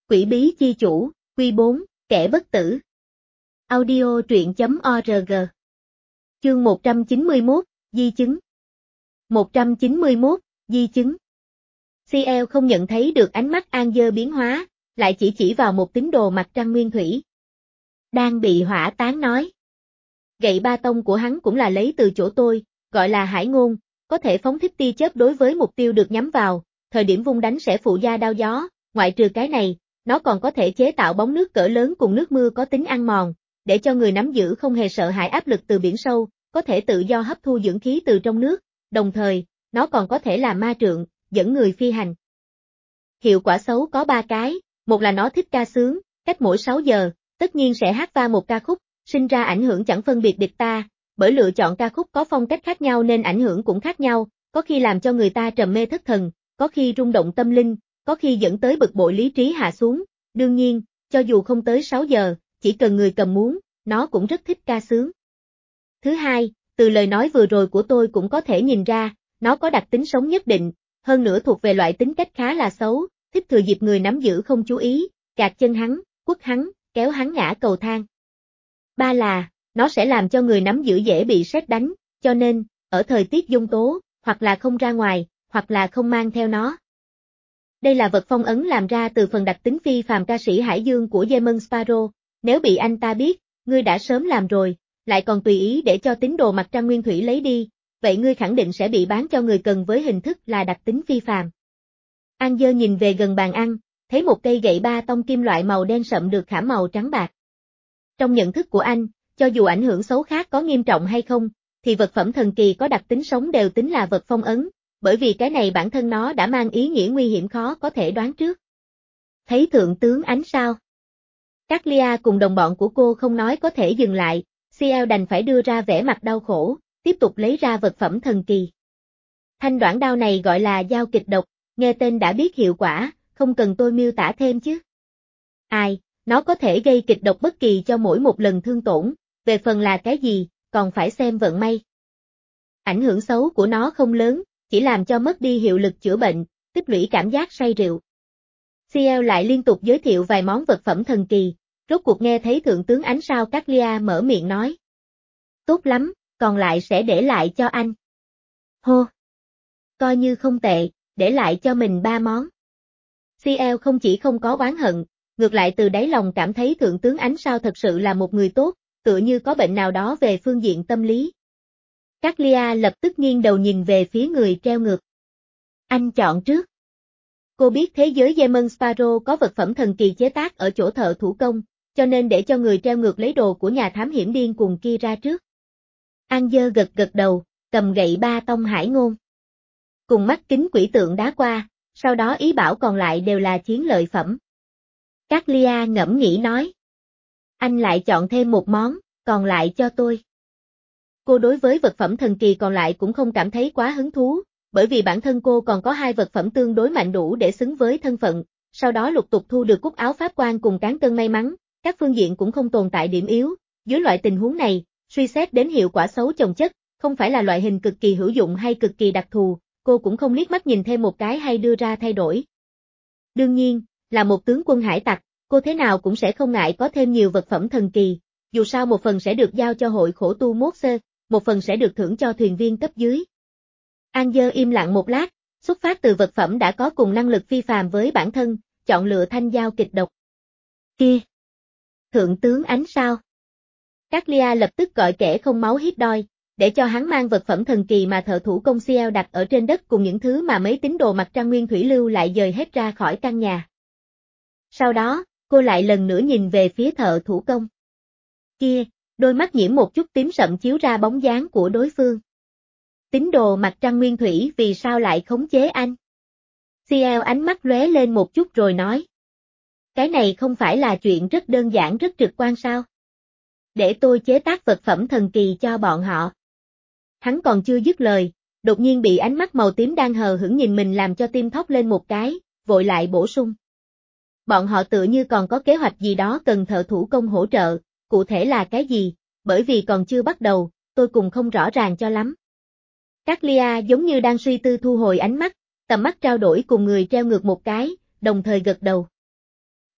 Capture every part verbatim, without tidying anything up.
Quỷ bí chi chủ, Quy bốn, kẻ bất tử. Audio truyện chấm org. Chương một trăm chín mươi mốt, di chứng. một trăm chín mươi mốt, di chứng. xê lờ không nhận thấy được ánh mắt An Dơ biến hóa, lại chỉ chỉ vào một tín đồ mặt trăng nguyên thủy. Đang bị hỏa táng nói. Gậy ba tông của hắn cũng là lấy từ chỗ tôi, gọi là hải ngôn, có thể phóng thích tia chớp đối với mục tiêu được nhắm vào, thời điểm vung đánh sẽ phụ gia đao gió, ngoại trừ cái này, nó còn có thể chế tạo bóng nước cỡ lớn cùng nước mưa có tính ăn mòn, để cho người nắm giữ không hề sợ hãi áp lực từ biển sâu, có thể tự do hấp thu dưỡng khí từ trong nước, đồng thời, nó còn có thể là ma trượng, dẫn người phi hành. Hiệu quả xấu có ba cái, một là nó thích ca sướng, cách mỗi sáu giờ, tất nhiên sẽ hát va một ca khúc, sinh ra ảnh hưởng chẳng phân biệt địch ta, bởi lựa chọn ca khúc có phong cách khác nhau nên ảnh hưởng cũng khác nhau, có khi làm cho người ta trầm mê thất thần, có khi rung động tâm linh, có khi dẫn tới bực bội lý trí hạ xuống, đương nhiên, cho dù không tới sáu giờ, chỉ cần người cầm muốn, nó cũng rất thích ca sướng. Thứ hai, từ lời nói vừa rồi của tôi cũng có thể nhìn ra, nó có đặc tính sống nhất định, hơn nữa thuộc về loại tính cách khá là xấu, thích thừa dịp người nắm giữ không chú ý, gạt chân hắn, quất hắn, kéo hắn ngã cầu thang. Ba là, nó sẽ làm cho người nắm giữ dễ bị sét đánh, cho nên, ở thời tiết giông tố, hoặc là không ra ngoài, hoặc là không mang theo nó. Đây là vật phong ấn làm ra từ phần đặc tính phi phàm ca sĩ Hải Dương của Demon Sparrow, nếu bị anh ta biết, ngươi đã sớm làm rồi, lại còn tùy ý để cho tín đồ mặt trăng nguyên thủy lấy đi, vậy ngươi khẳng định sẽ bị bán cho người cần với hình thức là đặc tính phi phàm. An Dơ nhìn về gần bàn ăn, thấy một cây gậy ba tông kim loại màu đen sậm được khảm màu trắng bạc. Trong nhận thức của anh, cho dù ảnh hưởng xấu khác có nghiêm trọng hay không, thì vật phẩm thần kỳ có đặc tính sống đều tính là vật phong ấn, bởi vì cái này bản thân nó đã mang ý nghĩa nguy hiểm khó có thể đoán trước. Thấy thượng tướng ánh sao. Các Lia cùng đồng bọn của cô không nói có thể dừng lại, xê lờ đành phải đưa ra vẻ mặt đau khổ, tiếp tục lấy ra vật phẩm thần kỳ. Thanh đoạn đao này gọi là dao kịch độc, nghe tên đã biết hiệu quả, không cần tôi miêu tả thêm chứ. Ai, nó có thể gây kịch độc bất kỳ cho mỗi một lần thương tổn, về phần là cái gì, còn phải xem vận may. Ảnh hưởng xấu của nó không lớn, chỉ làm cho mất đi hiệu lực chữa bệnh, tích lũy cảm giác say rượu. xê lờ lại liên tục giới thiệu vài món vật phẩm thần kỳ, rốt cuộc nghe thấy thượng tướng ánh sao Các Lia mở miệng nói. Tốt lắm, còn lại sẽ để lại cho anh. Hô! Coi như không tệ, để lại cho mình ba món. xê lờ không chỉ không có oán hận, ngược lại từ đáy lòng cảm thấy thượng tướng ánh sao thật sự là một người tốt, tựa như có bệnh nào đó về phương diện tâm lý. Các Lia lập tức nghiêng đầu nhìn về phía người treo ngược. Anh chọn trước. Cô biết thế giới Demon Sparrow có vật phẩm thần kỳ chế tác ở chỗ thợ thủ công, cho nên để cho người treo ngược lấy đồ của nhà thám hiểm điên cuồng kia ra trước. An Dơ gật gật đầu, cầm gậy ba tông hải ngôn. Cùng mắt kính quỷ tượng đá qua, sau đó ý bảo còn lại đều là chiến lợi phẩm. Các Lia ngẫm nghĩ nói. Anh lại chọn thêm một món, còn lại cho tôi. Cô đối với vật phẩm thần kỳ còn lại cũng không cảm thấy quá hứng thú, bởi vì bản thân cô còn có hai vật phẩm tương đối mạnh đủ để xứng với thân phận, sau đó lục tục thu được cúc áo pháp quan cùng cán cân may mắn, các phương diện cũng không tồn tại điểm yếu, dưới loại tình huống này, suy xét đến hiệu quả xấu chồng chất, không phải là loại hình cực kỳ hữu dụng hay cực kỳ đặc thù, cô cũng không liếc mắt nhìn thêm một cái hay đưa ra thay đổi. Đương nhiên, là một tướng quân hải tặc, cô thế nào cũng sẽ không ngại có thêm nhiều vật phẩm thần kỳ, dù sao một phần sẽ được giao cho hội khổ tu mốt sơ, một phần sẽ được thưởng cho thuyền viên cấp dưới. An Dơ im lặng một lát, xuất phát từ vật phẩm đã có cùng năng lực phi phàm với bản thân, chọn lựa thanh dao kịch độc. Kia! Thượng tướng ánh sao! Các Lia lập tức gọi kẻ không máu hít đoi, để cho hắn mang vật phẩm thần kỳ mà thợ thủ công xê lờ đặt ở trên đất cùng những thứ mà mấy tín đồ mặt trăng nguyên thủy lưu lại dời hết ra khỏi căn nhà. Sau đó, cô lại lần nữa nhìn về phía thợ thủ công. Kia, đôi mắt nhiễm một chút tím sậm chiếu ra bóng dáng của đối phương. Tín đồ mặt trăng nguyên thủy vì sao lại khống chế anh? xê lờ ánh mắt lóe lên một chút rồi nói. Cái này không phải là chuyện rất đơn giản rất trực quan sao? Để tôi chế tác vật phẩm thần kỳ cho bọn họ. Hắn còn chưa dứt lời, đột nhiên bị ánh mắt màu tím đang hờ hững nhìn mình làm cho tim thót lên một cái, vội lại bổ sung. Bọn họ tựa như còn có kế hoạch gì đó cần thợ thủ công hỗ trợ, cụ thể là cái gì, bởi vì còn chưa bắt đầu, tôi cũng không rõ ràng cho lắm. Các Lia giống như đang suy tư thu hồi ánh mắt, tầm mắt trao đổi cùng người treo ngược một cái, đồng thời gật đầu.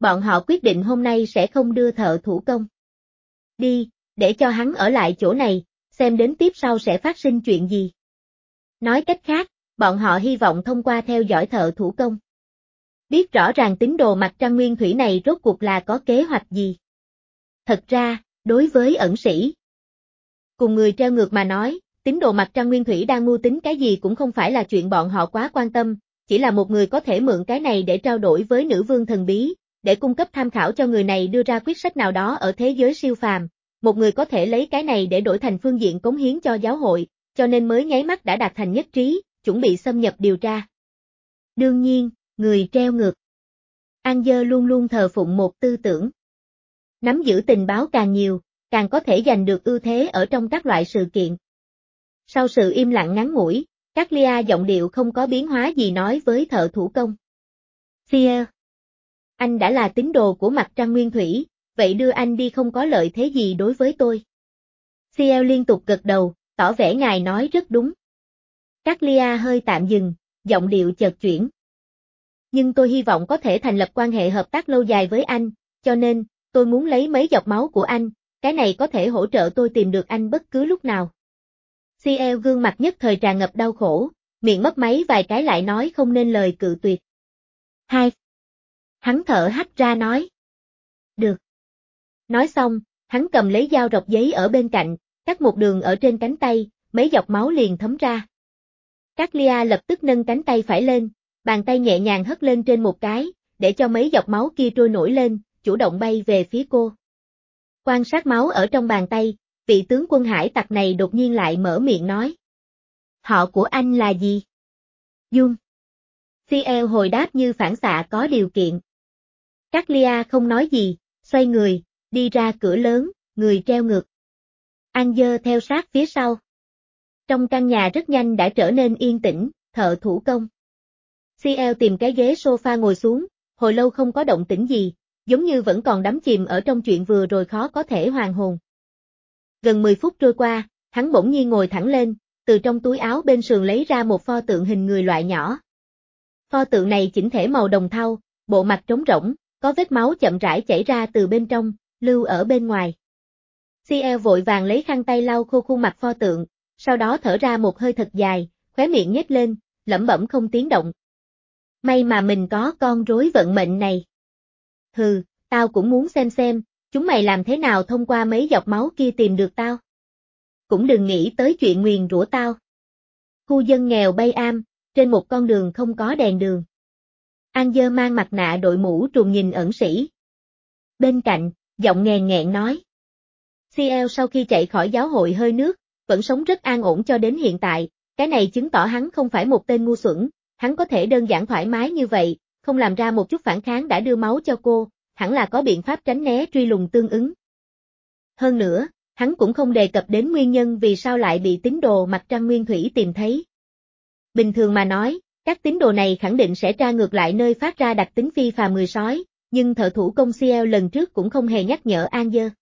Bọn họ quyết định hôm nay sẽ không đưa thợ thủ công đi, để cho hắn ở lại chỗ này, xem đến tiếp sau sẽ phát sinh chuyện gì. Nói cách khác, bọn họ hy vọng thông qua theo dõi thợ thủ công, biết rõ ràng tín đồ mặt trăng nguyên thủy này rốt cuộc là có kế hoạch gì. Thật ra, đối với ẩn sĩ, cùng người treo ngược mà nói, tín đồ mặt trăng nguyên thủy đang mưu tính cái gì cũng không phải là chuyện bọn họ quá quan tâm, chỉ là một người có thể mượn cái này để trao đổi với nữ vương thần bí, để cung cấp tham khảo cho người này đưa ra quyết sách nào đó ở thế giới siêu phàm, một người có thể lấy cái này để đổi thành phương diện cống hiến cho giáo hội, cho nên mới nháy mắt đã đạt thành nhất trí, chuẩn bị xâm nhập điều tra. Đương nhiên, người treo ngược. Anger luôn luôn thờ phụng một tư tưởng. Nắm giữ tình báo càng nhiều, càng có thể giành được ưu thế ở trong các loại sự kiện. Sau sự im lặng ngắn ngủi, Caglia giọng điệu không có biến hóa gì nói với thợ thủ công. Ciel, anh đã là tín đồ của mặt trăng nguyên thủy, vậy đưa anh đi không có lợi thế gì đối với tôi. Ciel liên tục gật đầu, tỏ vẻ ngài nói rất đúng. Caglia hơi tạm dừng, giọng điệu chợt chuyển. Nhưng tôi hy vọng có thể thành lập quan hệ hợp tác lâu dài với anh, cho nên, tôi muốn lấy mấy giọt máu của anh, cái này có thể hỗ trợ tôi tìm được anh bất cứ lúc nào. Ciel gương mặt nhất thời tràn ngập đau khổ, miệng mấp máy vài cái lại nói không nên lời cự tuyệt. Hai. Hắn thở hắt ra nói. Được. Nói xong, hắn cầm lấy dao rọc giấy ở bên cạnh, cắt một đường ở trên cánh tay, mấy giọt máu liền thấm ra. Caglia lập tức nâng cánh tay phải lên, bàn tay nhẹ nhàng hất lên trên một cái, để cho mấy giọt máu kia trôi nổi lên, chủ động bay về phía cô. Quan sát máu ở trong bàn tay, vị tướng quân hải tặc này đột nhiên lại mở miệng nói. Họ của anh là gì? Dung. Ciel hồi đáp như phản xạ có điều kiện. Caglia không nói gì, xoay người, đi ra cửa lớn, người treo ngược. Anger theo sát phía sau. Trong căn nhà rất nhanh đã trở nên yên tĩnh, thợ thủ công. Ciel tìm cái ghế sofa ngồi xuống, hồi lâu không có động tĩnh gì, giống như vẫn còn đắm chìm ở trong chuyện vừa rồi khó có thể hoàn hồn. Gần mười phút trôi qua, hắn bỗng nhiên ngồi thẳng lên, từ trong túi áo bên sườn lấy ra một pho tượng hình người loại nhỏ. Pho tượng này chỉnh thể màu đồng thau, bộ mặt trống rỗng, có vết máu chậm rãi chảy ra từ bên trong, lưu ở bên ngoài. Ciel vội vàng lấy khăn tay lau khô khuôn mặt pho tượng, sau đó thở ra một hơi thật dài, khóe miệng nhếch lên, lẩm bẩm không tiếng động. May mà mình có con rối vận mệnh này. Hừ, tao cũng muốn xem xem, chúng mày làm thế nào thông qua mấy giọt máu kia tìm được tao. Cũng đừng nghĩ tới chuyện nguyền rủa tao. Khu dân nghèo Bay Am, trên một con đường không có đèn đường. Anger mang mặt nạ đội mũ trùm nhìn ẩn sĩ. Bên cạnh, giọng nghèn nghẹn nói. Ciel sau khi chạy khỏi giáo hội hơi nước, vẫn sống rất an ổn cho đến hiện tại, cái này chứng tỏ hắn không phải một tên ngu xuẩn, hắn có thể đơn giản thoải mái như vậy, không làm ra một chút phản kháng đã đưa máu cho cô, hẳn là có biện pháp tránh né truy lùng tương ứng. Hơn nữa, hắn cũng không đề cập đến nguyên nhân vì sao lại bị tín đồ mặt trăng nguyên thủy tìm thấy. Bình thường mà nói, các tín đồ này khẳng định sẽ tra ngược lại nơi phát ra đặc tính phi phàm người sói, nhưng thợ thủ công Ciel lần trước cũng không hề nhắc nhở Anger.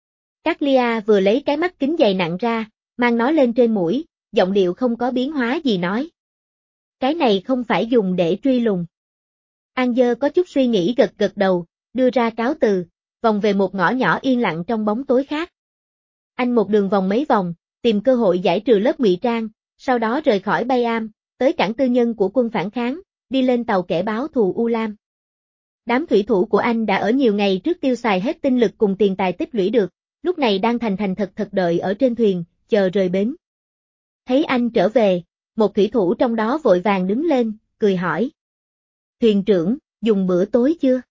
Caglia vừa lấy cái mắt kính dày nặng ra, mang nó lên trên mũi, giọng điệu không có biến hóa gì nói. Cái này không phải dùng để truy lùng. Anger có chút suy nghĩ gật gật đầu, đưa ra cáo từ, vòng về một ngõ nhỏ yên lặng trong bóng tối khác. Anh một đường vòng mấy vòng, tìm cơ hội giải trừ lớp ngụy trang, sau đó rời khỏi Bay Am, tới cảng tư nhân của quân phản kháng, đi lên tàu kẻ báo thù U Lam. Đám thủy thủ của anh đã ở nhiều ngày trước tiêu xài hết tinh lực cùng tiền tài tích lũy được, lúc này đang thành thành thật thật đợi ở trên thuyền, chờ rời bến. Thấy anh trở về, một thủy thủ trong đó vội vàng đứng lên, cười hỏi. Thuyền trưởng, dùng bữa tối chưa?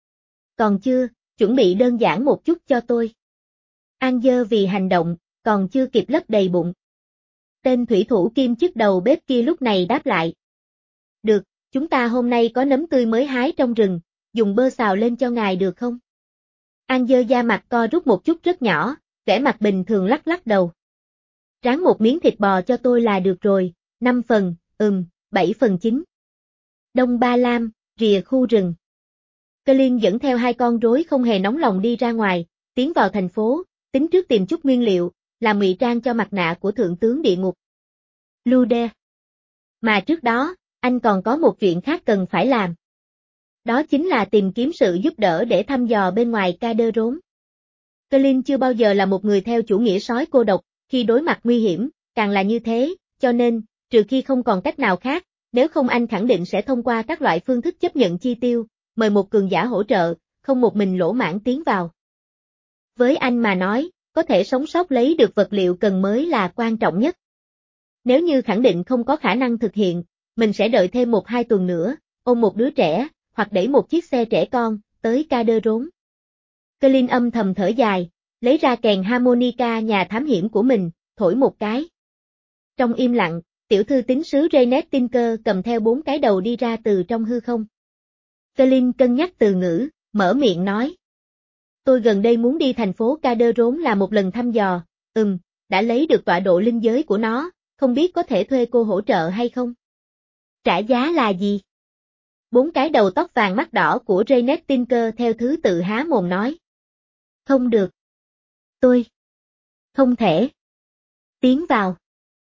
Còn chưa, chuẩn bị đơn giản một chút cho tôi. Anger vì hành động, còn chưa kịp lấp đầy bụng. Tên thủy thủ kim chức đầu bếp kia lúc này đáp lại. Được, chúng ta hôm nay có nấm tươi mới hái trong rừng, dùng bơ xào lên cho ngài được không? Anger da mặt co rút một chút rất nhỏ, vẻ mặt bình thường lắc lắc đầu. Ráng một miếng thịt bò cho tôi là được rồi, năm phần, ừm, bảy phần chín. Đông Ba Lam, rìa khu rừng. Cơ Liên dẫn theo hai con rối không hề nóng lòng đi ra ngoài, tiến vào thành phố, tính trước tìm chút nguyên liệu, làm ngụy trang cho mặt nạ của thượng tướng địa ngục. Lude. Mà trước đó, anh còn có một chuyện khác cần phải làm. Đó chính là tìm kiếm sự giúp đỡ để thăm dò bên ngoài Calderon. Colin chưa bao giờ là một người theo chủ nghĩa sói cô độc, khi đối mặt nguy hiểm, càng là như thế, cho nên, trừ khi không còn cách nào khác, nếu không anh khẳng định sẽ thông qua các loại phương thức chấp nhận chi tiêu, mời một cường giả hỗ trợ, không một mình lỗ mãng tiến vào. Với anh mà nói, có thể sống sót lấy được vật liệu cần mới là quan trọng nhất. Nếu như khẳng định không có khả năng thực hiện, mình sẽ đợi thêm một hai tuần nữa, ôm một đứa trẻ, hoặc đẩy một chiếc xe trẻ con, tới Calderon. Colin âm thầm thở dài, lấy ra kèn harmonica nhà thám hiểm của mình, thổi một cái. Trong im lặng, tiểu thư tín sứ Raynet Tinker cầm theo bốn cái đầu đi ra từ trong hư không. Colin cân nhắc từ ngữ, mở miệng nói. Tôi gần đây muốn đi thành phố Calderon là một lần thăm dò, ừm, đã lấy được tọa độ linh giới của nó, không biết có thể thuê cô hỗ trợ hay không? Trả giá là gì? Bốn cái đầu tóc vàng mắt đỏ của Raynet Tinker theo thứ tự há mồm nói. Không được. Tôi. Không thể. Tiến vào.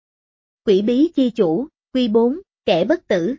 Quỷ bí chi chủ, Quy bốn, kẻ bất tử.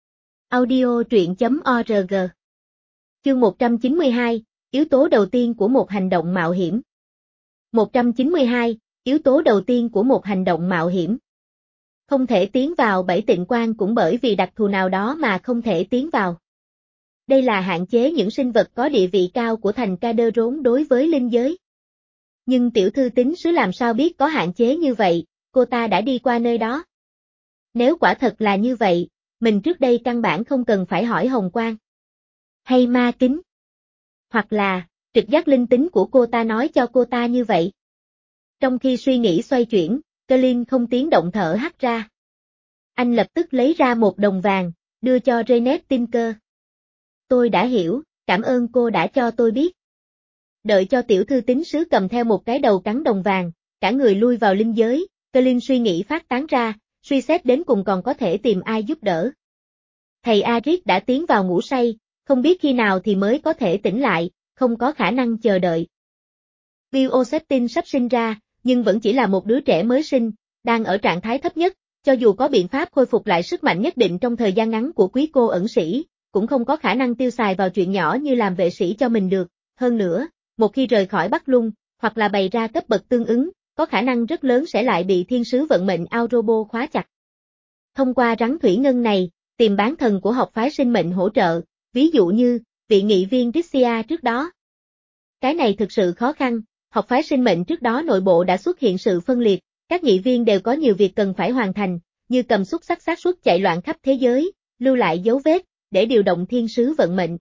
Audio truyện chấm org. Chương một trăm chín mươi hai, yếu tố đầu tiên của một hành động mạo hiểm. một trăm chín mươi hai, yếu tố đầu tiên của một hành động mạo hiểm. Không thể tiến vào bảy tịnh quan cũng bởi vì đặc thù nào đó mà không thể tiến vào. Đây là hạn chế những sinh vật có địa vị cao của thành Calderon đối với linh giới. Nhưng tiểu thư tín sứ làm sao biết có hạn chế như vậy, cô ta đã đi qua nơi đó. Nếu quả thật là như vậy, mình trước đây căn bản không cần phải hỏi Hồng Quang. Hay ma kính. Hoặc là, trực giác linh tính của cô ta nói cho cô ta như vậy. Trong khi suy nghĩ xoay chuyển, Colin không tiếng động thở hắt ra. Anh lập tức lấy ra một đồng vàng, đưa cho Raynet Tinker. Tôi đã hiểu, cảm ơn cô đã cho tôi biết. Đợi cho tiểu thư tín sứ cầm theo một cái đầu cắn đồng vàng, cả người lui vào linh giới, Colin suy nghĩ phát tán ra, suy xét đến cùng còn có thể tìm ai giúp đỡ. Thầy Arik đã tiến vào ngủ say, không biết khi nào thì mới có thể tỉnh lại, không có khả năng chờ đợi. Bill O'Settin sắp sinh ra, nhưng vẫn chỉ là một đứa trẻ mới sinh, đang ở trạng thái thấp nhất, cho dù có biện pháp khôi phục lại sức mạnh nhất định trong thời gian ngắn của quý cô ẩn sĩ, cũng không có khả năng tiêu xài vào chuyện nhỏ như làm vệ sĩ cho mình được. Hơn nữa, một khi rời khỏi Bắc Lung, hoặc là bày ra cấp bậc tương ứng, có khả năng rất lớn sẽ lại bị thiên sứ vận mệnh Aurobo khóa chặt. Thông qua rắn thủy ngân này, tìm bán thần của học phái sinh mệnh hỗ trợ, ví dụ như, vị nghị viên Rixia trước đó. Cái này thực sự khó khăn, học phái sinh mệnh trước đó nội bộ đã xuất hiện sự phân liệt, các nghị viên đều có nhiều việc cần phải hoàn thành, như cầm xúc sắc xác suất chạy loạn khắp thế giới, lưu lại dấu vết, để điều động thiên sứ vận mệnh.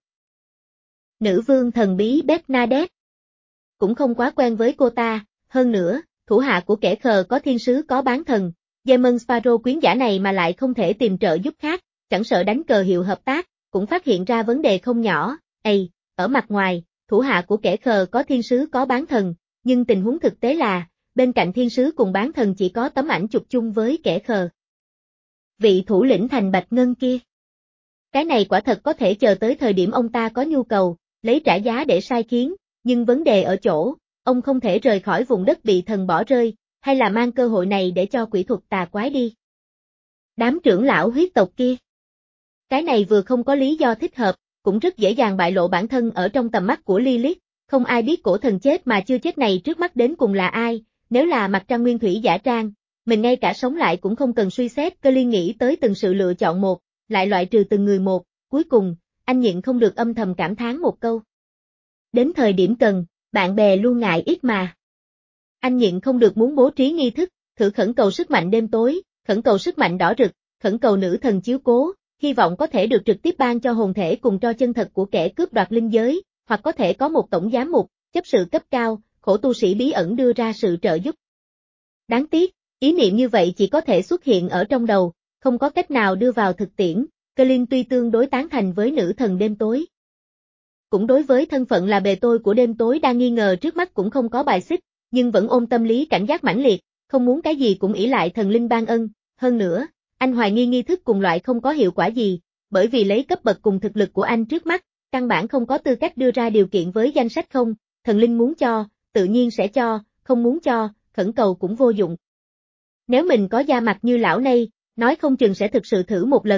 Nữ vương thần bí Bernadette cũng không quá quen với cô ta, hơn nữa, thủ hạ của kẻ khờ có thiên sứ có bán thần, Demon Sparrow quyến giả này mà lại không thể tìm trợ giúp khác, chẳng sợ đánh cờ hiệu hợp tác, cũng phát hiện ra vấn đề không nhỏ. Ây, ở mặt ngoài, thủ hạ của kẻ khờ có thiên sứ có bán thần, nhưng tình huống thực tế là, bên cạnh thiên sứ cùng bán thần chỉ có tấm ảnh chụp chung với kẻ khờ. Vị thủ lĩnh thành Bạch Ngân kia. Cái này quả thật có thể chờ tới thời điểm ông ta có nhu cầu, lấy trả giá để sai khiến, nhưng vấn đề ở chỗ, ông không thể rời khỏi vùng đất bị thần bỏ rơi, hay là mang cơ hội này để cho quỷ thuật tà quái đi. Đám trưởng lão huyết tộc kia. Cái này vừa không có lý do thích hợp, cũng rất dễ dàng bại lộ bản thân ở trong tầm mắt của Lilith, không ai biết cổ thần chết mà chưa chết này trước mắt đến cùng là ai, nếu là mặt trăng nguyên thủy giả trang, mình ngay cả sống lại cũng không cần suy xét. Colin nghĩ tới từng sự lựa chọn một, lại loại trừ từng người một, cuối cùng, anh nhịn không được âm thầm cảm thán một câu. Đến thời điểm cần, bạn bè luôn ngại ít mà. Anh nhịn không được muốn bố trí nghi thức, thử khẩn cầu sức mạnh đêm tối, khẩn cầu sức mạnh đỏ rực, khẩn cầu nữ thần chiếu cố, hy vọng có thể được trực tiếp ban cho hồn thể cùng cho chân thật của kẻ cướp đoạt linh giới, hoặc có thể có một tổng giám mục, chấp sự cấp cao, khổ tu sĩ bí ẩn đưa ra sự trợ giúp. Đáng tiếc, ý niệm như vậy chỉ có thể xuất hiện ở trong đầu, không có cách nào đưa vào thực tiễn. Colin tuy tương đối tán thành với nữ thần đêm tối. Cũng đối với thân phận là bề tôi của đêm tối đang nghi ngờ trước mắt cũng không có bài xích, nhưng vẫn ôm tâm lý cảnh giác mãnh liệt, không muốn cái gì cũng ỷ lại thần linh ban ân. Hơn nữa, anh hoài nghi nghi thức cùng loại không có hiệu quả gì, bởi vì lấy cấp bậc cùng thực lực của anh trước mắt, căn bản không có tư cách đưa ra điều kiện với danh sách không, thần linh muốn cho, tự nhiên sẽ cho, không muốn cho, khẩn cầu cũng vô dụng. Nếu mình có da mặt như lão này, nói không chừng sẽ thực sự thử một lần,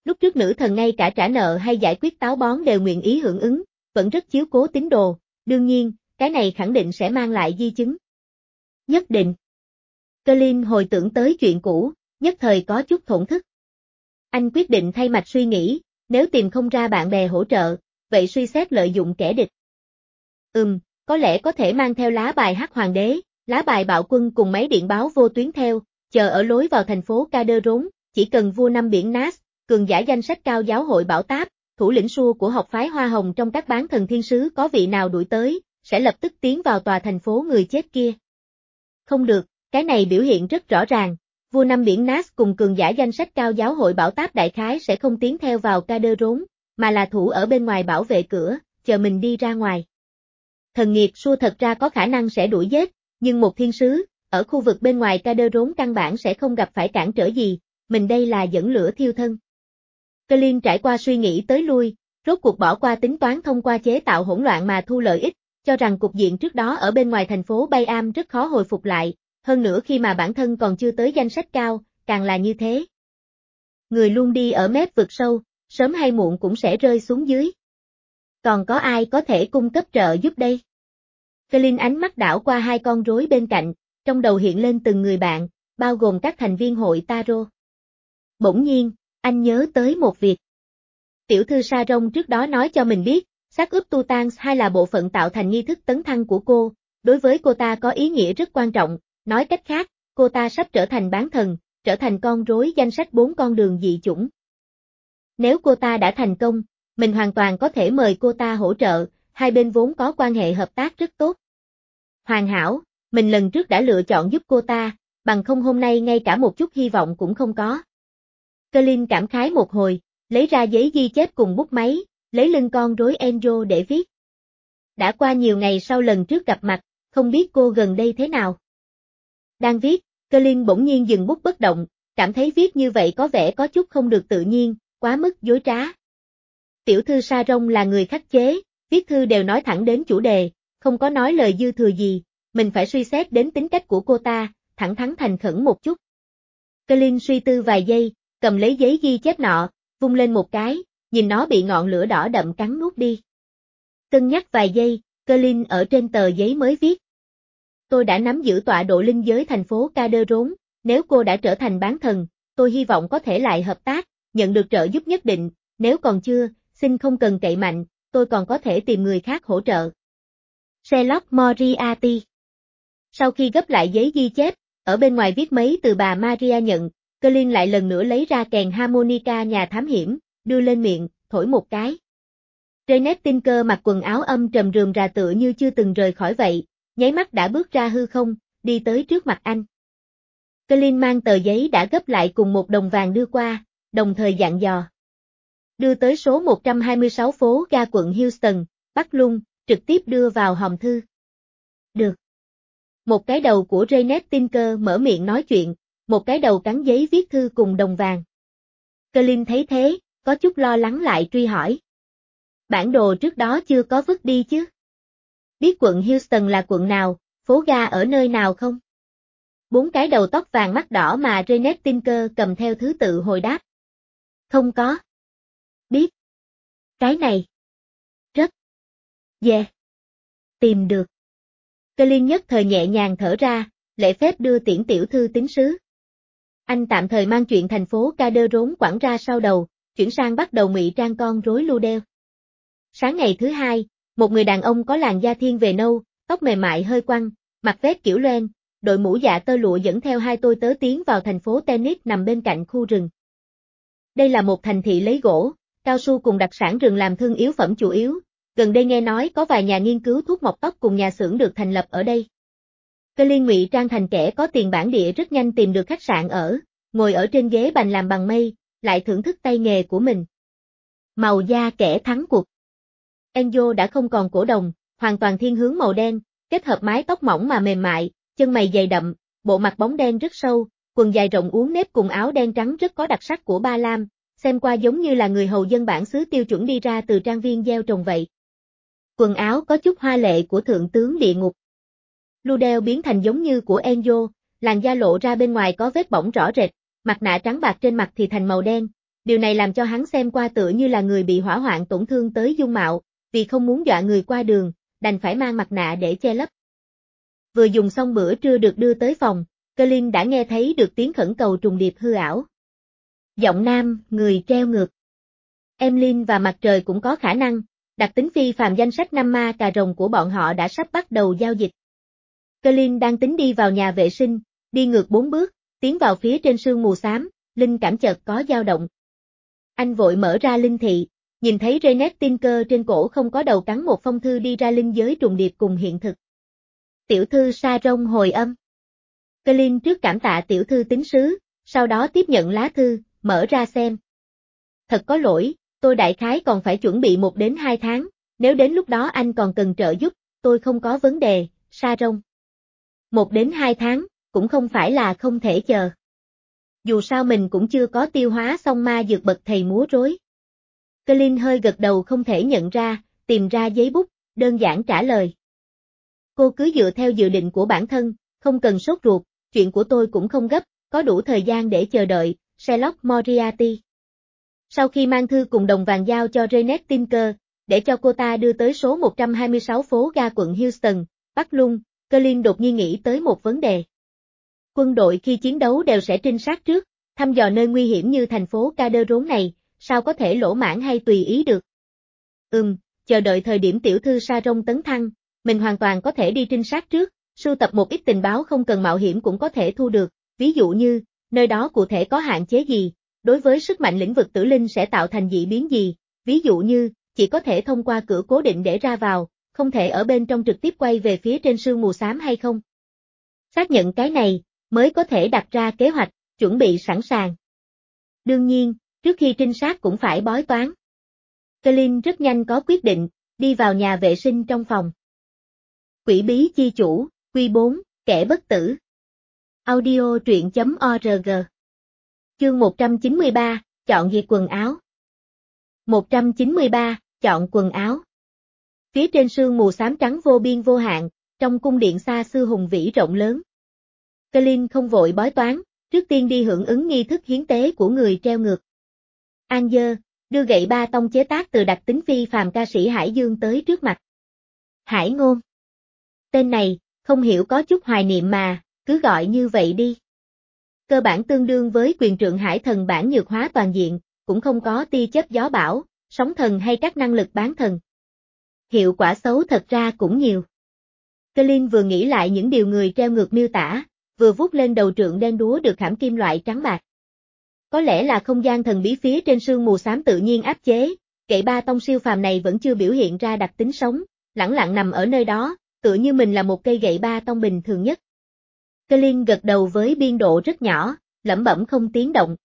lúc trước nữ thần ngay cả trả nợ hay giải quyết táo bón đều nguyện ý hưởng ứng, vẫn rất chiếu cố tín đồ, đương nhiên, cái này khẳng định sẽ mang lại di chứng. Nhất định. Colin hồi tưởng tới chuyện cũ, nhất thời có chút thổn thức. Anh quyết định thay mạch suy nghĩ, nếu tìm không ra bạn bè hỗ trợ, vậy suy xét lợi dụng kẻ địch. Ừm, có lẽ có thể mang theo lá bài Hắc Hoàng đế, lá bài bạo quân cùng máy điện báo vô tuyến theo, chờ ở lối vào thành phố Calderon, chỉ cần vua năm biển Nas, cường giả danh sách cao giáo hội Bảo Táp, thủ lĩnh xua của học phái Hoa Hồng trong các bán thần thiên sứ có vị nào đuổi tới, sẽ lập tức tiến vào tòa thành phố người chết kia. Không được, cái này biểu hiện rất rõ ràng, vua năm biển Nas cùng cường giả danh sách cao giáo hội Bảo Táp đại khái sẽ không tiến theo vào Calderon, mà là thủ ở bên ngoài bảo vệ cửa, chờ mình đi ra ngoài. Thần nghiệt xua thật ra có khả năng sẽ đuổi giết, nhưng một thiên sứ, ở khu vực bên ngoài Calderon căn bản sẽ không gặp phải cản trở gì, mình đây là dẫn lửa thiêu thân. Colin trải qua suy nghĩ tới lui, rốt cuộc bỏ qua tính toán thông qua chế tạo hỗn loạn mà thu lợi ích, cho rằng cục diện trước đó ở bên ngoài thành phố Bay Am rất khó hồi phục lại, hơn nữa khi mà bản thân còn chưa tới danh sách cao, càng là như thế. Người luôn đi ở mép vực sâu, sớm hay muộn cũng sẽ rơi xuống dưới. Còn có ai có thể cung cấp trợ giúp đây? Colin ánh mắt đảo qua hai con rối bên cạnh, trong đầu hiện lên từng người bạn, bao gồm các thành viên hội Taro. Bỗng nhiên, anh nhớ tới một việc. Tiểu thư Sa Rông trước đó nói cho mình biết, xác ướp Tutans hay là bộ phận tạo thành nghi thức tấn thăng của cô, đối với cô ta có ý nghĩa rất quan trọng, nói cách khác, cô ta sắp trở thành bán thần, trở thành con rối danh sách bốn con đường dị chủng. Nếu cô ta đã thành công, mình hoàn toàn có thể mời cô ta hỗ trợ, hai bên vốn có quan hệ hợp tác rất tốt. Hoàn hảo, mình lần trước đã lựa chọn giúp cô ta, bằng không hôm nay ngay cả một chút hy vọng cũng không có. Colin cảm khái một hồi, lấy ra giấy ghi chép cùng bút máy, lấy lưng con rối Enjo để viết. Đã qua nhiều ngày sau lần trước gặp mặt, không biết cô gần đây thế nào. Đang viết, Colin bỗng nhiên dừng bút bất động, cảm thấy viết như vậy có vẻ có chút không được tự nhiên, quá mức dối trá. Tiểu thư Sa Rông là người khắc chế, viết thư đều nói thẳng đến chủ đề, không có nói lời dư thừa gì, mình phải suy xét đến tính cách của cô ta, thẳng thắn thành khẩn một chút. Colin suy tư vài giây, cầm lấy giấy ghi chép nọ, vung lên một cái, nhìn nó bị ngọn lửa đỏ đậm cắn nuốt đi. Cân nhắc vài giây, Colin ở trên tờ giấy mới viết. Tôi đã nắm giữ tọa độ linh giới thành phố Calderon, nếu cô đã trở thành bán thần, tôi hy vọng có thể lại hợp tác, nhận được trợ giúp nhất định, nếu còn chưa, xin không cần cậy mạnh, tôi còn có thể tìm người khác hỗ trợ. Sherlock Moriarty. Sau khi gấp lại giấy ghi chép, ở bên ngoài viết mấy từ bà Maria nhận, Colin lại lần nữa lấy ra kèn harmonica nhà thám hiểm, đưa lên miệng, thổi một cái. Janet Tinker mặc quần áo âm trầm rườm rà tựa như chưa từng rời khỏi vậy, nháy mắt đã bước ra hư không, đi tới trước mặt anh. Colin mang tờ giấy đã gấp lại cùng một đồng vàng đưa qua, đồng thời dặn dò. Đưa tới số một trăm hai mươi sáu phố ga quận Houston, Bắc Lung, trực tiếp đưa vào hòm thư. Được. Một cái đầu của Janet Tinker mở miệng nói chuyện, một cái đầu cắn giấy viết thư cùng đồng vàng. Colin thấy thế, có chút lo lắng lại truy hỏi. Bản đồ trước đó chưa có vứt đi chứ? Biết quận Houston là quận nào, phố ga ở nơi nào không? Bốn cái đầu tóc vàng mắt đỏ mà Janet Tinker cầm theo thứ tự hồi đáp. Không có. Biết. Cái này. Rất. Yeah. Tìm được. Colin nhất thời nhẹ nhàng thở ra, lễ phép đưa tiễn tiểu thư tín sứ. Anh tạm thời mang chuyện thành phố Calderon quẳng ra sau đầu, chuyển sang bắt đầu ngụy trang con rối Ludel. Sáng ngày thứ hai, một người đàn ông có làn da thiên về nâu, tóc mềm mại hơi quăn, mặc vest kiểu loen, đội mũ dạ tơ lụa dẫn theo hai tôi tớ tiến vào thành phố Tennis nằm bên cạnh khu rừng. Đây là một thành thị lấy gỗ, cao su cùng đặc sản rừng làm thương yếu phẩm chủ yếu, gần đây nghe nói có vài nhà nghiên cứu thuốc mọc tóc cùng nhà xưởng được thành lập ở đây. Colin ngụy trang thành kẻ có tiền bản địa rất nhanh tìm được khách sạn ở, ngồi ở trên ghế bành làm bằng mây, lại thưởng thức tay nghề của mình. Màu da kẻ thắng cuộc. Enzo đã không còn cổ đồng, hoàn toàn thiên hướng màu đen, kết hợp mái tóc mỏng mà mềm mại, chân mày dày đậm, bộ mặt bóng đen rất sâu, quần dài rộng uốn nếp cùng áo đen trắng rất có đặc sắc của Ba Lam, xem qua giống như là người hầu dân bản xứ tiêu chuẩn đi ra từ trang viên gieo trồng vậy. Quần áo có chút hoa lệ của thượng tướng địa ngục. Ludel biến thành giống như của Enzo, làn da lộ ra bên ngoài có vết bỏng rõ rệt, mặt nạ trắng bạc trên mặt thì thành màu đen, Điều này làm cho hắn xem qua tựa như là người bị hỏa hoạn tổn thương tới dung mạo, vì không muốn dọa người qua đường, đành phải mang mặt nạ để che lấp. Vừa dùng xong bữa trưa được đưa tới phòng, Colin đã nghe thấy được tiếng khẩn cầu trùng điệp hư ảo. Giọng nam, người treo ngược. Emlyn và Mặt Trời cũng có khả năng, đặc tính phi phàm danh sách năm ma cà rồng của bọn họ đã sắp bắt đầu giao dịch. Colin đang tính đi vào nhà vệ sinh, đi ngược bốn bước, tiến vào phía trên sương mù xám, linh cảm chợt có dao động. Anh vội mở ra linh thị, nhìn thấy Rennet Tinker trên cổ không có đầu cắn một phong thư đi ra linh giới trùng điệp cùng hiện thực. Tiểu thư Sa Rông hồi âm. Colin trước cảm tạ tiểu thư tín sứ, sau đó tiếp nhận lá thư, mở ra xem. Thật có lỗi, tôi đại khái còn phải chuẩn bị một đến hai tháng, nếu đến lúc đó anh còn cần trợ giúp, tôi không có vấn đề, Sa Rông. Một đến hai tháng, cũng không phải là không thể chờ. Dù sao mình cũng chưa có tiêu hóa xong ma dược bậc thầy múa rối. Colin hơi gật đầu không thể nhận ra, tìm ra giấy bút, đơn giản trả lời. Cô cứ dựa theo dự định của bản thân, không cần sốt ruột, chuyện của tôi cũng không gấp, có đủ thời gian để chờ đợi, Sherlock Moriarty. Sau khi mang thư cùng đồng vàng giao cho Rennet Tinker, để cho cô ta đưa tới số một trăm hai mươi sáu phố ga quận Houston, Bắc Lung, Colin đột nhiên nghĩ tới một vấn đề. Quân đội khi chiến đấu đều sẽ trinh sát trước, thăm dò nơi nguy hiểm như thành phố Calderon này, sao có thể lỗ mãng hay tùy ý được. Ừm, chờ đợi thời điểm tiểu thư Sa Rông tấn thăng, mình hoàn toàn có thể đi trinh sát trước, sưu tập một ít tình báo không cần mạo hiểm cũng có thể thu được, ví dụ như, nơi đó cụ thể có hạn chế gì, đối với sức mạnh lĩnh vực tử linh sẽ tạo thành dị biến gì, ví dụ như, chỉ có thể thông qua cửa cố định để ra vào, không thể ở bên trong trực tiếp quay về phía trên sương mù xám hay không. Xác nhận cái này, mới có thể đặt ra kế hoạch, chuẩn bị sẵn sàng. Đương nhiên, trước khi trinh sát cũng phải bói toán. Colin rất nhanh có quyết định, đi vào nhà vệ sinh trong phòng. Quỷ bí chi chủ, Quy bốn, kẻ bất tử. Audio truyện.org. Chương một trăm chín mươi ba, chọn duyệt quần áo. một trăm chín mươi ba, chọn quần áo. Phía trên sương mù xám trắng vô biên vô hạn, trong cung điện xa xưa hùng vĩ rộng lớn. Colin không vội bói toán, trước tiên đi hưởng ứng nghi thức hiến tế của người treo ngược. An Dơ, đưa gậy ba tông chế tác từ đặc tính phi phàm ca sĩ Hải Dương tới trước mặt. Hải Ngôn. Tên này, không hiểu có chút hoài niệm mà, cứ gọi như vậy đi. Cơ bản tương đương với quyền trượng hải thần bản nhược hóa toàn diện, cũng không có tia chớp gió bão, sóng thần hay các năng lực bán thần. Hiệu quả xấu thật ra cũng nhiều. Colin vừa nghĩ lại những điều người treo ngược miêu tả, vừa vuốt lên đầu trượng đen đúa được khảm kim loại trắng bạc. Có lẽ là không gian thần bí phía trên sương mù xám tự nhiên áp chế, gậy ba tông siêu phàm này vẫn chưa biểu hiện ra đặc tính sống, lẳng lặng nằm ở nơi đó, tựa như mình là một cây gậy ba tông bình thường nhất. Colin gật đầu với biên độ rất nhỏ, lẩm bẩm không tiếng động.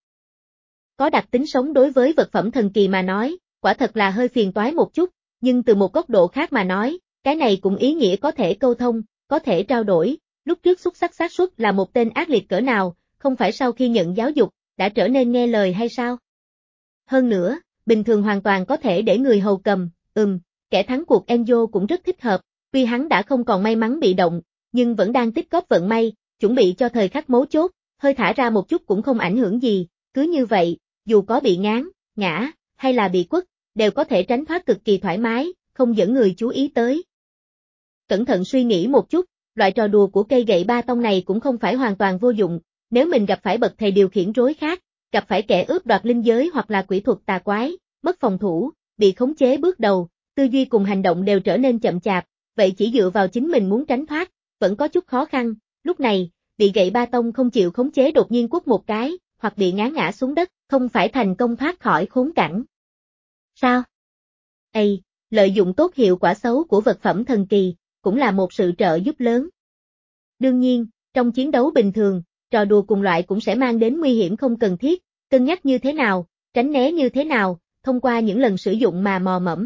Có đặc tính sống đối với vật phẩm thần kỳ mà nói, quả thật là hơi phiền toái một chút, nhưng từ một góc độ khác mà nói, cái này cũng ý nghĩa có thể câu thông, có thể trao đổi, lúc trước Xúc Sắc xác suất là một tên ác liệt cỡ nào, không phải sau khi nhận giáo dục, đã trở nên nghe lời hay sao? Hơn nữa, bình thường hoàn toàn có thể để người hầu cầm, ừm, kẻ thắng cuộc Enzo cũng rất thích hợp, tuy hắn đã không còn may mắn bị động, nhưng vẫn đang tích góp vận may, chuẩn bị cho thời khắc mấu chốt, hơi thả ra một chút cũng không ảnh hưởng gì, cứ như vậy, dù có bị ngán, ngã, hay là bị quất, đều có thể tránh thoát cực kỳ thoải mái, không dẫn người chú ý tới. Cẩn thận suy nghĩ một chút, loại trò đùa của cây gậy ba tông này cũng không phải hoàn toàn vô dụng, nếu mình gặp phải bậc thầy điều khiển rối khác, gặp phải kẻ ướp đoạt linh giới hoặc là quỷ thuật tà quái, mất phòng thủ, bị khống chế bước đầu, tư duy cùng hành động đều trở nên chậm chạp, vậy chỉ dựa vào chính mình muốn tránh thoát, vẫn có chút khó khăn, lúc này, bị gậy ba tông không chịu khống chế đột nhiên quất một cái, hoặc bị ngã ngã xuống đất, không phải thành công thoát khỏi khốn cảnh. Sao? Ây, lợi dụng tốt hiệu quả xấu của vật phẩm thần kỳ, cũng là một sự trợ giúp lớn. Đương nhiên, trong chiến đấu bình thường, trò đùa cùng loại cũng sẽ mang đến nguy hiểm không cần thiết, cân nhắc như thế nào, tránh né như thế nào, thông qua những lần sử dụng mà mò mẫm.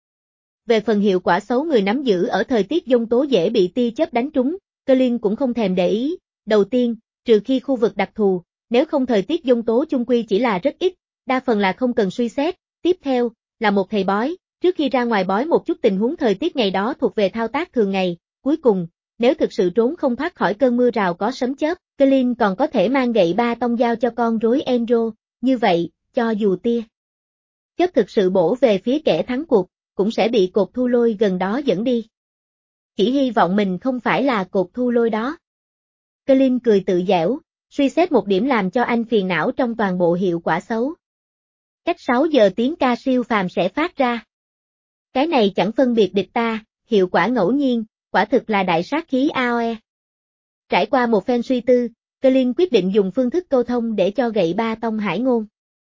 Về phần hiệu quả xấu người nắm giữ ở thời tiết giông tố dễ bị tia chớp đánh trúng, Colin cũng không thèm để ý, đầu tiên, trừ khi khu vực đặc thù, nếu không thời tiết giông tố chung quy chỉ là rất ít, đa phần là không cần suy xét, tiếp theo, là một thầy bói, trước khi ra ngoài bói một chút tình huống thời tiết ngày đó thuộc về thao tác thường ngày, cuối cùng, nếu thực sự trốn không thoát khỏi cơn mưa rào có sấm chớp, Colin còn có thể mang gậy ba tông giao cho con rối Enzo, như vậy, cho dù tia chớp thực sự bổ về phía kẻ thắng cuộc, cũng sẽ bị cột thu lôi gần đó dẫn đi. Chỉ hy vọng mình không phải là cột thu lôi đó. Colin cười tự giễu, suy xét một điểm làm cho anh phiền não trong toàn bộ hiệu quả xấu. Cách sáu giờ tiếng ca siêu phàm sẽ phát ra. Cái này chẳng phân biệt địch ta, hiệu quả ngẫu nhiên, quả thực là đại sát khí a o e. Trải qua một phen suy tư, Colin quyết định dùng phương thức câu thông để cho gậy ba tông hải ngôn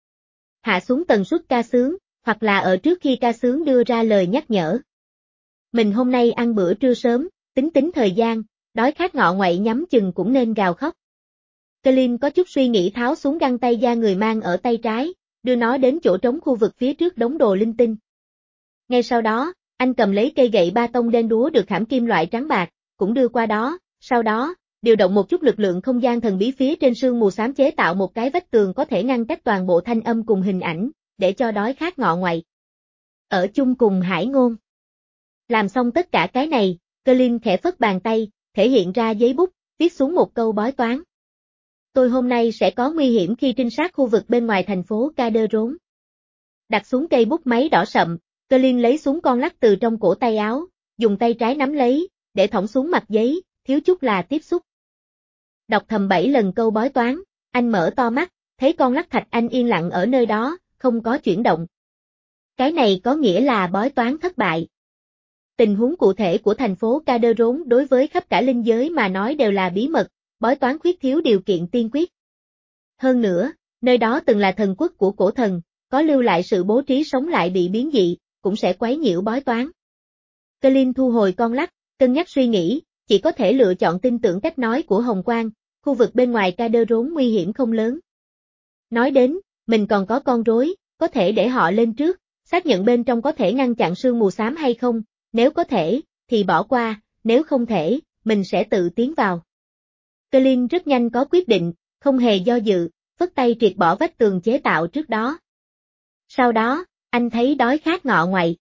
hạ xuống tần suất ca sướng, hoặc là ở trước khi ca sướng đưa ra lời nhắc nhở. Mình hôm nay ăn bữa trưa sớm, tính tính thời gian, đói khát ngọ ngoậy nhắm chừng cũng nên gào khóc. Colin có chút suy nghĩ tháo xuống găng tay da người mang ở tay trái, đưa nó đến chỗ trống khu vực phía trước đống đồ linh tinh. Ngay sau đó, anh cầm lấy cây gậy ba tông đen đúa được khảm kim loại trắng bạc, cũng đưa qua đó, sau đó, điều động một chút lực lượng không gian thần bí phía trên sương mù xám chế tạo một cái vách tường có thể ngăn cách toàn bộ thanh âm cùng hình ảnh, để cho đói khát ngọ ngoậy ở chung cùng hải ngôn. Làm xong tất cả cái này, Colin khẽ phất bàn tay, thể hiện ra giấy bút, viết xuống một câu bói toán. Tôi hôm nay sẽ có nguy hiểm khi trinh sát khu vực bên ngoài thành phố Caderon. Đặt xuống cây bút máy đỏ sậm, Colin lấy xuống con lắc từ trong cổ tay áo, dùng tay trái nắm lấy, để thõng xuống mặt giấy, thiếu chút là tiếp xúc. Đọc thầm bảy lần câu bói toán, anh mở to mắt, thấy con lắc thạch anh yên lặng ở nơi đó, không có chuyển động. Cái này có nghĩa là bói toán thất bại. Tình huống cụ thể của thành phố Caderon đối với khắp cả linh giới mà nói đều là bí mật, bói toán khuyết thiếu điều kiện tiên quyết. Hơn nữa, nơi đó từng là thần quốc của cổ thần, có lưu lại sự bố trí sống lại bị biến dị, cũng sẽ quấy nhiễu bói toán. Colin thu hồi con lắc, cân nhắc suy nghĩ, chỉ có thể lựa chọn tin tưởng cách nói của Hồng Quang, khu vực bên ngoài Caderon nguy hiểm không lớn. Nói đến, mình còn có con rối, có thể để họ lên trước, xác nhận bên trong có thể ngăn chặn sương mù xám hay không, nếu có thể, thì bỏ qua, nếu không thể, mình sẽ tự tiến vào. Colin rất nhanh có quyết định, không hề do dự, phất tay triệt bỏ vách tường chế tạo trước đó. Sau đó, anh thấy đói khát ngọ ngoậy.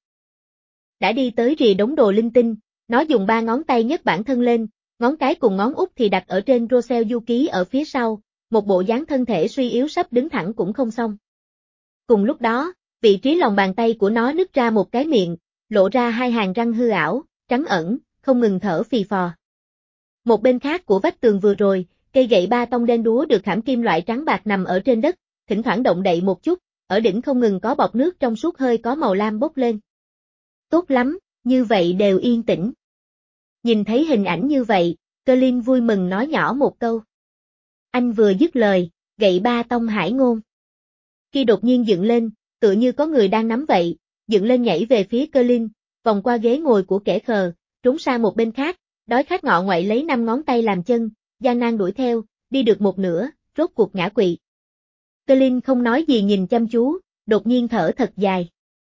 Đã đi tới rìa đống đồ linh tinh, nó dùng ba ngón tay nhấc bản thân lên, ngón cái cùng ngón út thì đặt ở trên Rosel du ký ở phía sau, một bộ dáng thân thể suy yếu sắp đứng thẳng cũng không xong. Cùng lúc đó, vị trí lòng bàn tay của nó nứt ra một cái miệng, lộ ra hai hàng răng hư ảo, trắng ẩn, không ngừng thở phì phò. Một bên khác của vách tường vừa rồi, cây gậy ba tông đen đúa được khảm kim loại trắng bạc nằm ở trên đất, thỉnh thoảng động đậy một chút, ở đỉnh không ngừng có bọt nước trong suốt hơi có màu lam bốc lên. Tốt lắm, như vậy đều yên tĩnh. Nhìn thấy hình ảnh như vậy, Colin vui mừng nói nhỏ một câu. Anh vừa dứt lời, gậy ba tông hải ngôn khi đột nhiên dựng lên, tựa như có người đang nắm vậy, dựng lên nhảy về phía Colin, vòng qua ghế ngồi của kẻ khờ, trốn sang một bên khác, đói khát ngọ ngoậy lấy năm ngón tay làm chân, gian nan đuổi theo, đi được một nửa, rốt cuộc ngã quỵ. Colin không nói gì nhìn chăm chú, đột nhiên thở thật dài.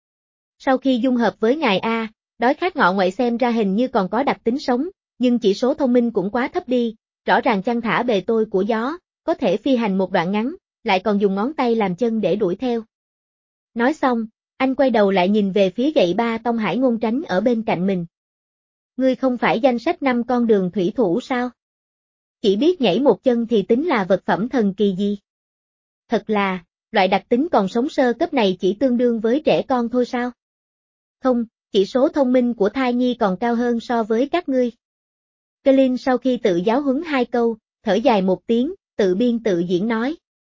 Sau khi dung hợp với ngài A, đói khát ngọ ngoậy xem ra hình như còn có đặc tính sống, nhưng chỉ số thông minh cũng quá thấp đi, rõ ràng chăn thả bề tôi của gió, có thể phi hành một đoạn ngắn, lại còn dùng ngón tay làm chân để đuổi theo. Nói xong, anh quay đầu lại nhìn về phía gậy ba tông hải ngôn tránh ở bên cạnh mình. Ngươi không phải danh sách năm con đường thủy thủ sao? Chỉ biết nhảy một chân thì tính là vật phẩm thần kỳ gì? Thật là, loại đặc tính còn sống sơ cấp này chỉ tương đương với trẻ con thôi sao? Không, chỉ số thông minh của thai nhi còn cao hơn so với các ngươi. Colin sau khi tự giáo huấn hai câu, thở dài một tiếng, tự biên tự diễn nói.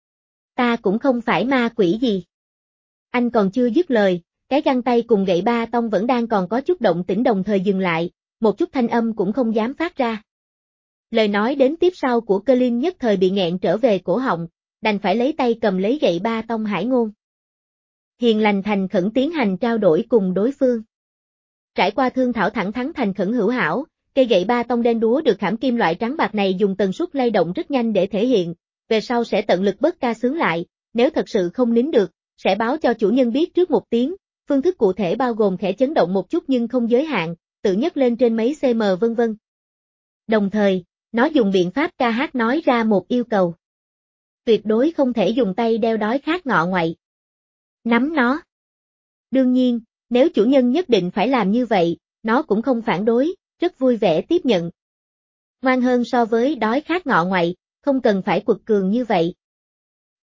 Ta cũng không phải ma quỷ gì. Anh còn chưa dứt lời, cái găng tay cùng gậy ba tông vẫn đang còn có chút động tĩnh đồng thời dừng lại, một chút thanh âm cũng không dám phát ra. Lời nói đến tiếp sau của Colin nhất thời bị nghẹn trở về cổ họng, đành phải lấy tay cầm lấy gậy ba tông hải ngôn. Hiền lành thành khẩn tiến hành trao đổi cùng đối phương. Trải qua thương thảo thẳng thắn thành khẩn hữu hảo, cây gậy ba tông đen đúa được khảm kim loại trắng bạc này dùng tần suất lay động rất nhanh để thể hiện, về sau sẽ tận lực bớt ca sướng lại, nếu thật sự không nín được, sẽ báo cho chủ nhân biết trước một tiếng, phương thức cụ thể bao gồm khẽ chấn động một chút nhưng không giới hạn, tự nhấc lên trên mấy cm vân vân. Đồng thời, nó dùng biện pháp ca hát nói ra một yêu cầu. Tuyệt đối không thể dùng tay đeo đói khát ngọ ngoậy. Nắm nó. Đương nhiên, nếu chủ nhân nhất định phải làm như vậy, nó cũng không phản đối, rất vui vẻ tiếp nhận. Ngoan hơn so với đói khát ngọ ngoậy, không cần phải quật cường như vậy.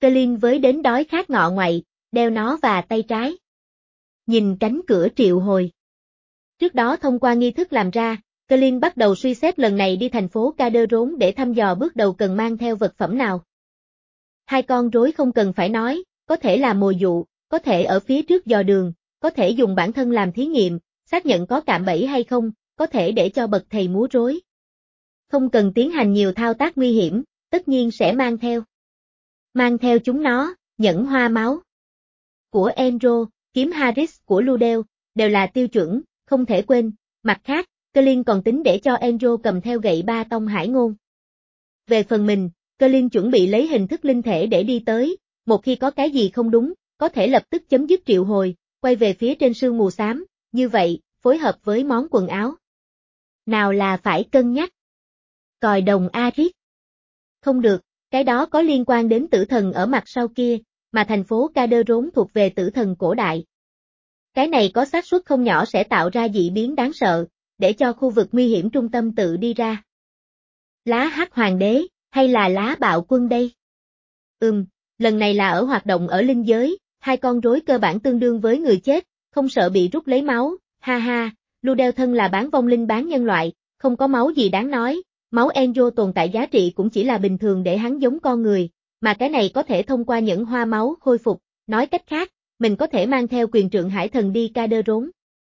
Colin với đến đói khát ngọ ngoậy, đeo nó và tay trái. Nhìn cánh cửa triệu hồi. Trước đó thông qua nghi thức làm ra, Colin bắt đầu suy xét lần này đi thành phố Calderon để thăm dò bước đầu cần mang theo vật phẩm nào. Hai con rối không cần phải nói, có thể là mồi dụ, có thể ở phía trước dò đường, có thể dùng bản thân làm thí nghiệm, xác nhận có cạm bẫy hay không, có thể để cho bậc thầy múa rối. Không cần tiến hành nhiều thao tác nguy hiểm, tất nhiên sẽ mang theo. Mang theo chúng nó, nhẫn hoa máu của Enro, kiếm Harris của Ludell, đều là tiêu chuẩn, không thể quên. Mặt khác, Colin còn tính để cho Enro cầm theo gậy ba tông hải ngôn. Về phần mình, Colin chuẩn bị lấy hình thức linh thể để đi tới, một khi có cái gì không đúng, có thể lập tức chấm dứt triệu hồi, quay về phía trên sương mù xám, như vậy, phối hợp với món quần áo. Nào là phải cân nhắc. Còi đồng Arit. Không được, cái đó có liên quan đến tử thần ở mặt sau kia, mà thành phố Calderon thuộc về tử thần cổ đại. Cái này có xác suất không nhỏ sẽ tạo ra dị biến đáng sợ, để cho khu vực nguy hiểm trung tâm tự đi ra. Lá hắc hoàng đế, hay là lá bạo quân đây? Ừm, lần này là ở hoạt động ở linh giới, hai con rối cơ bản tương đương với người chết, không sợ bị rút lấy máu, ha ha, Ludell thân là bán vong linh bán nhân loại, không có máu gì đáng nói, máu Enro tồn tại giá trị cũng chỉ là bình thường để hắn giống con người, mà cái này có thể thông qua những hoa máu khôi phục, nói cách khác, mình có thể mang theo quyền trượng hải thần đi Calderon.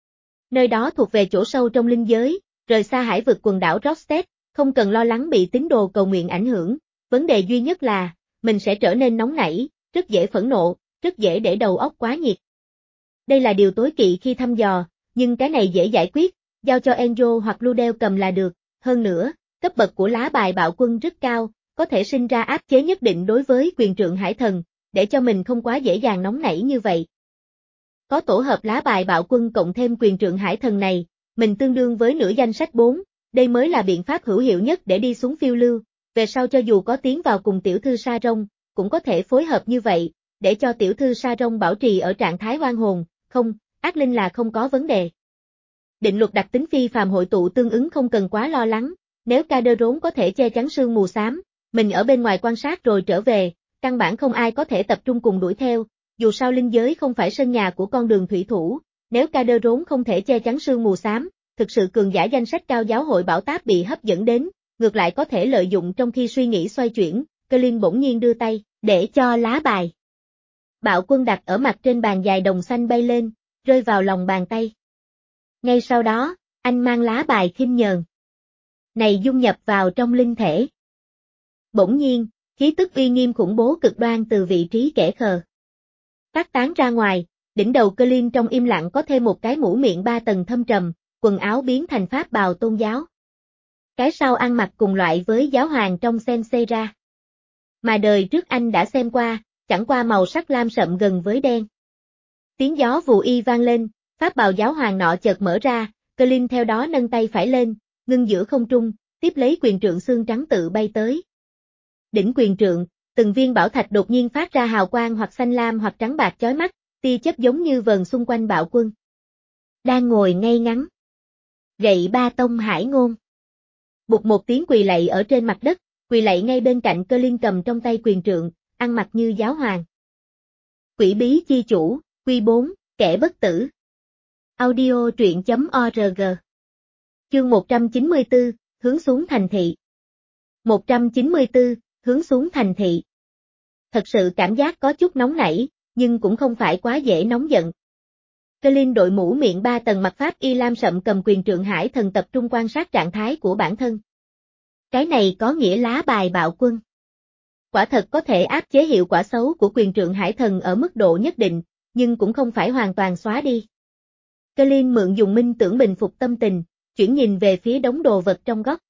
Nơi đó thuộc về chỗ sâu trong linh giới, rời xa hải vực quần đảo Rostet, không cần lo lắng bị tín đồ cầu nguyện ảnh hưởng, vấn đề duy nhất là, mình sẽ trở nên nóng nảy, rất dễ phẫn nộ, rất dễ để đầu óc quá nhiệt. Đây là điều tối kỵ khi thăm dò, nhưng cái này dễ giải quyết, giao cho Enro hoặc Ludell cầm là được, hơn nữa, cấp bậc của lá bài bạo quân rất cao, có thể sinh ra áp chế nhất định đối với quyền trượng hải thần, để cho mình không quá dễ dàng nóng nảy như vậy. Có tổ hợp lá bài bạo quân cộng thêm quyền trượng hải thần này, mình tương đương với nửa danh sách bốn, đây mới là biện pháp hữu hiệu nhất để đi xuống phiêu lưu, về sau cho dù có tiến vào cùng tiểu thư Sa Rông, cũng có thể phối hợp như vậy, để cho tiểu thư Sa Rông bảo trì ở trạng thái oan hồn, không, ác linh là không có vấn đề. Định luật đặc tính phi phàm hội tụ tương ứng không cần quá lo lắng, nếu Calderon có thể che chắn sương mù xám, mình ở bên ngoài quan sát rồi trở về, căn bản không ai có thể tập trung cùng đuổi theo, dù sao linh giới không phải sân nhà của con đường thủy thủ, nếu Calderon không thể che chắn sương mù xám, thực sự cường giả danh sách cao giáo hội bảo táp bị hấp dẫn đến, ngược lại có thể lợi dụng trong khi suy nghĩ xoay chuyển, Colin bỗng nhiên đưa tay, để cho lá bài. Bạo quân đặt ở mặt trên bàn dài đồng xanh bay lên, rơi vào lòng bàn tay. Ngay sau đó, anh mang lá bài khinh nhờn này dung nhập vào trong linh thể. Bỗng nhiên, khí tức uy nghiêm khủng bố cực đoan từ vị trí kẻ khờ phát tán ra ngoài, đỉnh đầu Colin trong im lặng có thêm một cái mũ miệng ba tầng thâm trầm, quần áo biến thành pháp bào tôn giáo. Cái sau ăn mặc cùng loại với giáo hoàng trong Sensei ra. Mà đời trước anh đã xem qua, chẳng qua màu sắc lam sậm gần với đen. Tiếng gió vù y vang lên, pháp bào giáo hoàng nọ chợt mở ra, Colin theo đó nâng tay phải lên, ngưng giữa không trung, tiếp lấy quyền trượng xương trắng tự bay tới. Đỉnh quyền trượng, từng viên bảo thạch đột nhiên phát ra hào quang hoặc xanh lam hoặc trắng bạc chói mắt, tia chớp giống như vờn xung quanh bạo quân. Đang ngồi ngay ngắn. Gậy ba tông hải ngôn. Bụt một tiếng quỳ lạy ở trên mặt đất, quỳ lạy ngay bên cạnh Colin cầm trong tay quyền trượng, ăn mặc như giáo hoàng. Quỷ bí chi chủ, quy bốn, kẻ bất tử. Audio truyện chấm org. Chương một trăm chín mươi tư, hướng xuống thành thị. một trăm chín mươi tư, hướng xuống thành thị. Thật sự cảm giác có chút nóng nảy, nhưng cũng không phải quá dễ nóng giận. Colin đội mũ miệng ba tầng mặt pháp y lam sậm cầm quyền trượng hải thần tập trung quan sát trạng thái của bản thân. Cái này có nghĩa lá bài bạo quân. Quả thật có thể áp chế hiệu quả xấu của quyền trượng hải thần ở mức độ nhất định, nhưng cũng không phải hoàn toàn xóa đi. Colin mượn dùng minh tưởng bình phục tâm tình, chuyển nhìn về phía đống đồ vật trong góc.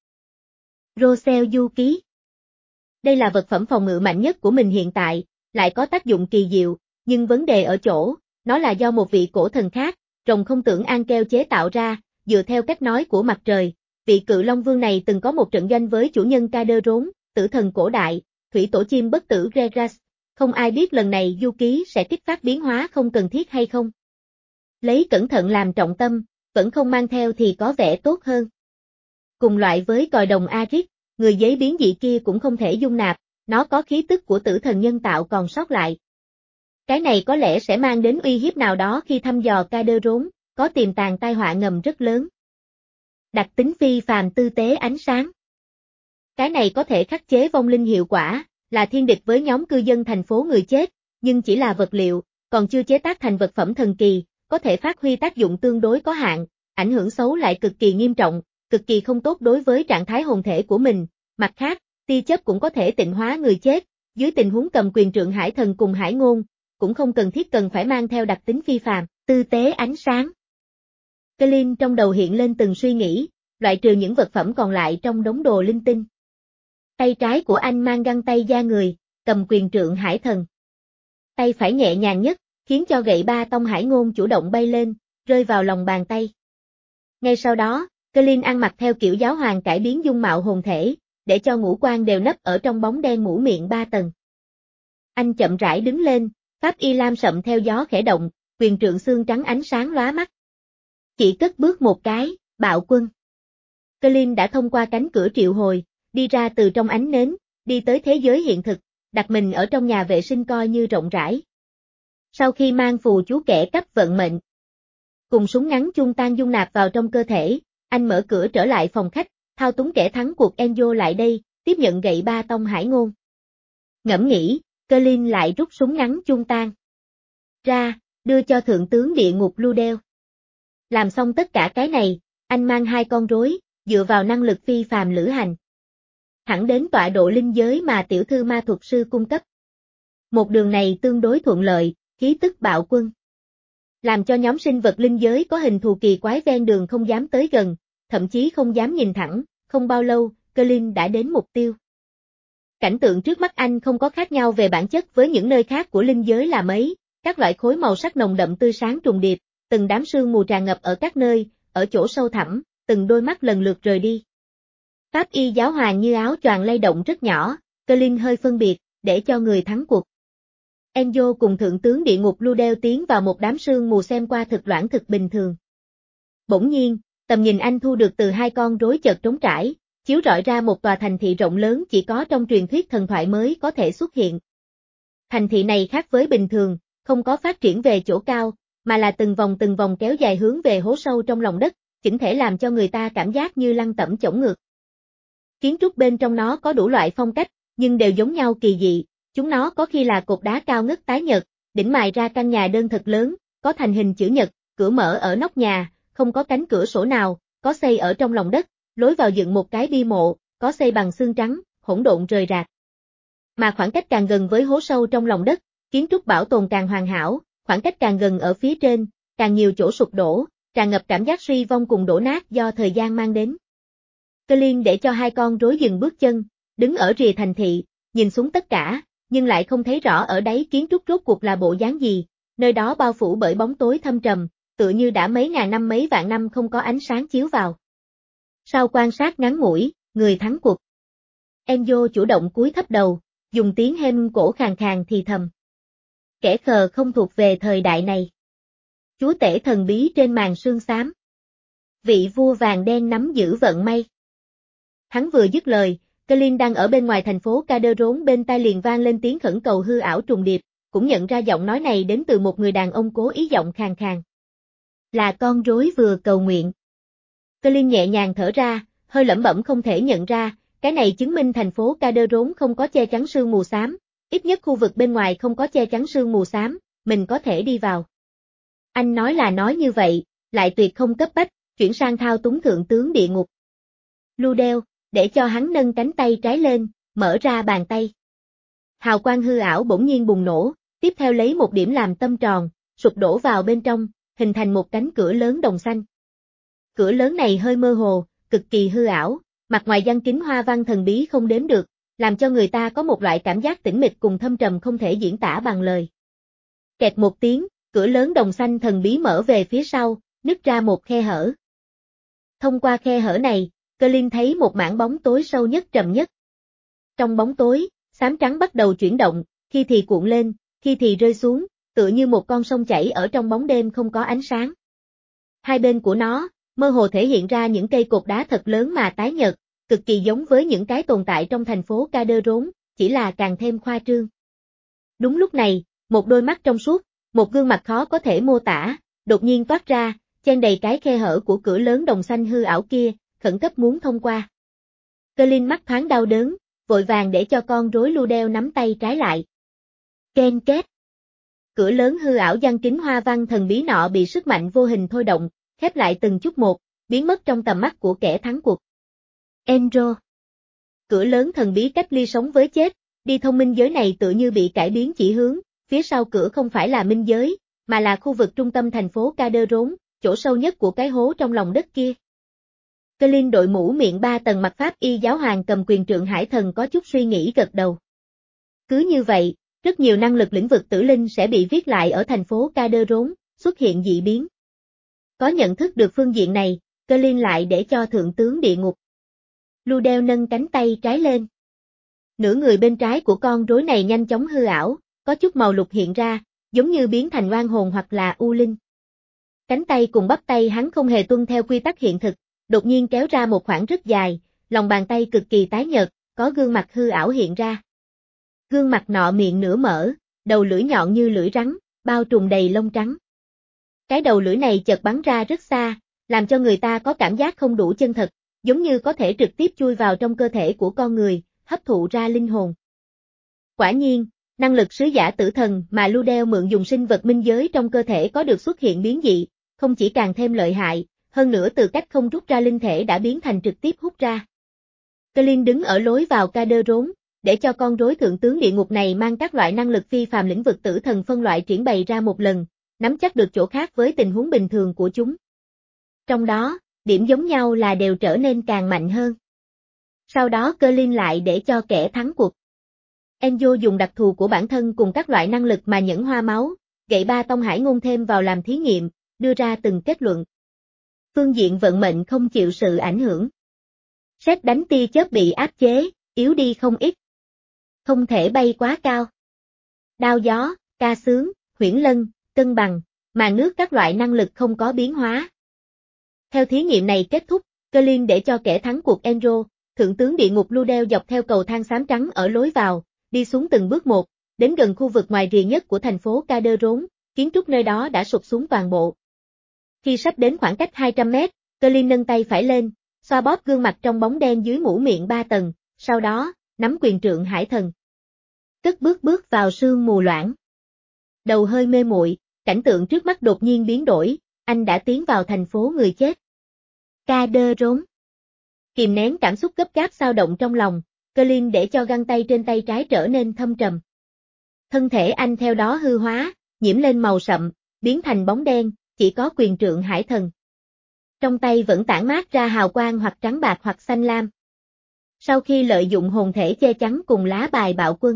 Rosel du ký. Đây là vật phẩm phòng ngự mạnh nhất của mình hiện tại, lại có tác dụng kỳ diệu, nhưng vấn đề ở chỗ, nó là do một vị cổ thần khác, rồng không tưởng an keo chế tạo ra, dựa theo cách nói của mặt trời, vị cự long vương này từng có một trận doanh với chủ nhân Calderon, tử thần cổ đại, thủy tổ chim bất tử Gregas, không ai biết lần này du ký sẽ kích phát biến hóa không cần thiết hay không. Lấy cẩn thận làm trọng tâm, vẫn không mang theo thì có vẻ tốt hơn. Cùng loại với còi đồng Arit, người giấy biến dị kia cũng không thể dung nạp, nó có khí tức của tử thần nhân tạo còn sót lại. Cái này có lẽ sẽ mang đến uy hiếp nào đó khi thăm dò Calderon, có tiềm tàng tai họa ngầm rất lớn. Đặc tính phi phàm tư tế ánh sáng. Cái này có thể khắc chế vong linh hiệu quả, là thiên địch với nhóm cư dân thành phố người chết, nhưng chỉ là vật liệu, còn chưa chế tác thành vật phẩm thần kỳ, có thể phát huy tác dụng tương đối có hạn, ảnh hưởng xấu lại cực kỳ nghiêm trọng, cực kỳ không tốt đối với trạng thái hồn thể của mình. Mặt khác, tia chớp cũng có thể tịnh hóa người chết, dưới tình huống cầm quyền trượng hải thần cùng hải ngôn, cũng không cần thiết cần phải mang theo đặc tính phi phàm, tư tế ánh sáng. Colin trong đầu hiện lên từng suy nghĩ, loại trừ những vật phẩm còn lại trong đống đồ linh tinh. Tay trái của anh mang găng tay da người, cầm quyền trượng hải thần. Tay phải nhẹ nhàng nhất, khiến cho gậy ba tông hải ngôn chủ động bay lên, rơi vào lòng bàn tay. Ngay sau đó, Colin ăn mặc theo kiểu giáo hoàng cải biến dung mạo hồn thể, để cho ngũ quan đều nấp ở trong bóng đen mũ miệng ba tầng. Anh chậm rãi đứng lên, pháp y lam sậm theo gió khẽ động, quyền trượng xương trắng ánh sáng lóa mắt. Chỉ cất bước một cái, bạo quân. Colin đã thông qua cánh cửa triệu hồi, đi ra từ trong ánh nến, đi tới thế giới hiện thực, đặt mình ở trong nhà vệ sinh coi như rộng rãi. Sau khi mang phù chú kẻ cấp vận mệnh, cùng súng ngắn chung tan dung nạp vào trong cơ thể, anh mở cửa trở lại phòng khách, thao túng kẻ thắng cuộc Enzo lại đây, tiếp nhận gậy ba tông hải ngôn. Ngẫm nghĩ, Colin lại rút súng ngắn chung tan ra, đưa cho thượng tướng địa ngục Ludel. Làm xong tất cả cái này, anh mang hai con rối, dựa vào năng lực phi phàm lữ hành. Thẳng đến tọa độ linh giới mà tiểu thư ma thuật sư cung cấp. Một đường này tương đối thuận lợi, khí tức bạo quân. Làm cho nhóm sinh vật linh giới có hình thù kỳ quái ven đường không dám tới gần, thậm chí không dám nhìn thẳng, không bao lâu, Colin đã đến mục tiêu. Cảnh tượng trước mắt anh không có khác nhau về bản chất với những nơi khác của linh giới là mấy, các loại khối màu sắc nồng đậm tươi sáng trùng điệp, từng đám sương mù tràn ngập ở các nơi, ở chỗ sâu thẳm, từng đôi mắt lần lượt rời đi. Pháp y giáo hoàng như áo choàng lay động rất nhỏ, Colin hơi phân biệt, để cho người thắng cuộc. Enzo cùng thượng tướng địa ngục Ludel tiến vào một đám sương mù xem qua thực loãng thực bình thường. Bỗng nhiên, tầm nhìn anh thu được từ hai con rối chợt trống trải, chiếu rọi ra một tòa thành thị rộng lớn chỉ có trong truyền thuyết thần thoại mới có thể xuất hiện. Thành thị này khác với bình thường, không có phát triển về chỗ cao, mà là từng vòng từng vòng kéo dài hướng về hố sâu trong lòng đất, chỉnh thể làm cho người ta cảm giác như lăng tẩm chổng ngược. Kiến trúc bên trong nó có đủ loại phong cách, nhưng đều giống nhau kỳ dị, chúng nó có khi là cột đá cao ngất tái nhật, đỉnh mài ra căn nhà đơn thật lớn, có thành hình chữ nhật, cửa mở ở nóc nhà, không có cánh cửa sổ nào, có xây ở trong lòng đất, lối vào dựng một cái bia mộ, có xây bằng xương trắng, hỗn độn rời rạc. Mà khoảng cách càng gần với hố sâu trong lòng đất, kiến trúc bảo tồn càng hoàn hảo, khoảng cách càng gần ở phía trên, càng nhiều chỗ sụp đổ, tràn ngập cảm giác suy vong cùng đổ nát do thời gian mang đến. Colin để cho hai con rối dừng bước chân, đứng ở rìa thành thị, nhìn xuống tất cả, nhưng lại không thấy rõ ở đáy kiến trúc rốt cuộc là bộ dáng gì, nơi đó bao phủ bởi bóng tối thâm trầm, tựa như đã mấy ngàn năm mấy vạn năm không có ánh sáng chiếu vào. Sau quan sát ngắn ngủi, người thắng cuộc. Enzo chủ động cúi thấp đầu, dùng tiếng hêm cổ khàn khàn thì thầm. Kẻ khờ không thuộc về thời đại này. Chúa tể thần bí trên màn sương xám. Vị vua vàng đen nắm giữ vận may. Hắn vừa dứt lời, Colin đang ở bên ngoài thành phố Calderon bên tai liền vang lên tiếng khẩn cầu hư ảo trùng điệp, cũng nhận ra giọng nói này đến từ một người đàn ông cố ý giọng khàn khàn. Là con rối vừa cầu nguyện. Colin nhẹ nhàng thở ra, hơi lẩm bẩm không thể nhận ra, cái này chứng minh thành phố Calderon không có che chắn sương mù xám, ít nhất khu vực bên ngoài không có che chắn sương mù xám, mình có thể đi vào. Anh nói là nói như vậy, lại tuyệt không cấp bách, chuyển sang thao túng thượng tướng địa ngục Ludel, để cho hắn nâng cánh tay trái lên, mở ra bàn tay. Hào quang hư ảo bỗng nhiên bùng nổ, tiếp theo lấy một điểm làm tâm tròn, sụp đổ vào bên trong, hình thành một cánh cửa lớn đồng xanh. Cửa lớn này hơi mơ hồ, cực kỳ hư ảo, mặt ngoài giăng kính hoa văn thần bí không đếm được, làm cho người ta có một loại cảm giác tĩnh mịch cùng thâm trầm không thể diễn tả bằng lời. Kẹt một tiếng, cửa lớn đồng xanh thần bí mở về phía sau, nứt ra một khe hở. Thông qua khe hở này, Colin thấy một mảng bóng tối sâu nhất trầm nhất. Trong bóng tối, xám trắng bắt đầu chuyển động, khi thì cuộn lên, khi thì rơi xuống, tựa như một con sông chảy ở trong bóng đêm không có ánh sáng. Hai bên của nó, mơ hồ thể hiện ra những cây cột đá thật lớn mà tái nhợt, cực kỳ giống với những cái tồn tại trong thành phố Calderon, chỉ là càng thêm khoa trương. Đúng lúc này, một đôi mắt trong suốt, một gương mặt khó có thể mô tả, đột nhiên toát ra, chen đầy cái khe hở của cửa lớn đồng xanh hư ảo kia, khẩn cấp muốn thông qua. Colin mắt thoáng đau đớn, vội vàng để cho con rối Ludel nắm tay trái lại. Ken két. Cửa lớn hư ảo giăng kính hoa văn thần bí nọ bị sức mạnh vô hình thôi động, khép lại từng chút một, biến mất trong tầm mắt của kẻ thắng cuộc. Enro. Cửa lớn thần bí cách ly sống với chết, đi thông minh giới này tự như bị cải biến chỉ hướng, phía sau cửa không phải là minh giới, mà là khu vực trung tâm thành phố Calderon, chỗ sâu nhất của cái hố trong lòng đất kia. Colin đội mũ miệng ba tầng mặc pháp y giáo hoàng cầm quyền trượng hải thần có chút suy nghĩ gật đầu. Cứ như vậy, rất nhiều năng lực lĩnh vực tử linh sẽ bị viết lại ở thành phố Calderon, xuất hiện dị biến. Có nhận thức được phương diện này, Colin lại để cho thượng tướng địa ngục Ludel nâng cánh tay trái lên. Nửa người bên trái của con rối này nhanh chóng hư ảo, có chút màu lục hiện ra, giống như biến thành oan hồn hoặc là u linh. Cánh tay cùng bắp tay hắn không hề tuân theo quy tắc hiện thực, đột nhiên kéo ra một khoảng rất dài, lòng bàn tay cực kỳ tái nhợt, có gương mặt hư ảo hiện ra. Gương mặt nọ miệng nửa mở, đầu lưỡi nhọn như lưỡi rắn, bao trùm đầy lông trắng. Cái đầu lưỡi này chợt bắn ra rất xa, làm cho người ta có cảm giác không đủ chân thật, giống như có thể trực tiếp chui vào trong cơ thể của con người, hấp thụ ra linh hồn. Quả nhiên, năng lực sứ giả tử thần mà Ludel mượn dùng sinh vật minh giới trong cơ thể có được xuất hiện biến dị, không chỉ càng thêm lợi hại, hơn nữa từ cách không rút ra linh thể đã biến thành trực tiếp hút ra. Colin đứng ở lối vào Calderon, để cho con rối thượng tướng địa ngục này mang các loại năng lực phi phàm lĩnh vực tử thần phân loại triển bày ra một lần, nắm chắc được chỗ khác với tình huống bình thường của chúng. Trong đó, điểm giống nhau là đều trở nên càng mạnh hơn. Sau đó Colin lại để cho kẻ thắng cuộc. Enzo dùng đặc thù của bản thân cùng các loại năng lực mà nhẫn hoa máu, gậy ba tông hải ngôn thêm vào làm thí nghiệm, đưa ra từng kết luận. Phương diện vận mệnh không chịu sự ảnh hưởng. Sét đánh tia chớp bị áp chế, yếu đi không ít. Không thể bay quá cao. Đao gió, ca sướng, huyễn lân, cân bằng, màn nước các loại năng lực không có biến hóa. Theo thí nghiệm này kết thúc, Colin để cho kẻ thắng cuộc Enro, thượng tướng địa ngục Ludel dọc theo cầu thang xám trắng ở lối vào, đi xuống từng bước một, đến gần khu vực ngoài rìa nhất của thành phố Calderon, kiến trúc nơi đó đã sụp xuống toàn bộ. Khi sắp đến khoảng cách hai trăm mét, Colin nâng tay phải lên, xoa bóp gương mặt trong bóng đen dưới mũ miệng ba tầng, sau đó, nắm quyền trượng hải thần. Cất bước bước vào sương mù loãng. Đầu hơi mê muội, cảnh tượng trước mắt đột nhiên biến đổi, anh đã tiến vào thành phố người chết. Calderon. Kìm nén cảm xúc gấp gáp xao động trong lòng, Colin để cho găng tay trên tay trái trở nên thâm trầm. Thân thể anh theo đó hư hóa, nhiễm lên màu sậm, biến thành bóng đen, chỉ có quyền trượng hải thần. Trong tay vẫn tản mát ra hào quang hoặc trắng bạc hoặc xanh lam. Sau khi lợi dụng hồn thể che chắn cùng lá bài bạo quân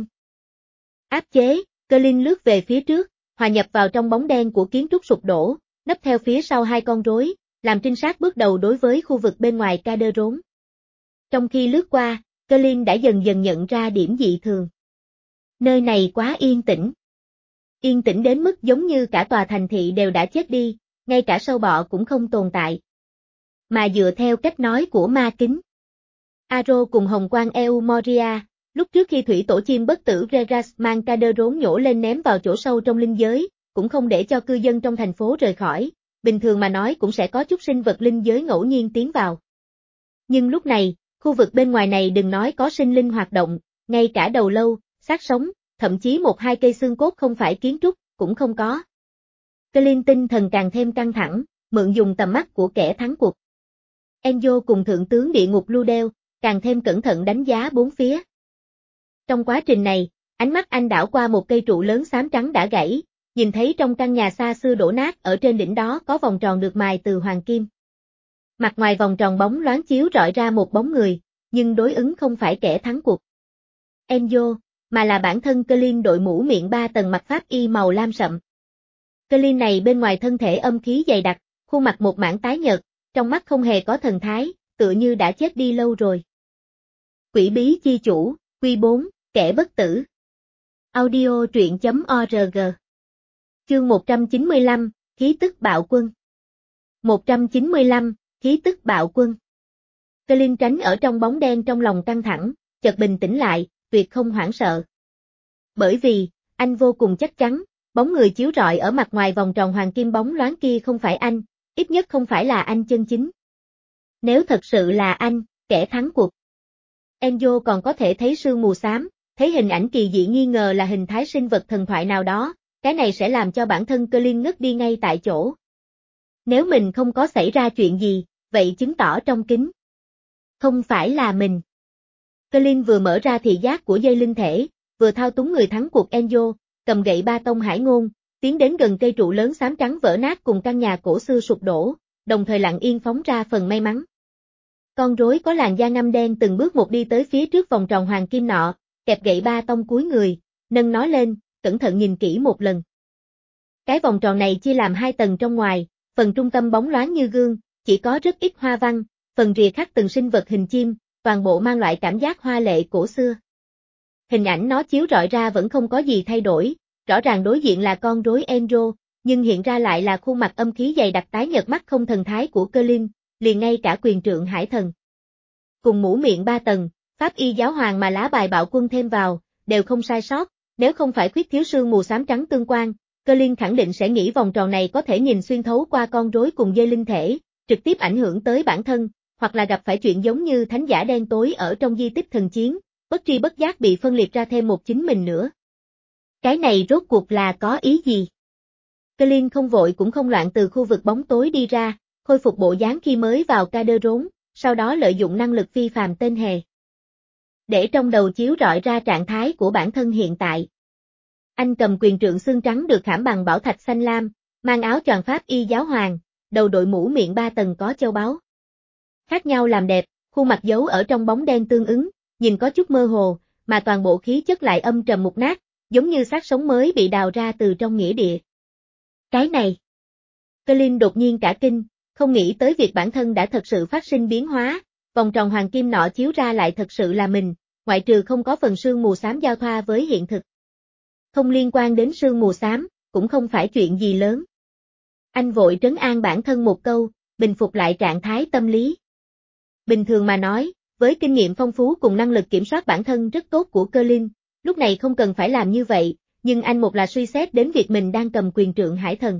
áp chế, Colin lướt về phía trước, hòa nhập vào trong bóng đen của kiến trúc sụp đổ, nấp theo phía sau hai con rối, làm trinh sát bước đầu đối với khu vực bên ngoài Calderon. Trong khi lướt qua, Colin đã dần dần nhận ra điểm dị thường. Nơi này quá yên tĩnh. Yên tĩnh đến mức giống như cả tòa thành thị đều đã chết đi, ngay cả sâu bọ cũng không tồn tại. Mà dựa theo cách nói của ma kính, Aro cùng hồng quang Eumoria, lúc trước khi thủy tổ chim bất tử Regas mang Calderon nhổ lên ném vào chỗ sâu trong linh giới, cũng không để cho cư dân trong thành phố rời khỏi, bình thường mà nói cũng sẽ có chút sinh vật linh giới ngẫu nhiên tiến vào. Nhưng lúc này, khu vực bên ngoài này đừng nói có sinh linh hoạt động, ngay cả đầu lâu, xác sống, thậm chí một hai cây xương cốt không phải kiến trúc, cũng không có. Colin tinh thần càng thêm căng thẳng, mượn dùng tầm mắt của kẻ thắng cuộc. Enzo cùng thượng tướng địa ngục Ludel, càng thêm cẩn thận đánh giá bốn phía. Trong quá trình này, ánh mắt anh đảo qua một cây trụ lớn xám trắng đã gãy, nhìn thấy trong căn nhà xa xưa đổ nát ở trên đỉnh đó có vòng tròn được mài từ hoàng kim. Mặt ngoài vòng tròn bóng loáng chiếu rọi ra một bóng người, nhưng đối ứng không phải kẻ thắng cuộc Enzo, mà là bản thân Colin đội mũ miệng ba tầng mặc pháp y màu lam sậm. Colin này bên ngoài thân thể âm khí dày đặc, khuôn mặt một mảng tái nhợt, trong mắt không hề có thần thái, tựa như đã chết đi lâu rồi. Quỷ bí chi chủ, Quy bốn, kẻ bất tử. Audio truyện chấm org. Chương một trăm chín mươi lăm, khí tức bạo quân. một trăm chín mươi lăm, khí tức bạo quân. Colin tránh ở trong bóng đen trong lòng căng thẳng, chợt bình tĩnh lại, tuyệt không hoảng sợ. Bởi vì, anh vô cùng chắc chắn, bóng người chiếu rọi ở mặt ngoài vòng tròn hoàng kim bóng loáng kia không phải anh, ít nhất không phải là anh chân chính. Nếu thật sự là anh, kẻ thắng cuộc. Enzo còn có thể thấy sương mù xám, thấy hình ảnh kỳ dị nghi ngờ là hình thái sinh vật thần thoại nào đó, cái này sẽ làm cho bản thân Colin ngất đi ngay tại chỗ. Nếu mình không có xảy ra chuyện gì, vậy chứng tỏ trong kính không phải là mình. Colin vừa mở ra thị giác của dây linh thể, vừa thao túng người thắng cuộc Enzo, cầm gậy ba tông hải ngôn, tiến đến gần cây trụ lớn xám trắng vỡ nát cùng căn nhà cổ xưa sụp đổ, đồng thời lặng yên phóng ra phần may mắn. Con rối có làn da ngăm đen từng bước một đi tới phía trước vòng tròn hoàng kim nọ, kẹp gậy ba tông cúi người, nâng nó lên, cẩn thận nhìn kỹ một lần. Cái vòng tròn này chia làm hai tầng trong ngoài, phần trung tâm bóng loáng như gương, chỉ có rất ít hoa văn, phần rìa khắc từng sinh vật hình chim, toàn bộ mang loại cảm giác hoa lệ cổ xưa. Hình ảnh nó chiếu rọi ra vẫn không có gì thay đổi, rõ ràng đối diện là con rối Enzo, nhưng hiện ra lại là khuôn mặt âm khí dày đặc tái nhợt mắt không thần thái của Colin, liền ngay cả quyền trượng hải thần. Cùng mũ miệng ba tầng, pháp y giáo hoàng mà lá bài bạo quân thêm vào, đều không sai sót, nếu không phải khuyết thiếu sương mù xám trắng tương quan, Colin khẳng định sẽ nghĩ vòng tròn này có thể nhìn xuyên thấu qua con rối cùng dây linh thể, trực tiếp ảnh hưởng tới bản thân, hoặc là gặp phải chuyện giống như thánh giả đen tối ở trong di tích thần chiến, bất tri bất giác bị phân liệt ra thêm một chính mình nữa. Cái này rốt cuộc là có ý gì? Colin không vội cũng không loạn từ khu vực bóng tối đi ra, khôi phục bộ dáng khi mới vào Calderon, sau đó lợi dụng năng lực phi phàm tên hề. Để trong đầu chiếu rọi ra trạng thái của bản thân hiện tại. Anh cầm quyền trượng xương trắng được khảm bằng bảo thạch xanh lam, mang áo choàng pháp y giáo hoàng, đầu đội mũ miệng ba tầng có châu báu. Khác nhau làm đẹp, khuôn mặt giấu ở trong bóng đen tương ứng, nhìn có chút mơ hồ, mà toàn bộ khí chất lại âm trầm mục nát, giống như xác sống mới bị đào ra từ trong nghĩa địa. Cái này. Colin đột nhiên cả kinh, không nghĩ tới việc bản thân đã thật sự phát sinh biến hóa, vòng tròn hoàng kim nọ chiếu ra lại thật sự là mình, ngoại trừ không có phần sương mù xám giao thoa với hiện thực. Không liên quan đến sương mù xám, cũng không phải chuyện gì lớn. Anh vội trấn an bản thân một câu, bình phục lại trạng thái tâm lý. Bình thường mà nói, với kinh nghiệm phong phú cùng năng lực kiểm soát bản thân rất tốt của Colin, lúc này không cần phải làm như vậy, nhưng anh một là suy xét đến việc mình đang cầm quyền trượng hải thần.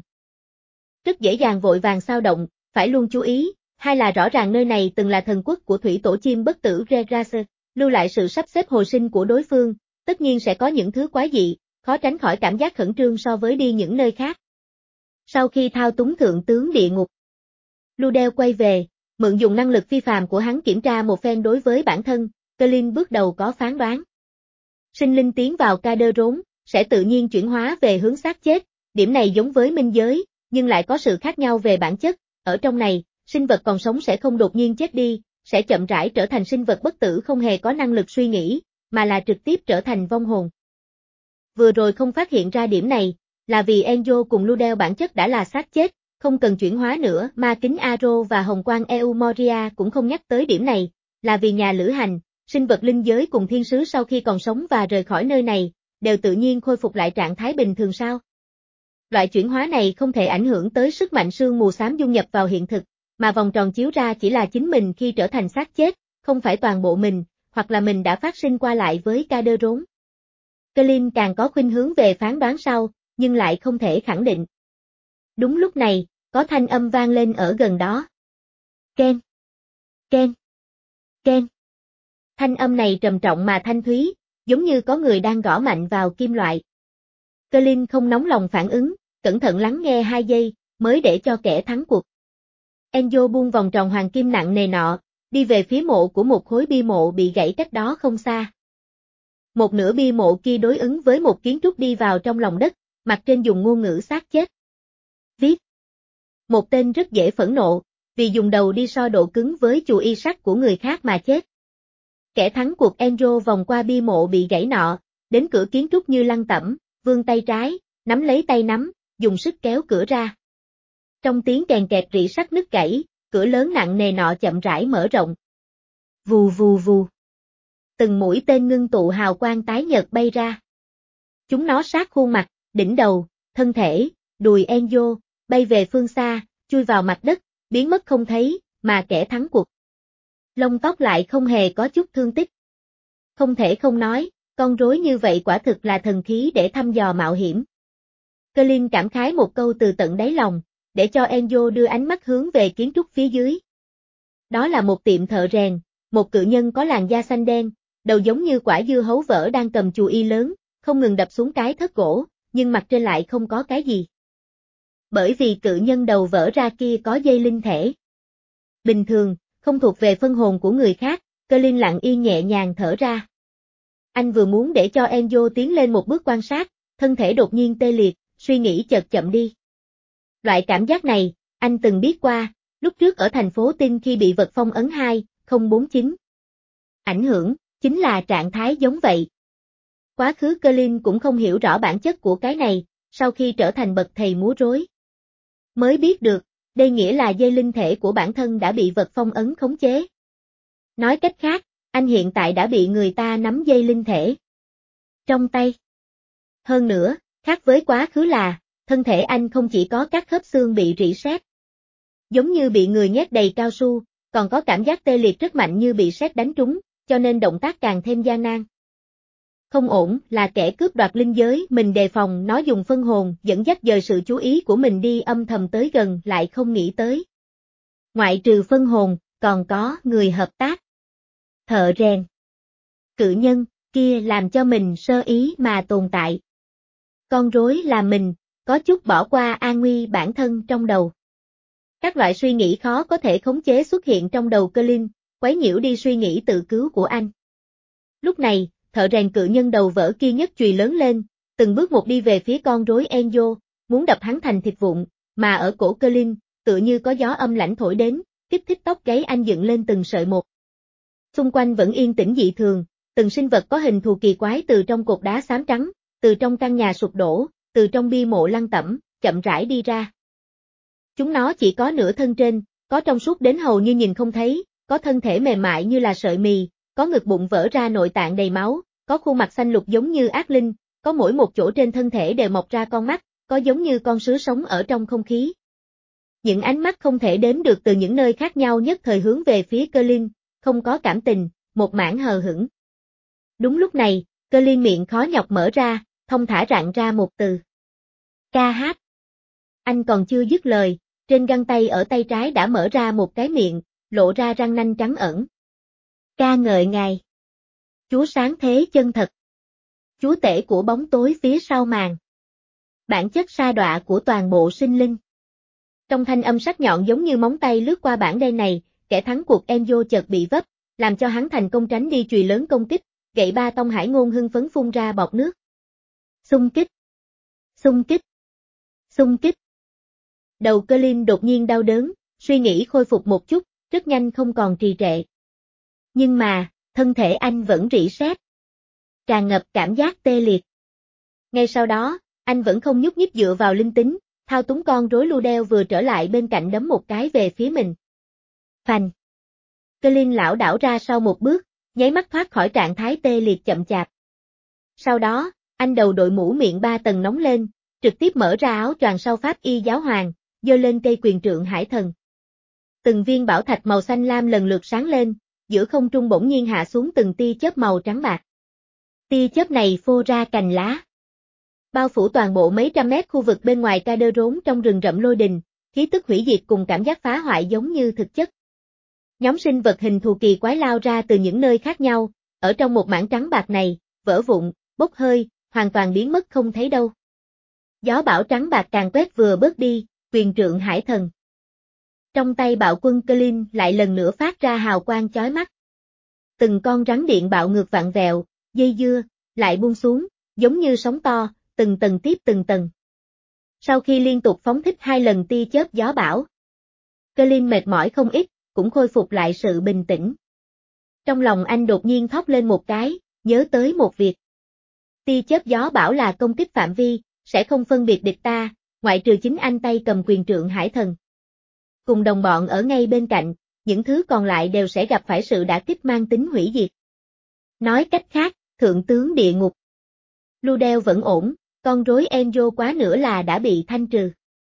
Rất dễ dàng vội vàng xao động, phải luôn chú ý, hai là rõ ràng nơi này từng là thần quốc của thủy tổ chim bất tử Regrase, lưu lại sự sắp xếp hồi sinh của đối phương, tất nhiên sẽ có những thứ quái dị, khó tránh khỏi cảm giác khẩn trương so với đi những nơi khác. Sau khi thao túng thượng tướng địa ngục, Ludel quay về, mượn dùng năng lực phi phàm của hắn kiểm tra một phen đối với bản thân, Colin bước đầu có phán đoán. Sinh linh tiến vào Calderon, sẽ tự nhiên chuyển hóa về hướng xác chết, điểm này giống với minh giới, nhưng lại có sự khác nhau về bản chất, ở trong này, sinh vật còn sống sẽ không đột nhiên chết đi, sẽ chậm rãi trở thành sinh vật bất tử không hề có năng lực suy nghĩ, mà là trực tiếp trở thành vong hồn. Vừa rồi không phát hiện ra điểm này, là vì Enzo cùng Ludel bản chất đã là xác chết, không cần chuyển hóa nữa, ma kính Aro và hồng quang Eumoria cũng không nhắc tới điểm này, là vì nhà lữ hành, sinh vật linh giới cùng thiên sứ sau khi còn sống và rời khỏi nơi này, đều tự nhiên khôi phục lại trạng thái bình thường sao? Loại chuyển hóa này không thể ảnh hưởng tới sức mạnh sương mù xám dung nhập vào hiện thực, mà vòng tròn chiếu ra chỉ là chính mình khi trở thành xác chết, không phải toàn bộ mình, hoặc là mình đã phát sinh qua lại với Calderon. Colin càng có khuynh hướng về phán đoán sau, nhưng lại không thể khẳng định. Đúng lúc này, có thanh âm vang lên ở gần đó. Ken, Ken, Ken. Thanh âm này trầm trọng mà thanh thúy, giống như có người đang gõ mạnh vào kim loại. Colin không nóng lòng phản ứng, cẩn thận lắng nghe hai giây, mới để cho kẻ thắng cuộc. Enzo buông vòng tròn hoàng kim nặng nề nọ, đi về phía mộ của một khối bia mộ bị gãy cách đó không xa. Một nửa bia mộ kia đối ứng với một kiến trúc đi vào trong lòng đất, mặt trên dùng ngôn ngữ xác chết. Viết. Một tên rất dễ phẫn nộ, vì dùng đầu đi so độ cứng với chù y sắt của người khác mà chết. Kẻ thắng cuộc Enzo vòng qua bia mộ bị gãy nọ, đến cửa kiến trúc như lăng tẩm, vươn tay trái, nắm lấy tay nắm, dùng sức kéo cửa ra. Trong tiếng kèn kẹt rỉ sắt nứt gãy, cửa lớn nặng nề nọ chậm rãi mở rộng. Vù vù vù. Từng mũi tên ngưng tụ hào quang tái nhợt bay ra. Chúng nó sát khuôn mặt, đỉnh đầu, thân thể, đùi Enzo, bay về phương xa, chui vào mặt đất, biến mất không thấy, mà kẻ thắng cuộc lông tóc lại không hề có chút thương tích. Không thể không nói, con rối như vậy quả thực là thần khí để thăm dò mạo hiểm. Colin cảm khái một câu từ tận đáy lòng, để cho Enzo đưa ánh mắt hướng về kiến trúc phía dưới. Đó là một tiệm thợ rèn, một cự nhân có làn da xanh đen, đầu giống như quả dưa hấu vỡ đang cầm chùi y lớn, không ngừng đập xuống cái thớt gỗ, nhưng mặt trên lại không có cái gì. Bởi vì cự nhân đầu vỡ ra kia có dây linh thể. Bình thường, không thuộc về phân hồn của người khác, Colin lặng yên nhẹ nhàng thở ra. Anh vừa muốn để cho Enzo tiến lên một bước quan sát, thân thể đột nhiên tê liệt, suy nghĩ chợt chậm đi. Loại cảm giác này, anh từng biết qua, lúc trước ở thành phố Tinh khi bị vật phong ấn hai không bốn chín. Ảnh hưởng, chính là trạng thái giống vậy. Quá khứ Colin cũng không hiểu rõ bản chất của cái này, sau khi trở thành bậc thầy múa rối. Mới biết được, đây nghĩa là dây linh thể của bản thân đã bị vật phong ấn khống chế. Nói cách khác, anh hiện tại đã bị người ta nắm dây linh thể trong tay. Hơn nữa, khác với quá khứ là, thân thể anh không chỉ có các khớp xương bị rỉ sét, giống như bị người nhét đầy cao su, còn có cảm giác tê liệt rất mạnh như bị sét đánh trúng, cho nên động tác càng thêm gian nan. Không ổn, là kẻ cướp đoạt linh giới, mình đề phòng nó dùng phân hồn dẫn dắt dời sự chú ý của mình đi âm thầm tới gần lại không nghĩ tới. Ngoại trừ phân hồn, còn có người hợp tác. Thợ rèn. Cự nhân, kia làm cho mình sơ ý mà tồn tại. Con rối là mình, có chút bỏ qua an nguy bản thân trong đầu. Các loại suy nghĩ khó có thể khống chế xuất hiện trong đầu Colin, quấy nhiễu đi suy nghĩ tự cứu của anh. Lúc này, thợ rèn cự nhân đầu vỡ kia nhấc chùy lớn lên, từng bước một đi về phía con rối Enzo, muốn đập hắn thành thịt vụn, mà ở cổ Colin, tựa như có gió âm lãnh thổi đến, kích thích tóc gáy anh dựng lên từng sợi một. Xung quanh vẫn yên tĩnh dị thường, từng sinh vật có hình thù kỳ quái từ trong cột đá xám trắng, từ trong căn nhà sụp đổ, từ trong bia mộ lăng tẩm, chậm rãi đi ra. Chúng nó chỉ có nửa thân trên, có trong suốt đến hầu như nhìn không thấy, có thân thể mềm mại như là sợi mì, có ngực bụng vỡ ra nội tạng đầy máu, có khuôn mặt xanh lục giống như ác linh, có mỗi một chỗ trên thân thể đều mọc ra con mắt, có giống như con sứa sống ở trong không khí. Những ánh mắt không thể đếm được từ những nơi khác nhau nhất thời hướng về phía Colin, không có cảm tình, một mảng hờ hững. Đúng lúc này, Colin miệng khó nhọc mở ra, thông thả rạn ra một từ. Ca hát. Anh còn chưa dứt lời, trên găng tay ở tay trái đã mở ra một cái miệng, lộ ra răng nanh trắng ẩn. Ca ngợi ngài. Chúa sáng thế chân thật. Chúa tể của bóng tối phía sau màn. Bản chất sa đọa của toàn bộ sinh linh. Trong thanh âm sắc nhọn giống như móng tay lướt qua bản đen này, kẻ thắng cuộc Enzo chợt bị vấp, làm cho hắn thành công tránh đi chùy lớn công kích, gậy ba tông hải ngôn hưng phấn phun ra bọt nước. Xung kích. Xung kích. Xung kích. Đầu Colin đột nhiên đau đớn, suy nghĩ khôi phục một chút, rất nhanh không còn trì trệ. Nhưng mà, thân thể anh vẫn rỉ sét, tràn ngập cảm giác tê liệt. Ngay sau đó, anh vẫn không nhúc nhích dựa vào linh tính, thao túng con rối Ludel vừa trở lại bên cạnh đấm một cái về phía mình. Phành. Colin lảo đảo ra sau một bước, nháy mắt thoát khỏi trạng thái tê liệt chậm chạp. Sau đó, anh đầu đội mũ miệng ba tầng nóng lên, trực tiếp mở ra áo choàng sau pháp y giáo hoàng, giơ lên cây quyền trượng hải thần. Từng viên bảo thạch màu xanh lam lần lượt sáng lên, giữa không trung bỗng nhiên hạ xuống từng tia chớp màu trắng bạc. Tia chớp này phô ra cành lá, bao phủ toàn bộ mấy trăm mét khu vực bên ngoài ca đơ rốn trong rừng rậm lôi đình, khí tức hủy diệt cùng cảm giác phá hoại giống như thực chất. Nhóm sinh vật hình thù kỳ quái lao ra từ những nơi khác nhau, ở trong một mảng trắng bạc này, vỡ vụn, bốc hơi, hoàn toàn biến mất không thấy đâu. Gió bão trắng bạc càng quét vừa bớt đi, quyền trượng hải thần. Trong tay bạo quân Colin lại lần nữa phát ra hào quang chói mắt. Từng con rắn điện bạo ngược vặn vẹo, dây dưa, lại buông xuống, giống như sóng to, từng tầng tiếp từng tầng. Sau khi liên tục phóng thích hai lần tia chớp gió bão, Colin mệt mỏi không ít, cũng khôi phục lại sự bình tĩnh. Trong lòng anh đột nhiên thốt lên một cái, nhớ tới một việc. Tia chớp gió bão là công kích phạm vi, sẽ không phân biệt địch ta, ngoại trừ chính anh tay cầm quyền trượng hải thần. Cùng đồng bọn ở ngay bên cạnh, những thứ còn lại đều sẽ gặp phải sự đả kích mang tính hủy diệt. Nói cách khác, thượng tướng địa ngục. Ludel vẫn ổn, con rối Enzo quá nữa là đã bị thanh trừ.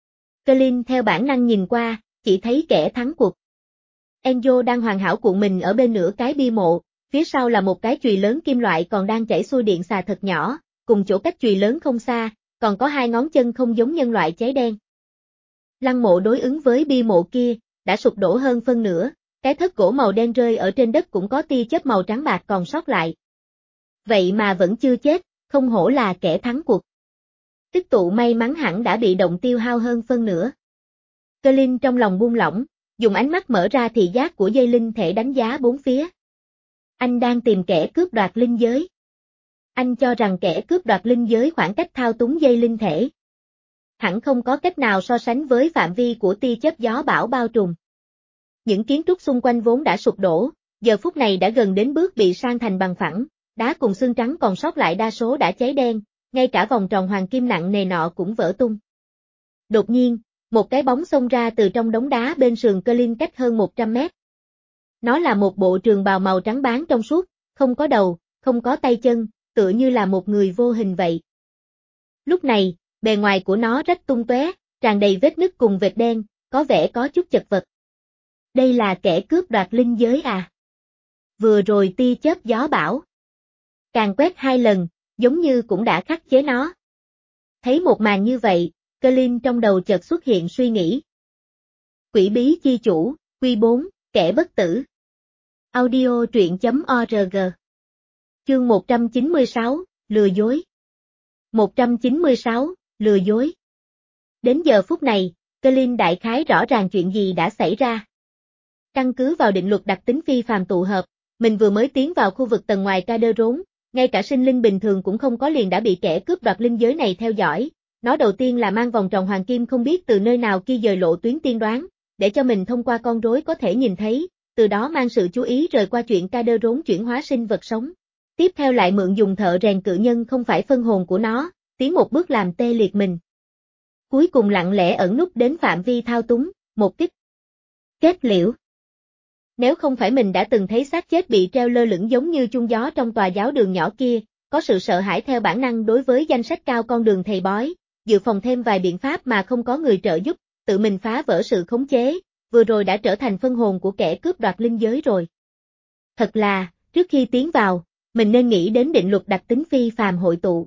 Colin theo bản năng nhìn qua, chỉ thấy kẻ thắng cuộc. Enzo đang hoàn hảo cuộn mình ở bên nửa cái bia mộ, phía sau là một cái chùy lớn kim loại còn đang chảy xuôi điện xà thật nhỏ, cùng chỗ cách chùy lớn không xa, còn có hai ngón chân không giống nhân loại cháy đen. Lăng mộ đối ứng với bia mộ kia, đã sụp đổ hơn phân nửa, cái thất gỗ màu đen rơi ở trên đất cũng có tia chớp màu trắng bạc còn sót lại. Vậy mà vẫn chưa chết, không hổ là kẻ thắng cuộc. Tích tụ may mắn hẳn đã bị động tiêu hao hơn phân nửa. Cơ Linh trong lòng buông lỏng, dùng ánh mắt mở ra thị giác của dây linh thể đánh giá bốn phía. Anh đang tìm kẻ cướp đoạt linh giới. Anh cho rằng kẻ cướp đoạt linh giới khoảng cách thao túng dây linh thể. Hẳn không có cách nào so sánh với phạm vi của tia chớp gió bão bao trùm. Những kiến trúc xung quanh vốn đã sụp đổ, giờ phút này đã gần đến bước bị san thành bằng phẳng, đá cùng xương trắng còn sót lại đa số đã cháy đen, ngay cả vòng tròn hoàng kim nặng nề nọ cũng vỡ tung. Đột nhiên, một cái bóng xông ra từ trong đống đá bên sườn Cơ Linh cách hơn một trăm mét. Nó là một bộ trường bào màu trắng báng trong suốt, không có đầu, không có tay chân, tựa như là một người vô hình vậy. Lúc này, bề ngoài của nó rách tung tóe, tràn đầy vết nứt cùng vệt đen, có vẻ có chút chật vật. Đây là kẻ cướp đoạt linh giới à? Vừa rồi tia chớp gió bão. Càng quét hai lần, giống như cũng đã khắc chế nó. Thấy một màn như vậy, Cơ Linh trong đầu chợt xuất hiện suy nghĩ. Quỷ bí chi chủ, Quy bốn, kẻ bất tử. Audio truyện chấm org. Chương một trăm chín mươi sáu, lừa dối. một trăm chín mươi sáu, lừa dối. Đến giờ phút này, Cơ Linh đại khái rõ ràng chuyện gì đã xảy ra. Căn cứ vào định luật đặc tính phi phàm tụ hợp, mình vừa mới tiến vào khu vực tầng ngoài Calderon, ngay cả sinh linh bình thường cũng không có liền đã bị kẻ cướp đoạt linh giới này theo dõi. Nó đầu tiên là mang vòng tròn hoàng kim không biết từ nơi nào kia dời lộ tuyến tiên đoán, để cho mình thông qua con rối có thể nhìn thấy, từ đó mang sự chú ý rời qua chuyện Calderon chuyển hóa sinh vật sống. Tiếp theo lại mượn dùng thợ rèn cự nhân không phải phân hồn của nó, tiến một bước làm tê liệt mình. Cuối cùng lặng lẽ ẩn núp đến phạm vi thao túng, một kích. Kết liễu. Nếu không phải mình đã từng thấy xác chết bị treo lơ lửng giống như chuông gió trong tòa giáo đường nhỏ kia, có sự sợ hãi theo bản năng đối với danh sách cao con đường thầy bói, dự phòng thêm vài biện pháp mà không có người trợ giúp, tự mình phá vỡ sự khống chế, vừa rồi đã trở thành phân hồn của kẻ cướp đoạt linh giới rồi. Thật là, trước khi tiến vào, mình nên nghĩ đến định luật đặc tính phi phàm hội tụ.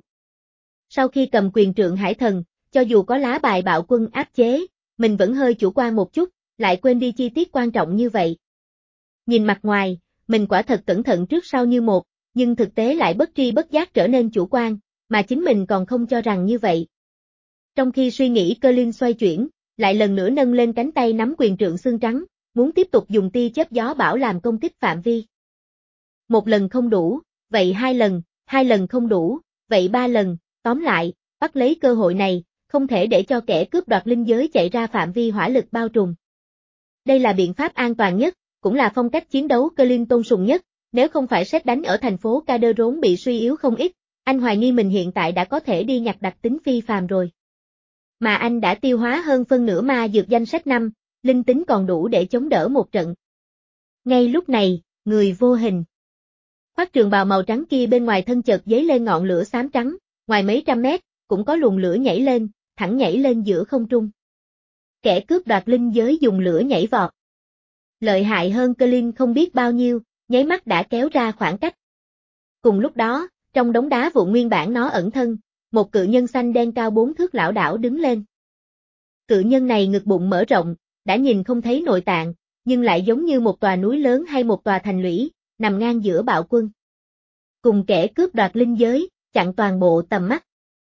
Sau khi cầm quyền trượng hải thần, cho dù có lá bài bạo quân áp chế, mình vẫn hơi chủ quan một chút, lại quên đi chi tiết quan trọng như vậy. Nhìn mặt ngoài, mình quả thật cẩn thận trước sau như một, nhưng thực tế lại bất tri bất giác trở nên chủ quan, mà chính mình còn không cho rằng như vậy. Trong khi suy nghĩ, Cơ Linh xoay chuyển, lại lần nữa nâng lên cánh tay nắm quyền trượng xương trắng, muốn tiếp tục dùng tia chớp gió bão làm công kích phạm vi. Một lần không đủ, vậy hai lần, hai lần không đủ, vậy ba lần, tóm lại, bắt lấy cơ hội này, không thể để cho kẻ cướp đoạt linh giới chạy ra phạm vi hỏa lực bao trùm. Đây là biện pháp an toàn nhất, cũng là phong cách chiến đấu Cơ Linh tôn sùng nhất, nếu không phải sét đánh ở thành phố Calderon bị suy yếu không ít, anh hoài nghi mình hiện tại đã có thể đi nhặt đặc tính phi phàm rồi. Mà anh đã tiêu hóa hơn phân nửa ma dược danh sách năm, linh tính còn đủ để chống đỡ một trận. Ngay lúc này, người vô hình. Khoác trường bào màu trắng kia bên ngoài thân chợt dấy lên ngọn lửa xám trắng, ngoài mấy trăm mét, cũng có luồng lửa nhảy lên, thẳng nhảy lên giữa không trung. Kẻ cướp đoạt linh giới dùng lửa nhảy vọt. Lợi hại hơn Cơ Linh không biết bao nhiêu, nháy mắt đã kéo ra khoảng cách. Cùng lúc đó, trong đống đá vụn nguyên bản nó ẩn thân, một cự nhân xanh đen cao bốn thước lảo đảo đứng lên. Cự nhân này ngực bụng mở rộng, đã nhìn không thấy nội tạng, nhưng lại giống như một tòa núi lớn hay một tòa thành lũy, nằm ngang giữa bạo quân. Cùng kẻ cướp đoạt linh giới, chặn toàn bộ tầm mắt.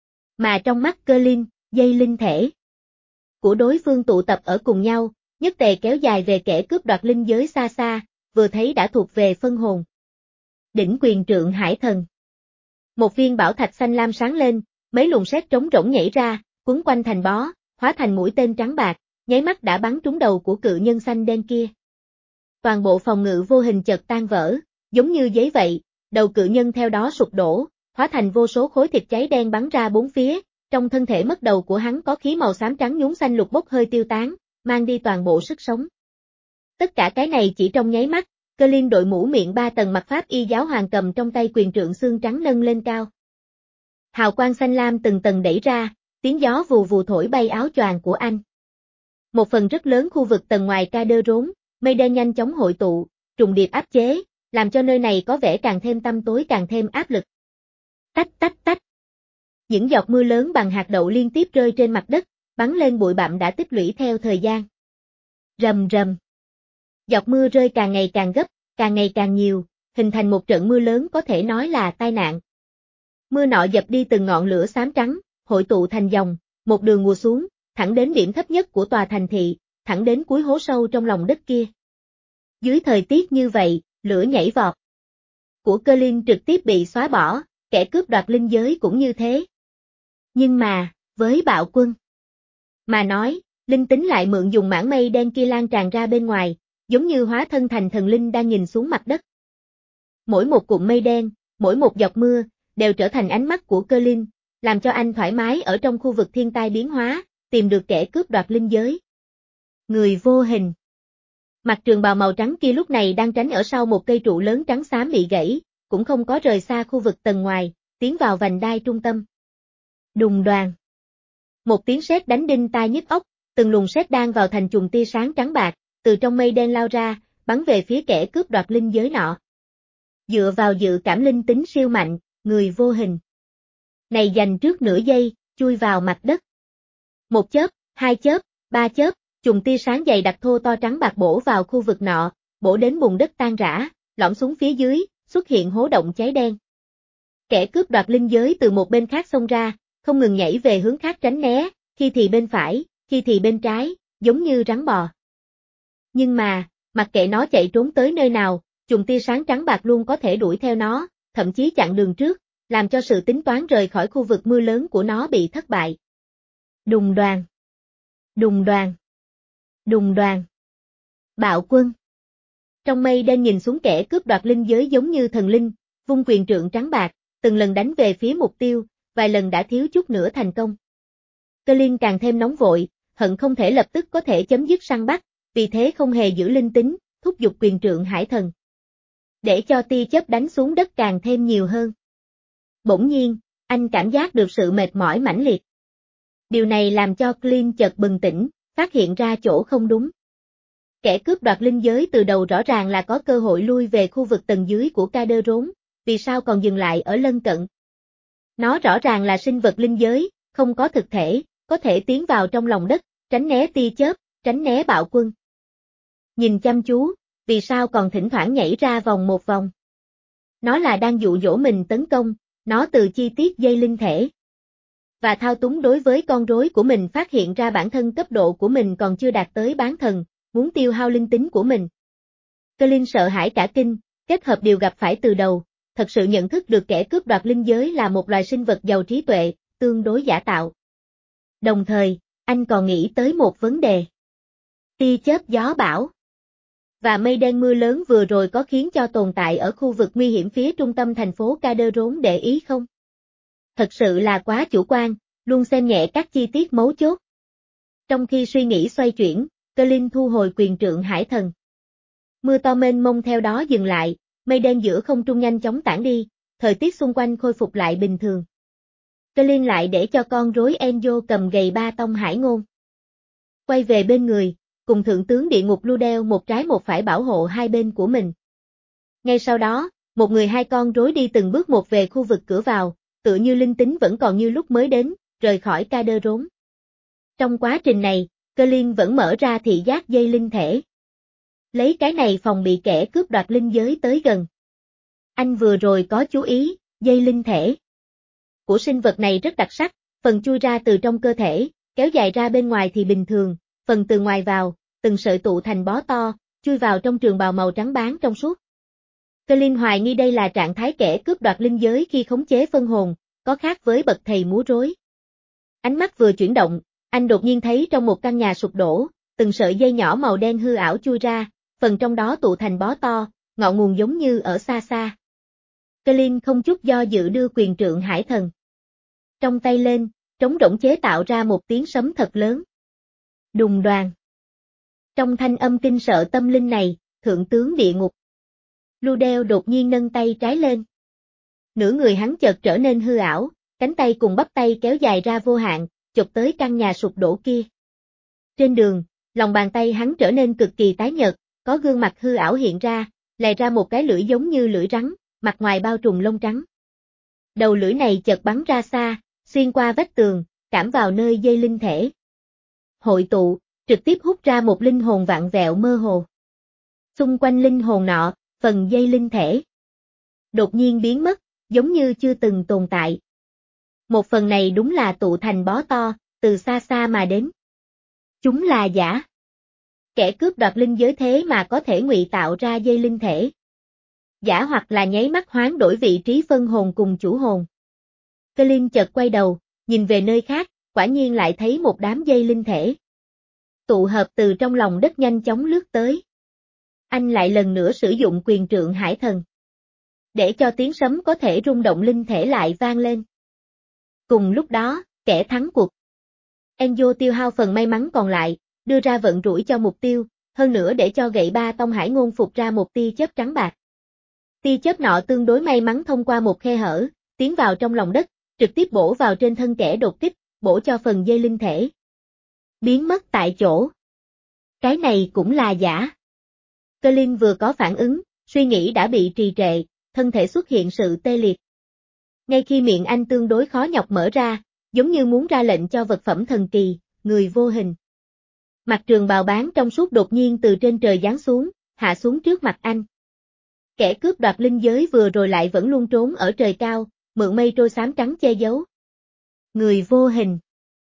Mà trong mắt Cơ Linh, dây linh thể của đối phương tụ tập ở cùng nhau, nhất tề kéo dài về kẻ cướp đoạt linh giới xa xa, vừa thấy đã thuộc về phân hồn. Đỉnh quyền trượng hải thần. Một viên bảo thạch xanh lam sáng lên, mấy luồng sét trống rỗng nhảy ra, quấn quanh thành bó, hóa thành mũi tên trắng bạc, nháy mắt đã bắn trúng đầu của cự nhân xanh đen kia. Toàn bộ phòng ngự vô hình chợt tan vỡ, giống như giấy vậy, đầu cự nhân theo đó sụp đổ, hóa thành vô số khối thịt cháy đen bắn ra bốn phía, trong thân thể mất đầu của hắn có khí màu xám trắng nhúng xanh lục bốc hơi tiêu tán, mang đi toàn bộ sức sống. Tất cả cái này chỉ trong nháy mắt, Cơ Linh đội mũ miệng ba tầng mặc pháp y giáo hoàng cầm trong tay quyền trượng xương trắng nâng lên cao. Hào quang xanh lam từng tầng đẩy ra, tiếng gió vù vù thổi bay áo choàng của anh. Một phần rất lớn khu vực tầng ngoài Calderon, mây đen nhanh chóng hội tụ, trùng điệp áp chế, làm cho nơi này có vẻ càng thêm tăm tối càng thêm áp lực. Tách tách tách. Những giọt mưa lớn bằng hạt đậu liên tiếp rơi trên mặt đất, bắn lên bụi bặm đã tích lũy theo thời gian. Rầm rầm. Giọt mưa rơi càng ngày càng gấp, càng ngày càng nhiều, hình thành một trận mưa lớn có thể nói là tai nạn. Mưa nọ dập đi từng ngọn lửa xám trắng, hội tụ thành dòng, một đường ùa xuống, thẳng đến điểm thấp nhất của tòa thành thị, thẳng đến cuối hố sâu trong lòng đất kia. Dưới thời tiết như vậy, lửa nhảy vọt của Cơ Linh trực tiếp bị xóa bỏ, kẻ cướp đoạt linh giới cũng như thế. Nhưng mà, với Bạo Quân mà nói, linh tính lại mượn dùng mảng mây đen kia lan tràn ra bên ngoài, giống như hóa thân thành thần linh đang nhìn xuống mặt đất. Mỗi một cụm mây đen, mỗi một giọt mưa, đều trở thành ánh mắt của Cơ Linh, làm cho anh thoải mái ở trong khu vực thiên tai biến hóa, tìm được kẻ cướp đoạt linh giới. Người vô hình. Mặt trường bào màu trắng kia lúc này đang tránh ở sau một cây trụ lớn trắng xám bị gãy, cũng không có rời xa khu vực tầng ngoài, tiến vào vành đai trung tâm. Đùng đoàng. Một tiếng sét đánh đinh tai nhức óc, từng luồng sét đang vào thành chùm tia sáng trắng bạc, từ trong mây đen lao ra, bắn về phía kẻ cướp đoạt linh giới nọ. Dựa vào dự cảm linh tính siêu mạnh, người vô hình này dành trước nửa giây, chui vào mặt đất. Một chớp, hai chớp, ba chớp, chùm tia sáng dày đặc thô to trắng bạc bổ vào khu vực nọ, bổ đến bùn đất tan rã, lõm xuống phía dưới, xuất hiện hố động cháy đen. Kẻ cướp đoạt linh giới từ một bên khác xông ra, không ngừng nhảy về hướng khác tránh né, khi thì bên phải, khi thì bên trái, giống như rắn bò. Nhưng mà, mặc kệ nó chạy trốn tới nơi nào, chùm tia sáng trắng bạc luôn có thể đuổi theo nó, thậm chí chặn đường trước, làm cho sự tính toán rời khỏi khu vực mưa lớn của nó bị thất bại. Đùng đoàng. Đùng đoàng. Đùng đoàng. Bạo Quân. Trong mây đen nhìn xuống kẻ cướp đoạt linh giới giống như thần linh, vung quyền trượng trắng bạc, từng lần đánh về phía mục tiêu, vài lần đã thiếu chút nữa thành công. Cơ Linh càng thêm nóng vội, hận không thể lập tức có thể chấm dứt săn bắt, vì thế không hề giữ linh tính, thúc giục quyền trượng hải thần. Để cho tia chớp đánh xuống đất càng thêm nhiều hơn. Bỗng nhiên, anh cảm giác được sự mệt mỏi mãnh liệt. Điều này làm cho Clint chợt bừng tỉnh, phát hiện ra chỗ không đúng. Kẻ cướp đoạt linh giới từ đầu rõ ràng là có cơ hội lui về khu vực tầng dưới của Calderon, vì sao còn dừng lại ở lân cận? Nó rõ ràng là sinh vật linh giới, không có thực thể, có thể tiến vào trong lòng đất, tránh né tia chớp, tránh né bạo quân. Nhìn chăm chú, vì sao còn thỉnh thoảng nhảy ra vòng một vòng? Nó là đang dụ dỗ mình tấn công, nó từ chi tiết dây linh thể và thao túng đối với con rối của mình phát hiện ra bản thân cấp độ của mình còn chưa đạt tới bán thần, muốn tiêu hao linh tính của mình. Cơ Linh sợ hãi cả kinh, kết hợp điều gặp phải từ đầu, thật sự nhận thức được kẻ cướp đoạt linh giới là một loài sinh vật giàu trí tuệ, tương đối giả tạo. Đồng thời, anh còn nghĩ tới một vấn đề. Tia chớp gió bão và mây đen mưa lớn vừa rồi có khiến cho tồn tại ở khu vực nguy hiểm phía trung tâm thành phố Calderon để ý không? Thật sự là quá chủ quan, luôn xem nhẹ các chi tiết mấu chốt. Trong khi suy nghĩ xoay chuyển, Cơ Linh thu hồi quyền trượng hải thần. Mưa to mênh mông theo đó dừng lại, mây đen giữa không trung nhanh chóng tản đi, thời tiết xung quanh khôi phục lại bình thường. Cơ Linh lại để cho con rối Enzo cầm gầy ba tông hải ngôn. Quay về bên người, cùng thượng tướng địa ngục Ludel một trái một phải bảo hộ hai bên của mình. Ngay sau đó, một người hai con rối đi từng bước một về khu vực cửa vào, tựa như linh tính vẫn còn như lúc mới đến, rời khỏi Calderon. Trong quá trình này, Cơ Linh vẫn mở ra thị giác dây linh thể. Lấy cái này phòng bị kẻ cướp đoạt linh giới tới gần. Anh vừa rồi có chú ý, dây linh thể của sinh vật này rất đặc sắc, phần chui ra từ trong cơ thể, kéo dài ra bên ngoài thì bình thường, phần từ ngoài vào, từng sợi tụ thành bó to, chui vào trong trường bào màu trắng bán trong suốt. Cơ Linh hoài nghi đây là trạng thái kẻ cướp đoạt linh giới khi khống chế phân hồn, có khác với bậc thầy múa rối. Ánh mắt vừa chuyển động, anh đột nhiên thấy trong một căn nhà sụp đổ, từng sợi dây nhỏ màu đen hư ảo chui ra, phần trong đó tụ thành bó to, ngọn nguồn giống như ở xa xa. Cơ Linh không chút do dự đưa quyền trượng hải thần trong tay lên, trống rỗng chế tạo ra một tiếng sấm thật lớn. Đùng đoàng. Trong thanh âm kinh sợ tâm linh này, thượng tướng địa ngục Ludel đột nhiên nâng tay trái lên. Nửa người hắn chợt trở nên hư ảo, cánh tay cùng bắp tay kéo dài ra vô hạn, chụp tới căn nhà sụp đổ kia. Trên đường, lòng bàn tay hắn trở nên cực kỳ tái nhợt, có gương mặt hư ảo hiện ra, lè ra một cái lưỡi giống như lưỡi rắn, mặt ngoài bao trùm lông trắng. Đầu lưỡi này chợt bắn ra xa, xuyên qua vách tường, cảm vào nơi dây linh thể. Hội tụ, trực tiếp hút ra một linh hồn vặn vẹo mơ hồ. Xung quanh linh hồn nọ, phần dây linh thể đột nhiên biến mất, giống như chưa từng tồn tại. Một phần này đúng là tụ thành bó to, từ xa xa mà đến. Chúng là giả. Kẻ cướp đoạt linh giới thế mà có thể ngụy tạo ra dây linh thể. Giả hoặc là nháy mắt hoán đổi vị trí phân hồn cùng chủ hồn. Colin chợt quay đầu, nhìn về nơi khác, quả nhiên lại thấy một đám dây linh thể. Tụ hợp từ trong lòng đất nhanh chóng lướt tới. Anh lại lần nữa sử dụng quyền trượng hải thần. Để cho tiếng sấm có thể rung động linh thể lại vang lên. Cùng lúc đó, kẻ thắng cuộc. Enzo tiêu hao phần may mắn còn lại, đưa ra vận rủi cho mục tiêu, hơn nữa để cho gậy ba tông hải ngôn phục ra một tia chớp trắng bạc. Tia chớp nọ tương đối may mắn thông qua một khe hở, tiến vào trong lòng đất, trực tiếp bổ vào trên thân kẻ đột kích, bổ cho phần dây linh thể. Biến mất tại chỗ. Cái này cũng là giả. Colin vừa có phản ứng, suy nghĩ đã bị trì trệ, thân thể xuất hiện sự tê liệt. Ngay khi miệng anh tương đối khó nhọc mở ra, giống như muốn ra lệnh cho vật phẩm thần kỳ, người vô hình. Mặt trường bào bán trong suốt đột nhiên từ trên trời giáng xuống, hạ xuống trước mặt anh. Kẻ cướp đoạt linh giới vừa rồi lại vẫn luôn trốn ở trời cao, mượn mây trôi xám trắng che giấu. Người vô hình.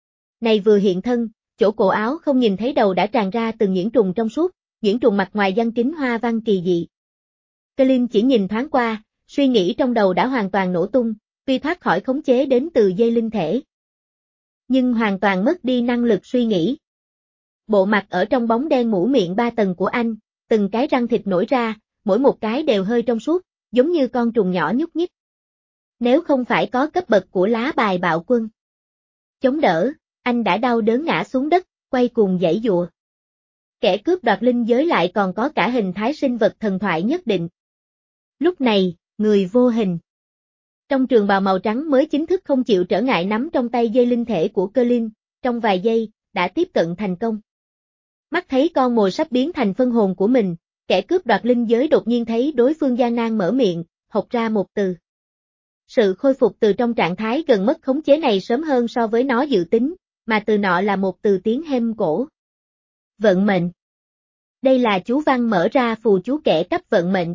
Này vừa hiện thân, chỗ cổ áo không nhìn thấy đầu đã tràn ra từng nhuyễn trùng trong suốt, nhuyễn trùng mặt ngoài giăng kính hoa văn kỳ dị. Colin chỉ nhìn thoáng qua, suy nghĩ trong đầu đã hoàn toàn nổ tung, tuy thoát khỏi khống chế đến từ dây linh thể. Nhưng hoàn toàn mất đi năng lực suy nghĩ. Bộ mặt ở trong bóng đen mũ miệng ba tầng của anh, từng cái răng thịt nổi ra, mỗi một cái đều hơi trong suốt, giống như con trùng nhỏ nhúc nhích. Nếu không phải có cấp bậc của lá bài bạo quân chống đỡ, anh đã đau đớn ngã xuống đất, quay cuồng giãy giụa. Kẻ cướp đoạt linh giới lại còn có cả hình thái sinh vật thần thoại nhất định. Lúc này, người vô hình. Trong trường bào màu trắng mới chính thức không chịu trở ngại nắm trong tay dây linh thể của Colin, trong vài giây, đã tiếp cận thành công. Mắt thấy con mồi sắp biến thành phân hồn của mình, kẻ cướp đoạt linh giới đột nhiên thấy đối phương gian nan mở miệng, hộc ra một từ. Sự khôi phục từ trong trạng thái gần mất khống chế này sớm hơn so với nó dự tính, mà từ nọ là một từ tiếng hêm cổ. Vận mệnh. Đây là chú văn mở ra phù chú kẻ cấp vận mệnh.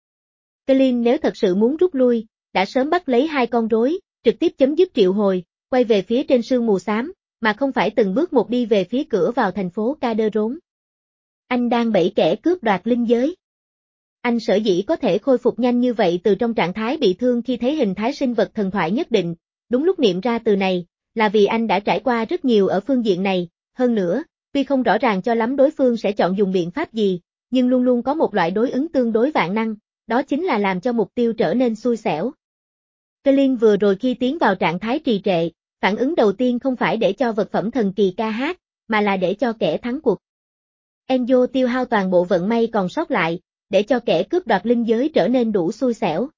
Colin nếu thật sự muốn rút lui, đã sớm bắt lấy hai con rối, trực tiếp chấm dứt triệu hồi, quay về phía trên sương mù xám, mà không phải từng bước một đi về phía cửa vào thành phố Calderon. Anh đang bẫy kẻ cướp đoạt linh giới. Anh sở dĩ có thể khôi phục nhanh như vậy từ trong trạng thái bị thương khi thấy hình thái sinh vật thần thoại nhất định, đúng lúc niệm ra từ này, là vì anh đã trải qua rất nhiều ở phương diện này, hơn nữa, tuy không rõ ràng cho lắm đối phương sẽ chọn dùng biện pháp gì, nhưng luôn luôn có một loại đối ứng tương đối vạn năng, đó chính là làm cho mục tiêu trở nên xui xẻo. Colin vừa rồi khi tiến vào trạng thái trì trệ, phản ứng đầu tiên không phải để cho vật phẩm thần kỳ ca hát, mà là để cho kẻ thắng cuộc. Enzo tiêu hao toàn bộ vận may còn sót lại, để cho kẻ cướp đoạt linh giới trở nên đủ xui xẻo.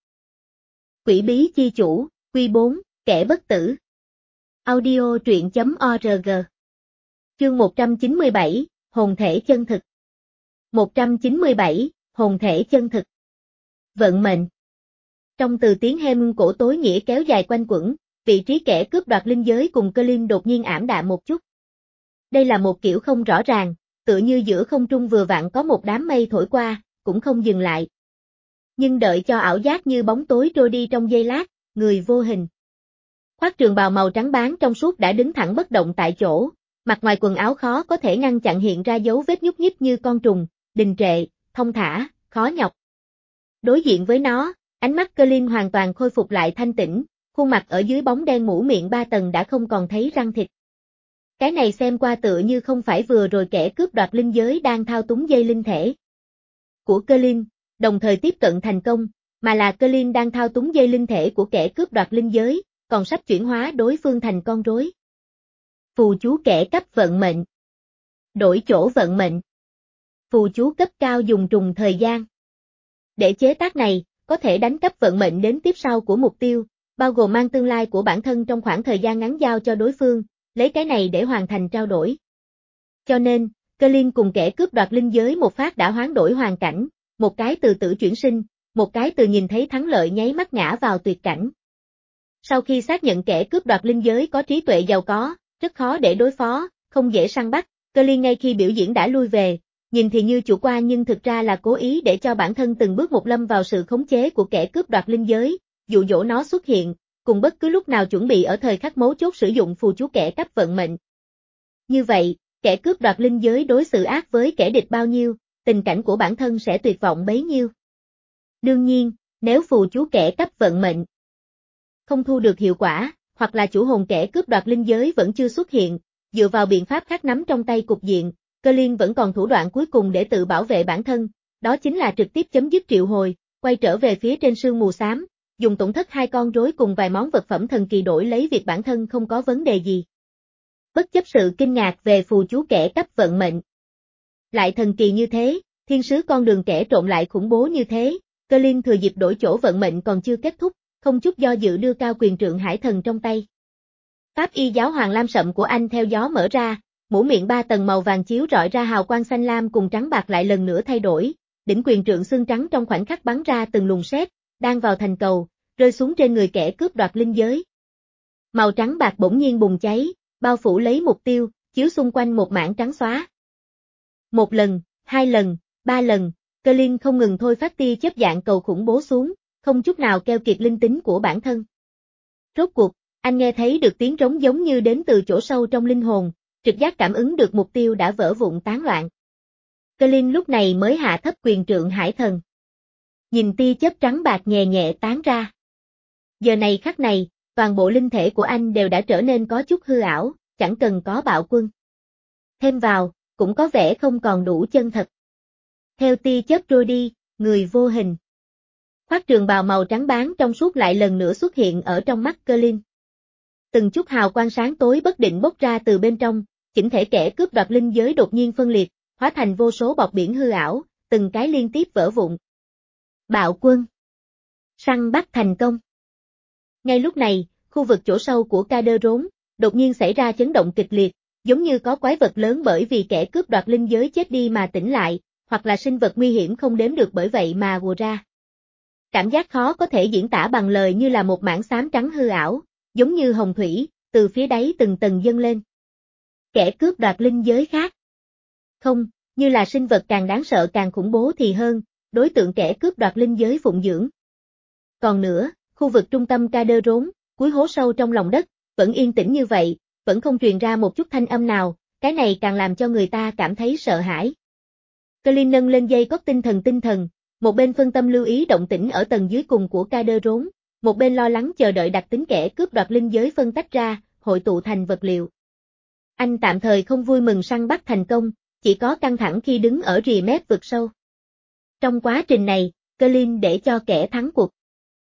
Quỷ bí chi chủ, Quy bốn, kẻ bất tử. Audio truyện chấm org. Chương một trăm chín mươi bảy, hồn thể chân thực. một trăm chín mươi bảy, hồn thể chân thực. Vận mệnh. Trong từ tiếng hêm cổ tối nghĩa kéo dài quanh quẩn, vị trí kẻ cướp đoạt linh giới cùng Colin đột nhiên ảm đạm một chút. Đây là một kiểu không rõ ràng, tựa như giữa không trung vừa vặn có một đám mây thổi qua, cũng không dừng lại. Nhưng đợi cho ảo giác như bóng tối trôi đi trong giây lát, người vô hình. Khoác trường bào màu trắng bán trong suốt đã đứng thẳng bất động tại chỗ, mặt ngoài quần áo khó có thể ngăn chặn hiện ra dấu vết nhúc nhích như con trùng, đình trệ, thông thả, khó nhọc. Đối diện với nó, ánh mắt Colin hoàn toàn khôi phục lại thanh tĩnh, khuôn mặt ở dưới bóng đen mũ miệng ba tầng đã không còn thấy răng thịt. Cái này xem qua tựa như không phải vừa rồi kẻ cướp đoạt linh giới đang thao túng dây linh thể của Colin, đồng thời tiếp cận thành công, mà là Colin đang thao túng dây linh thể của kẻ cướp đoạt linh giới, còn sắp chuyển hóa đối phương thành con rối. Phù chú kẻ cấp vận mệnh. Đổi chỗ vận mệnh. Phù chú cấp cao dùng trùng thời gian. Để chế tác này, có thể đánh cấp vận mệnh đến tiếp sau của mục tiêu, bao gồm mang tương lai của bản thân trong khoảng thời gian ngắn giao cho đối phương, lấy cái này để hoàn thành trao đổi. Cho nên, Colin cùng kẻ cướp đoạt linh giới một phát đã hoán đổi hoàn cảnh, một cái từ tử chuyển sinh, một cái từ nhìn thấy thắng lợi nháy mắt ngã vào tuyệt cảnh. Sau khi xác nhận kẻ cướp đoạt linh giới có trí tuệ giàu có, rất khó để đối phó, không dễ săn bắt, Cơ Liên ngay khi biểu diễn đã lui về, nhìn thì như chủ quan nhưng thực ra là cố ý để cho bản thân từng bước một lâm vào sự khống chế của kẻ cướp đoạt linh giới, dụ dỗ nó xuất hiện, cùng bất cứ lúc nào chuẩn bị ở thời khắc mấu chốt sử dụng phù chú kẻ cắp vận mệnh. Như vậy, kẻ cướp đoạt linh giới đối xử ác với kẻ địch bao nhiêu, tình cảnh của bản thân sẽ tuyệt vọng bấy nhiêu. Đương nhiên, nếu phù chú kẻ cắp vận mệnh không thu được hiệu quả, hoặc là chủ hồn kẻ cướp đoạt linh giới vẫn chưa xuất hiện, dựa vào biện pháp khác nắm trong tay cục diện, Cơ Liên vẫn còn thủ đoạn cuối cùng để tự bảo vệ bản thân, đó chính là trực tiếp chấm dứt triệu hồi, quay trở về phía trên sương mù xám, dùng tổn thất hai con rối cùng vài món vật phẩm thần kỳ đổi lấy việc bản thân không có vấn đề gì. Bất chấp sự kinh ngạc về phù chú kẻ cắp vận mệnh. Lại thần kỳ như thế, thiên sứ con đường kẻ trộm lại khủng bố như thế, Cơ Liên thừa dịp đổi chỗ vận mệnh còn chưa kết thúc, không chút do dự đưa cao quyền trượng hải thần trong tay. Pháp y giáo hoàng lam sậm của anh theo gió mở ra, mũ miệng ba tầng màu vàng chiếu rọi ra hào quang xanh lam cùng trắng bạc lại lần nữa thay đổi, đỉnh quyền trượng xương trắng trong khoảnh khắc bắn ra từng luồng sét, đang vào thành cầu, rơi xuống trên người kẻ cướp đoạt linh giới. Màu trắng bạc bỗng nhiên bùng cháy, bao phủ lấy mục tiêu, chiếu xung quanh một mảng trắng xóa. Một lần, hai lần, ba lần, Cơ Liên không ngừng thôi phát tia chớp dạng cầu khủng bố xuống, không chút nào keo kiệt linh tính của bản thân. Rốt cuộc, anh nghe thấy được tiếng trống giống như đến từ chỗ sâu trong linh hồn, trực giác cảm ứng được mục tiêu đã vỡ vụn tán loạn. Cơ Liên lúc này mới hạ thấp quyền trượng hải thần. Nhìn tia chớp trắng bạc nhẹ nhẹ tán ra. Giờ này khắc này, toàn bộ linh thể của anh đều đã trở nên có chút hư ảo, chẳng cần có bạo quân. Thêm vào, cũng có vẻ không còn đủ chân thật. Theo tia chớp trôi đi, người vô hình. Khoác trường bào màu trắng bán trong suốt lại lần nữa xuất hiện ở trong mắt Cơ Liên. Từng chút hào quang sáng tối bất định bốc ra từ bên trong, chỉnh thể kẻ cướp đoạt linh giới đột nhiên phân liệt, hóa thành vô số bọt biển hư ảo, từng cái liên tiếp vỡ vụn. Bạo quân. Săn bắt thành công. Ngay lúc này, khu vực chỗ sâu của Caderón, đột nhiên xảy ra chấn động kịch liệt, giống như có quái vật lớn bởi vì kẻ cướp đoạt linh giới chết đi mà tỉnh lại, hoặc là sinh vật nguy hiểm không đếm được bởi vậy mà ùa ra. Cảm giác khó có thể diễn tả bằng lời như là một mảng xám trắng hư ảo, giống như hồng thủy, từ phía đáy từng tầng dâng lên. Kẻ cướp đoạt linh giới khác. Không, như là sinh vật càng đáng sợ càng khủng bố thì hơn, đối tượng kẻ cướp đoạt linh giới phụng dưỡng. Còn nữa, khu vực trung tâm Caderón, cuối hố sâu trong lòng đất, vẫn yên tĩnh như vậy, vẫn không truyền ra một chút thanh âm nào, cái này càng làm cho người ta cảm thấy sợ hãi. Cơ Liên nâng lên dây cót tinh thần tinh thần, một bên phân tâm lưu ý động tĩnh ở tầng dưới cùng của Caderón, một bên lo lắng chờ đợi đặc tính kẻ cướp đoạt linh giới phân tách ra, hội tụ thành vật liệu. Anh tạm thời không vui mừng săn bắt thành công, chỉ có căng thẳng khi đứng ở rìa mép vực sâu. Trong quá trình này, Cơ Liên để cho kẻ thắng cuộc.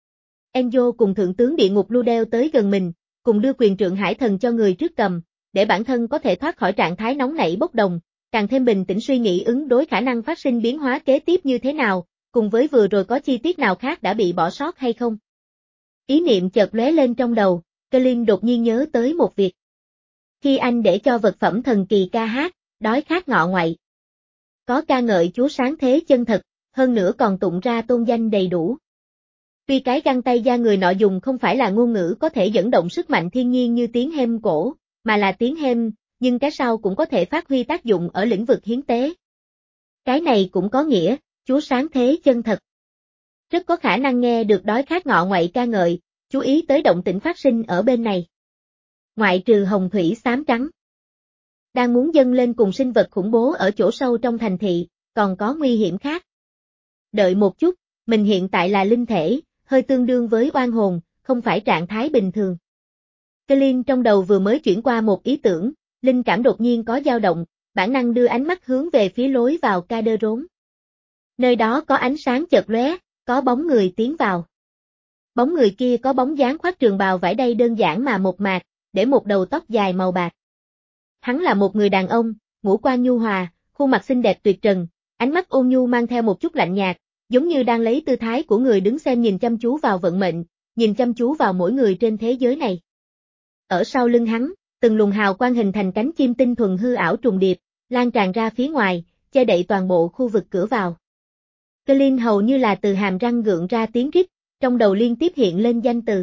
Enzo cùng thượng tướng địa ngục Ludel tới gần mình, cùng đưa quyền trượng hải thần cho người trước cầm, để bản thân có thể thoát khỏi trạng thái nóng nảy bốc đồng, càng thêm bình tĩnh suy nghĩ ứng đối khả năng phát sinh biến hóa kế tiếp như thế nào, cùng với vừa rồi có chi tiết nào khác đã bị bỏ sót hay không. Ý niệm chợt lóe lên trong đầu, Cơ Liên đột nhiên nhớ tới một việc. Khi anh để cho vật phẩm thần kỳ ca hát, đói khát ngọ ngoại. Có ca ngợi Chúa sáng thế chân thật, hơn nữa còn tụng ra tôn danh đầy đủ. Tuy cái găng tay da người nọ dùng không phải là ngôn ngữ có thể dẫn động sức mạnh thiên nhiên như tiếng hêm cổ, mà là tiếng hêm, nhưng cái sau cũng có thể phát huy tác dụng ở lĩnh vực hiến tế. Cái này cũng có nghĩa, Chúa sáng thế chân thật. Rất có khả năng nghe được đói khát ngọ ngoại ca ngợi, chú ý tới động tĩnh phát sinh ở bên này. Ngoại trừ hồng thủy xám trắng. Đang muốn dâng lên cùng sinh vật khủng bố ở chỗ sâu trong thành thị, còn có nguy hiểm khác. Đợi một chút, mình hiện tại là linh thể, hơi tương đương với oan hồn, không phải trạng thái bình thường. Cơ Liên trong đầu vừa mới chuyển qua một ý tưởng, linh cảm đột nhiên có dao động, bản năng đưa ánh mắt hướng về phía lối vào Caderón. Nơi đó có ánh sáng chợt lóe, có bóng người tiến vào. Bóng người kia có bóng dáng khoác trường bào vải đay đơn giản mà một mạc, để một đầu tóc dài màu bạc. Hắn là một người đàn ông, ngũ quan nhu hòa, khuôn mặt xinh đẹp tuyệt trần, ánh mắt ôn nhu mang theo một chút lạnh nhạt, giống như đang lấy tư thái của người đứng xem nhìn chăm chú vào vận mệnh, nhìn chăm chú vào mỗi người trên thế giới này. Ở sau lưng hắn, từng luồng hào quang hình thành cánh chim tinh thuần hư ảo trùng điệp, lan tràn ra phía ngoài, che đậy toàn bộ khu vực cửa vào. Colin hầu như là từ hàm răng gượng ra tiếng rít, trong đầu liên tiếp hiện lên danh từ.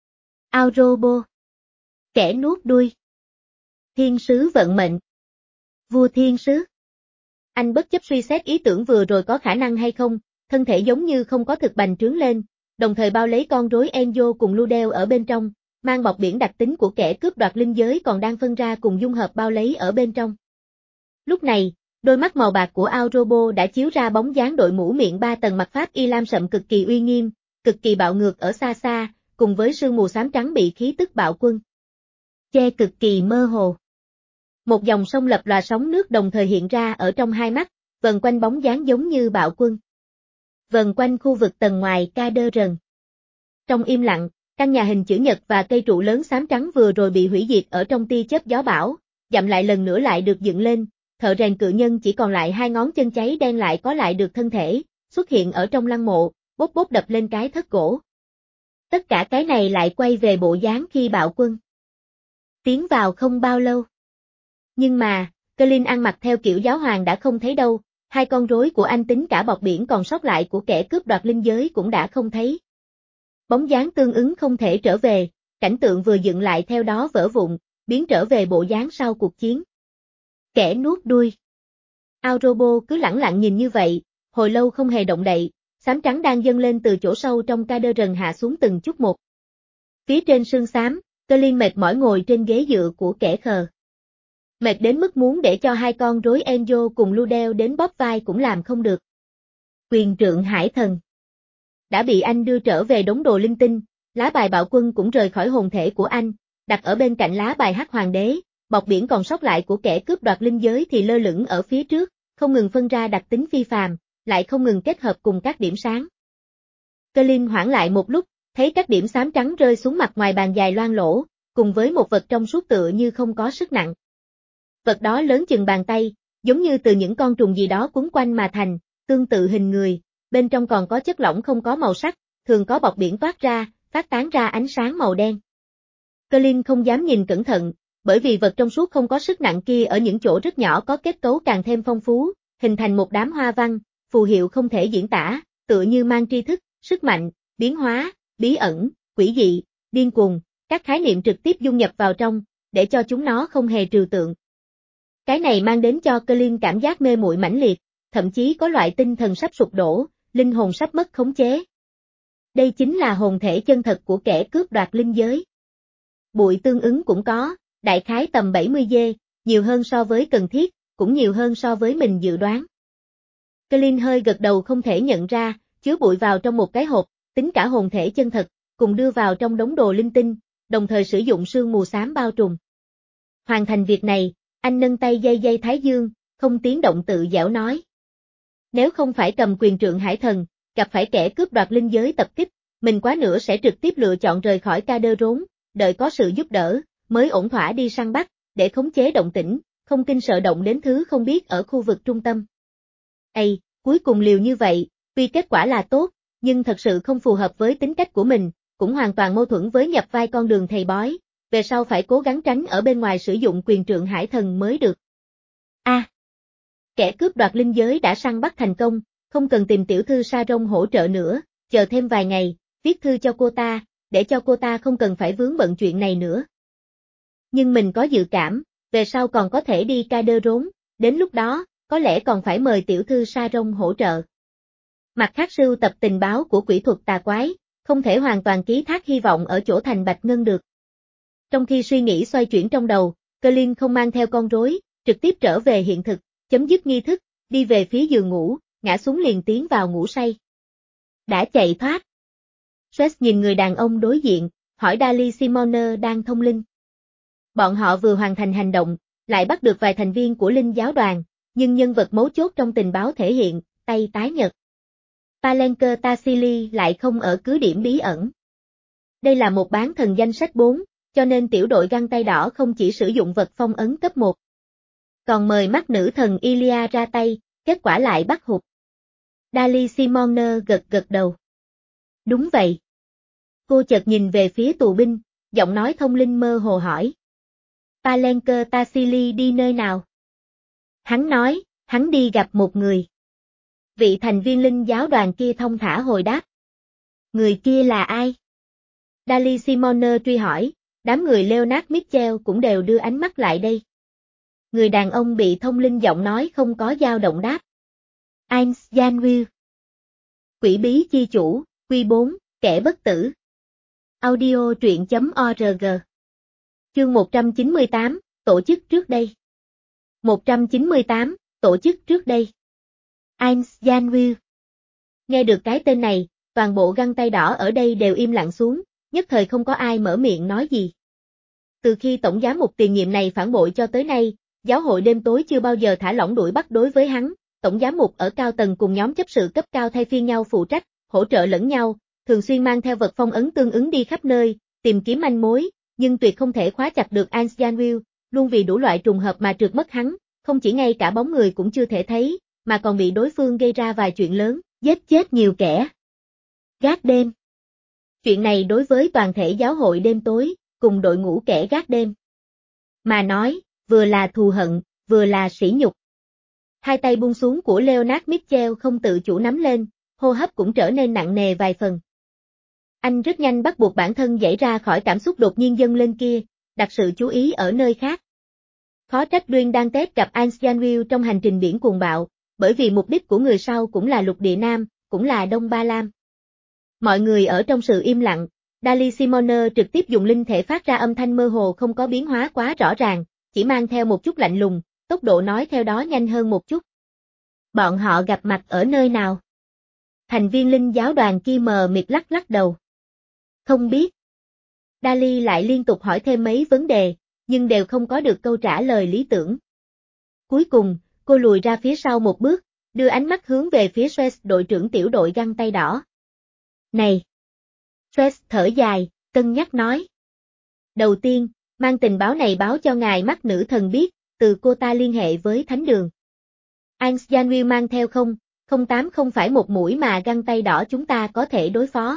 Aurobo. Kẻ nuốt đuôi. Thiên sứ vận mệnh. Vua thiên sứ. Anh bất chấp suy xét ý tưởng vừa rồi có khả năng hay không, thân thể giống như không có thực bành trướng lên, đồng thời bao lấy con rối Enzo cùng Ludel ở bên trong, mang bọc biển đặc tính của kẻ cướp đoạt linh giới còn đang phân ra cùng dung hợp bao lấy ở bên trong. Lúc này, đôi mắt màu bạc của Aurobo đã chiếu ra bóng dáng đội mũ miệng ba tầng mặt pháp y lam sậm cực kỳ uy nghiêm, cực kỳ bạo ngược ở xa xa, cùng với sương mù xám trắng bị khí tức bạo quân che cực kỳ mơ hồ. Một dòng sông lập lòa sóng nước đồng thời hiện ra ở trong hai mắt, vần quanh bóng dáng giống như bạo quân. Vần quanh khu vực tầng ngoài ca đơ rần. Trong im lặng, căn nhà hình chữ nhật và cây trụ lớn xám trắng vừa rồi bị hủy diệt ở trong tia chớp gió bão, dặm lại lần nữa lại được dựng lên, thợ rèn cự nhân chỉ còn lại hai ngón chân cháy đen lại có lại được thân thể, xuất hiện ở trong lăng mộ, bốp bốp đập lên cái thất gỗ. Tất cả cái này lại quay về bộ dáng khi bạo quân tiến vào không bao lâu. Nhưng mà, Colin ăn mặc theo kiểu giáo hoàng đã không thấy đâu, hai con rối của anh tính cả bọc biển còn sót lại của kẻ cướp đoạt linh giới cũng đã không thấy. Bóng dáng tương ứng không thể trở về, cảnh tượng vừa dựng lại theo đó vỡ vụn, biến trở về bộ dáng sau cuộc chiến. Kẻ nuốt đuôi. Aurobo cứ lẳng lặng nhìn như vậy, hồi lâu không hề động đậy, xám trắng đang dâng lên từ chỗ sâu trong ca đơ rần hạ xuống từng chút một. Phía trên sương xám, Colin mệt mỏi ngồi trên ghế dựa của kẻ khờ. Mệt đến mức muốn để cho hai con rối Enzo cùng Ludel đến bóp vai cũng làm không được. Quyền trượng hải thần. Đã bị anh đưa trở về đống đồ linh tinh, lá bài bạo quân cũng rời khỏi hồn thể của anh, đặt ở bên cạnh lá bài hắc hoàng đế, bọc biển còn sót lại của kẻ cướp đoạt linh giới thì lơ lửng ở phía trước, không ngừng phân ra đặc tính phi phàm, lại không ngừng kết hợp cùng các điểm sáng. Colin hoảng lại một lúc, thấy các điểm xám trắng rơi xuống mặt ngoài bàn dài loang lỗ, cùng với một vật trong suốt tựa như không có sức nặng. Vật đó lớn chừng bàn tay, giống như từ những con trùng gì đó quấn quanh mà thành, tương tự hình người, bên trong còn có chất lỏng không có màu sắc, thường có bọt biển toát ra, phát tán ra ánh sáng màu đen. Colin không dám nhìn cẩn thận, bởi vì vật trong suốt không có sức nặng kia ở những chỗ rất nhỏ có kết cấu càng thêm phong phú, hình thành một đám hoa văn, phù hiệu không thể diễn tả, tựa như mang tri thức, sức mạnh, biến hóa, bí ẩn, quỷ dị, điên cuồng, các khái niệm trực tiếp dung nhập vào trong, để cho chúng nó không hề trừu tượng. Cái này mang đến cho Colin cảm giác mê muội mãnh liệt, thậm chí có loại tinh thần sắp sụp đổ, linh hồn sắp mất khống chế. Đây chính là hồn thể chân thật của kẻ cướp đoạt linh giới. Bụi tương ứng cũng có, đại khái tầm bảy mươi dê, nhiều hơn so với cần thiết, cũng nhiều hơn so với mình dự đoán. Colin hơi gật đầu không thể nhận ra, chứa bụi vào trong một cái hộp, tính cả hồn thể chân thật, cùng đưa vào trong đống đồ linh tinh, đồng thời sử dụng sương mù xám bao trùm. Hoàn thành việc này, anh nâng tay dây dây thái dương, không tiếng động tự dẻo nói. Nếu không phải cầm quyền trượng hải thần, gặp phải kẻ cướp đoạt linh giới tập kích, mình quá nữa sẽ trực tiếp lựa chọn rời khỏi ca đơ rốn, đợi có sự giúp đỡ, mới ổn thỏa đi săn bắt, để khống chế động tĩnh, không kinh sợ động đến thứ không biết ở khu vực trung tâm. Ây, cuối cùng liều như vậy, tuy kết quả là tốt, nhưng thật sự không phù hợp với tính cách của mình, cũng hoàn toàn mâu thuẫn với nhập vai con đường thầy bói, về sau phải cố gắng tránh ở bên ngoài sử dụng quyền trượng hải thần mới được. A. À, kẻ cướp đoạt linh giới đã săn bắt thành công, không cần tìm tiểu thư Sa Rông hỗ trợ nữa, chờ thêm vài ngày, viết thư cho cô ta, để cho cô ta không cần phải vướng bận chuyện này nữa. Nhưng mình có dự cảm, về sau còn có thể đi ca đơ rốn, đến lúc đó, có lẽ còn phải mời tiểu thư Sa Rông hỗ trợ. Mặt khác sưu tập tình báo của quỷ thuật tà quái, không thể hoàn toàn ký thác hy vọng ở chỗ thành Bạch Ngân được. Trong khi suy nghĩ xoay chuyển trong đầu, Colin không mang theo con rối, trực tiếp trở về hiện thực, chấm dứt nghi thức, đi về phía giường ngủ, ngã xuống liền tiến vào ngủ say. Đã chạy thoát. Stress nhìn người đàn ông đối diện, hỏi Dali Simoner đang thông linh. Bọn họ vừa hoàn thành hành động, lại bắt được vài thành viên của linh giáo đoàn, nhưng nhân vật mấu chốt trong tình báo thể hiện, tay tái nhợt. Palenque Tassili lại không ở cứ điểm bí ẩn. Đây là một bán thần danh sách bốn, cho nên tiểu đội găng tay đỏ không chỉ sử dụng vật phong ấn cấp một. Còn mời mắt nữ thần Ilia ra tay, kết quả lại bắt hụt. Dali Simoner gật gật đầu. Đúng vậy. Cô chợt nhìn về phía tù binh, giọng nói thông linh mơ hồ hỏi. Palenque Tassili đi nơi nào? Hắn nói, hắn đi gặp một người. Vị thành viên linh giáo đoàn kia thông thả hồi đáp. Người kia là ai? Dali Simoner truy hỏi, đám người Leonard Mitchell cũng đều đưa ánh mắt lại đây. Người đàn ông bị thông linh giọng nói không có dao động đáp. Heinz Janwill. Quỷ bí chi chủ, Quy bốn, kẻ bất tử. Audio truyện.org. Chương một trăm chín mươi tám, tổ chức trước đây. một trăm chín mươi tám, tổ chức trước đây. Heinz Janwill. Nghe được cái tên này, toàn bộ găng tay đỏ ở đây đều im lặng xuống, nhất thời không có ai mở miệng nói gì. Từ khi tổng giám mục tiền nhiệm này phản bội cho tới nay, giáo hội đêm tối chưa bao giờ thả lỏng đuổi bắt đối với hắn, tổng giám mục ở cao tầng cùng nhóm chấp sự cấp cao thay phiên nhau phụ trách, hỗ trợ lẫn nhau, thường xuyên mang theo vật phong ấn tương ứng đi khắp nơi, tìm kiếm manh mối, nhưng tuyệt không thể khóa chặt được Heinz Janwill, luôn vì đủ loại trùng hợp mà trượt mất hắn, không chỉ ngay cả bóng người cũng chưa thể thấy, mà còn bị đối phương gây ra vài chuyện lớn, giết chết nhiều kẻ. Gác đêm. Chuyện này đối với toàn thể giáo hội đêm tối, cùng đội ngũ kẻ gác đêm mà nói, vừa là thù hận, vừa là sỉ nhục. Hai tay buông xuống của Leonard Mitchell không tự chủ nắm lên, hô hấp cũng trở nên nặng nề vài phần. Anh rất nhanh bắt buộc bản thân dậy ra khỏi cảm xúc đột nhiên dâng lên kia, đặt sự chú ý ở nơi khác. Khó trách Duyên đang tết gặp Heinz Janwill trong hành trình biển cuồng bạo, bởi vì mục đích của người sau cũng là lục địa Nam, cũng là Đông Ba Lam. Mọi người ở trong sự im lặng, Dali Simoner trực tiếp dùng linh thể phát ra âm thanh mơ hồ không có biến hóa quá rõ ràng, chỉ mang theo một chút lạnh lùng, tốc độ nói theo đó nhanh hơn một chút. Bọn họ gặp mặt ở nơi nào? Thành viên linh giáo đoàn kia mờ mịt lắc lắc đầu. Không biết. Dali lại liên tục hỏi thêm mấy vấn đề, nhưng đều không có được câu trả lời lý tưởng. Cuối cùng, cô lùi ra phía sau một bước, đưa ánh mắt hướng về phía Sweat, đội trưởng tiểu đội găng tay đỏ. Này! Sweat thở dài, cân nhắc nói. Đầu tiên, mang tình báo này báo cho ngài mắt nữ thần biết, từ cô ta liên hệ với thánh đường. Heinz Janwill mang theo không, không tám không phải một mũi mà găng tay đỏ chúng ta có thể đối phó.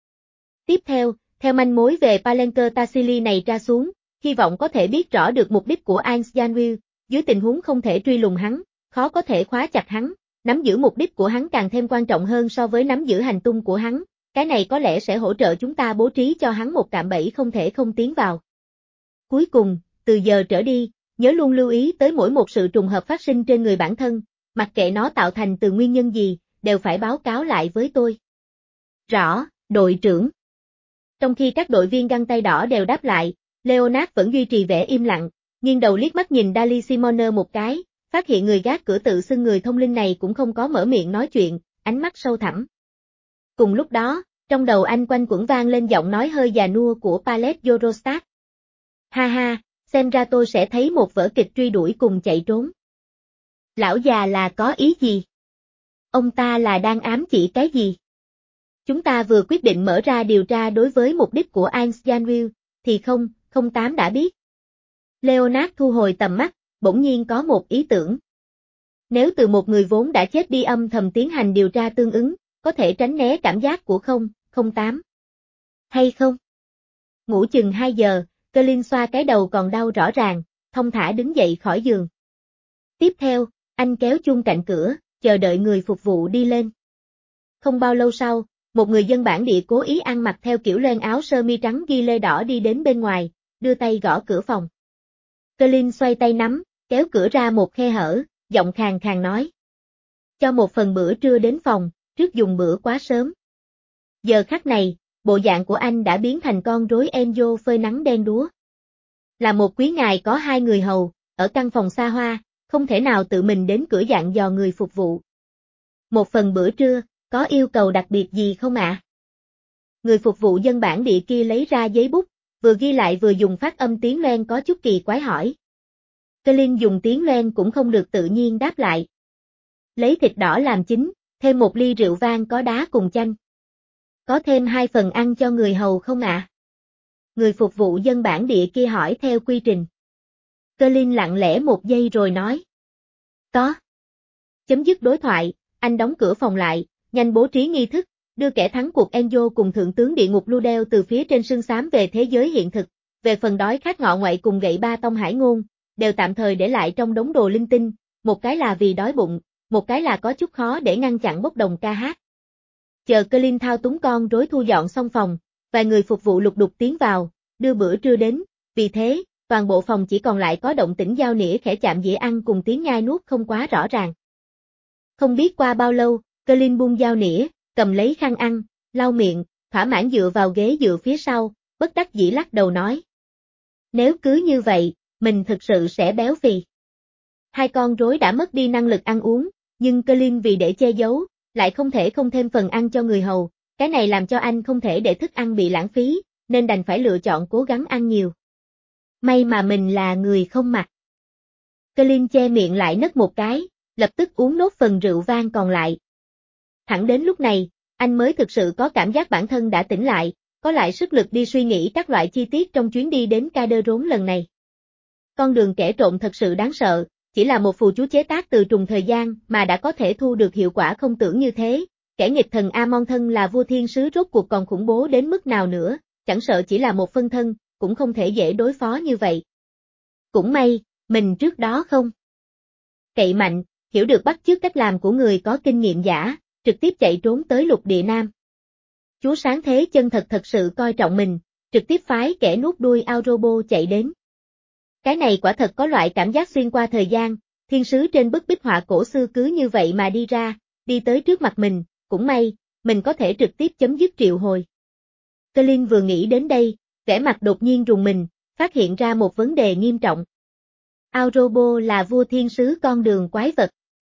Tiếp theo, theo manh mối về Palenque Tassili này ra xuống, hy vọng có thể biết rõ được mục đích của Heinz Janwill, dưới tình huống không thể truy lùng hắn, khó có thể khóa chặt hắn, nắm giữ mục đích của hắn càng thêm quan trọng hơn so với nắm giữ hành tung của hắn, cái này có lẽ sẽ hỗ trợ chúng ta bố trí cho hắn một cạm bẫy không thể không tiến vào. Cuối cùng, từ giờ trở đi, nhớ luôn lưu ý tới mỗi một sự trùng hợp phát sinh trên người bản thân, mặc kệ nó tạo thành từ nguyên nhân gì, đều phải báo cáo lại với tôi. Rõ, đội trưởng. Trong khi các đội viên găng tay đỏ đều đáp lại, Leonard vẫn duy trì vẻ im lặng, nghiêng đầu liếc mắt nhìn Dali Simoner một cái, phát hiện người gác cửa tự xưng người thông linh này cũng không có mở miệng nói chuyện, ánh mắt sâu thẳm. Cùng lúc đó, trong đầu anh quanh quẩn vang lên giọng nói hơi già nua của Pallet Eurostat. Ha ha, xem ra tôi sẽ thấy một vở kịch truy đuổi cùng chạy trốn. Lão già là có ý gì? Ông ta là đang ám chỉ cái gì? Chúng ta vừa quyết định mở ra điều tra đối với mục đích của Heinz Janwill, thì không, không tám đã biết. Leonard thu hồi tầm mắt, bỗng nhiên có một ý tưởng. Nếu từ một người vốn đã chết đi âm thầm tiến hành điều tra tương ứng, có thể tránh né cảm giác của không, không tám. Hay không? Ngủ chừng hai giờ, Colin xoa cái đầu còn đau rõ ràng, thong thả đứng dậy khỏi giường. Tiếp theo, anh kéo chuông cạnh cửa, chờ đợi người phục vụ đi lên. Không bao lâu sau, một người dân bản địa cố ý ăn mặc theo kiểu len áo sơ mi trắng ghi lê đỏ đi đến bên ngoài, đưa tay gõ cửa phòng. Colin xoay tay nắm, kéo cửa ra một khe hở, giọng khàn khàn nói. Cho một phần bữa trưa đến phòng, trước dùng bữa quá sớm. Giờ khắc này, bộ dạng của anh đã biến thành con rối Enzo phơi nắng đen đúa. Là một quý ngài có hai người hầu, ở căn phòng xa hoa, không thể nào tự mình đến cửa dặn dò người phục vụ. Một phần bữa trưa, có yêu cầu đặc biệt gì không ạ? À? Người phục vụ dân bản địa kia lấy ra giấy bút, vừa ghi lại vừa dùng phát âm tiếng Loan có chút kỳ quái hỏi. Colin dùng tiếng Loan cũng không được tự nhiên đáp lại. Lấy thịt đỏ làm chính, thêm một ly rượu vang có đá cùng chanh. Có thêm hai phần ăn cho người hầu không ạ? À? Người phục vụ dân bản địa kia hỏi theo quy trình. Colin lặng lẽ một giây rồi nói. Có. Chấm dứt đối thoại, anh đóng cửa phòng lại, nhanh bố trí nghi thức, đưa kẻ thắng cuộc Enzo cùng thượng tướng địa ngục Ludel từ phía trên sương xám về thế giới hiện thực, về phần đói khát ngọ ngoại cùng gậy ba tông hải ngôn, đều tạm thời để lại trong đống đồ linh tinh, một cái là vì đói bụng, một cái là có chút khó để ngăn chặn bốc đồng ca hát. Chờ Clint thao túng con rối thu dọn xong phòng, vài người phục vụ lục đục tiến vào, đưa bữa trưa đến, vì thế, toàn bộ phòng chỉ còn lại có động tĩnh dao nĩa khẽ chạm dĩa ăn cùng tiếng nhai nuốt không quá rõ ràng. Không biết qua bao lâu, Clint buông dao nĩa, cầm lấy khăn ăn, lau miệng, thỏa mãn dựa vào ghế dựa phía sau, bất đắc dĩ lắc đầu nói. Nếu cứ như vậy, mình thực sự sẽ béo phì. Hai con rối đã mất đi năng lực ăn uống, nhưng Clint vì để che giấu, lại không thể không thêm phần ăn cho người hầu, cái này làm cho anh không thể để thức ăn bị lãng phí, nên đành phải lựa chọn cố gắng ăn nhiều. May mà mình là người không mặc. Clint che miệng lại nấc một cái, lập tức uống nốt phần rượu vang còn lại. Thẳng đến lúc này, anh mới thực sự có cảm giác bản thân đã tỉnh lại, có lại sức lực đi suy nghĩ các loại chi tiết trong chuyến đi đến Calderon lần này. Con đường kẻ trộm thật sự đáng sợ, chỉ là một phù chú chế tác từ trùng thời gian mà đã có thể thu được hiệu quả không tưởng như thế, kẻ nghịch thần Amon thân là vua thiên sứ rốt cuộc còn khủng bố đến mức nào nữa, chẳng sợ chỉ là một phân thân, cũng không thể dễ đối phó như vậy. Cũng may, mình trước đó không cậy mạnh, hiểu được bắt chước cách làm của người có kinh nghiệm giả, trực tiếp chạy trốn tới lục địa Nam. Chúa sáng thế chân thật thật sự coi trọng mình, trực tiếp phái kẻ nuốt đuôi Aorobo chạy đến. Cái này quả thật có loại cảm giác xuyên qua thời gian, thiên sứ trên bức bích họa cổ xưa cứ như vậy mà đi ra, đi tới trước mặt mình, cũng may, mình có thể trực tiếp chấm dứt triệu hồi. Clint vừa nghĩ đến đây, vẻ mặt đột nhiên rùng mình, phát hiện ra một vấn đề nghiêm trọng. Aorobo là vua thiên sứ con đường quái vật.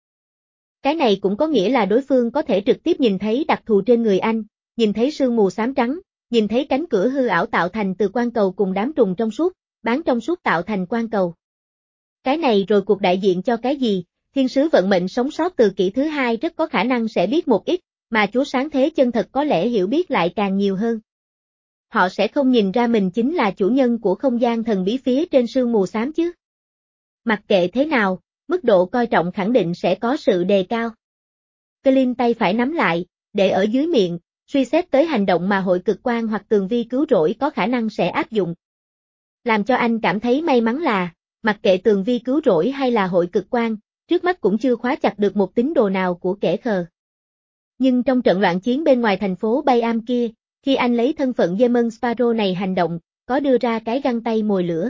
Cái này cũng có nghĩa là đối phương có thể trực tiếp nhìn thấy đặc thù trên người anh, nhìn thấy sương mù xám trắng, nhìn thấy cánh cửa hư ảo tạo thành từ quang cầu cùng đám trùng trong suốt, bán trong suốt tạo thành quang cầu. Cái này rồi cuộc đại diện cho cái gì? Thiên sứ vận mệnh sống sót từ kỷ thứ hai rất có khả năng sẽ biết một ít, mà Chúa sáng thế chân thật có lẽ hiểu biết lại càng nhiều hơn. Họ sẽ không nhìn ra mình chính là chủ nhân của không gian thần bí phía trên sương mù xám chứ. Mặc kệ thế nào, mức độ coi trọng khẳng định sẽ có sự đề cao. Clint tay phải nắm lại, để ở dưới miệng, suy xét tới hành động mà hội cực quang hoặc tường vi cứu rỗi có khả năng sẽ áp dụng. Làm cho anh cảm thấy may mắn là, mặc kệ tường vi cứu rỗi hay là hội cực quang, trước mắt cũng chưa khóa chặt được một tín đồ nào của kẻ khờ. Nhưng trong trận loạn chiến bên ngoài thành phố Bayam kia, khi anh lấy thân phận Demon Sparrow này hành động, có đưa ra cái găng tay mồi lửa.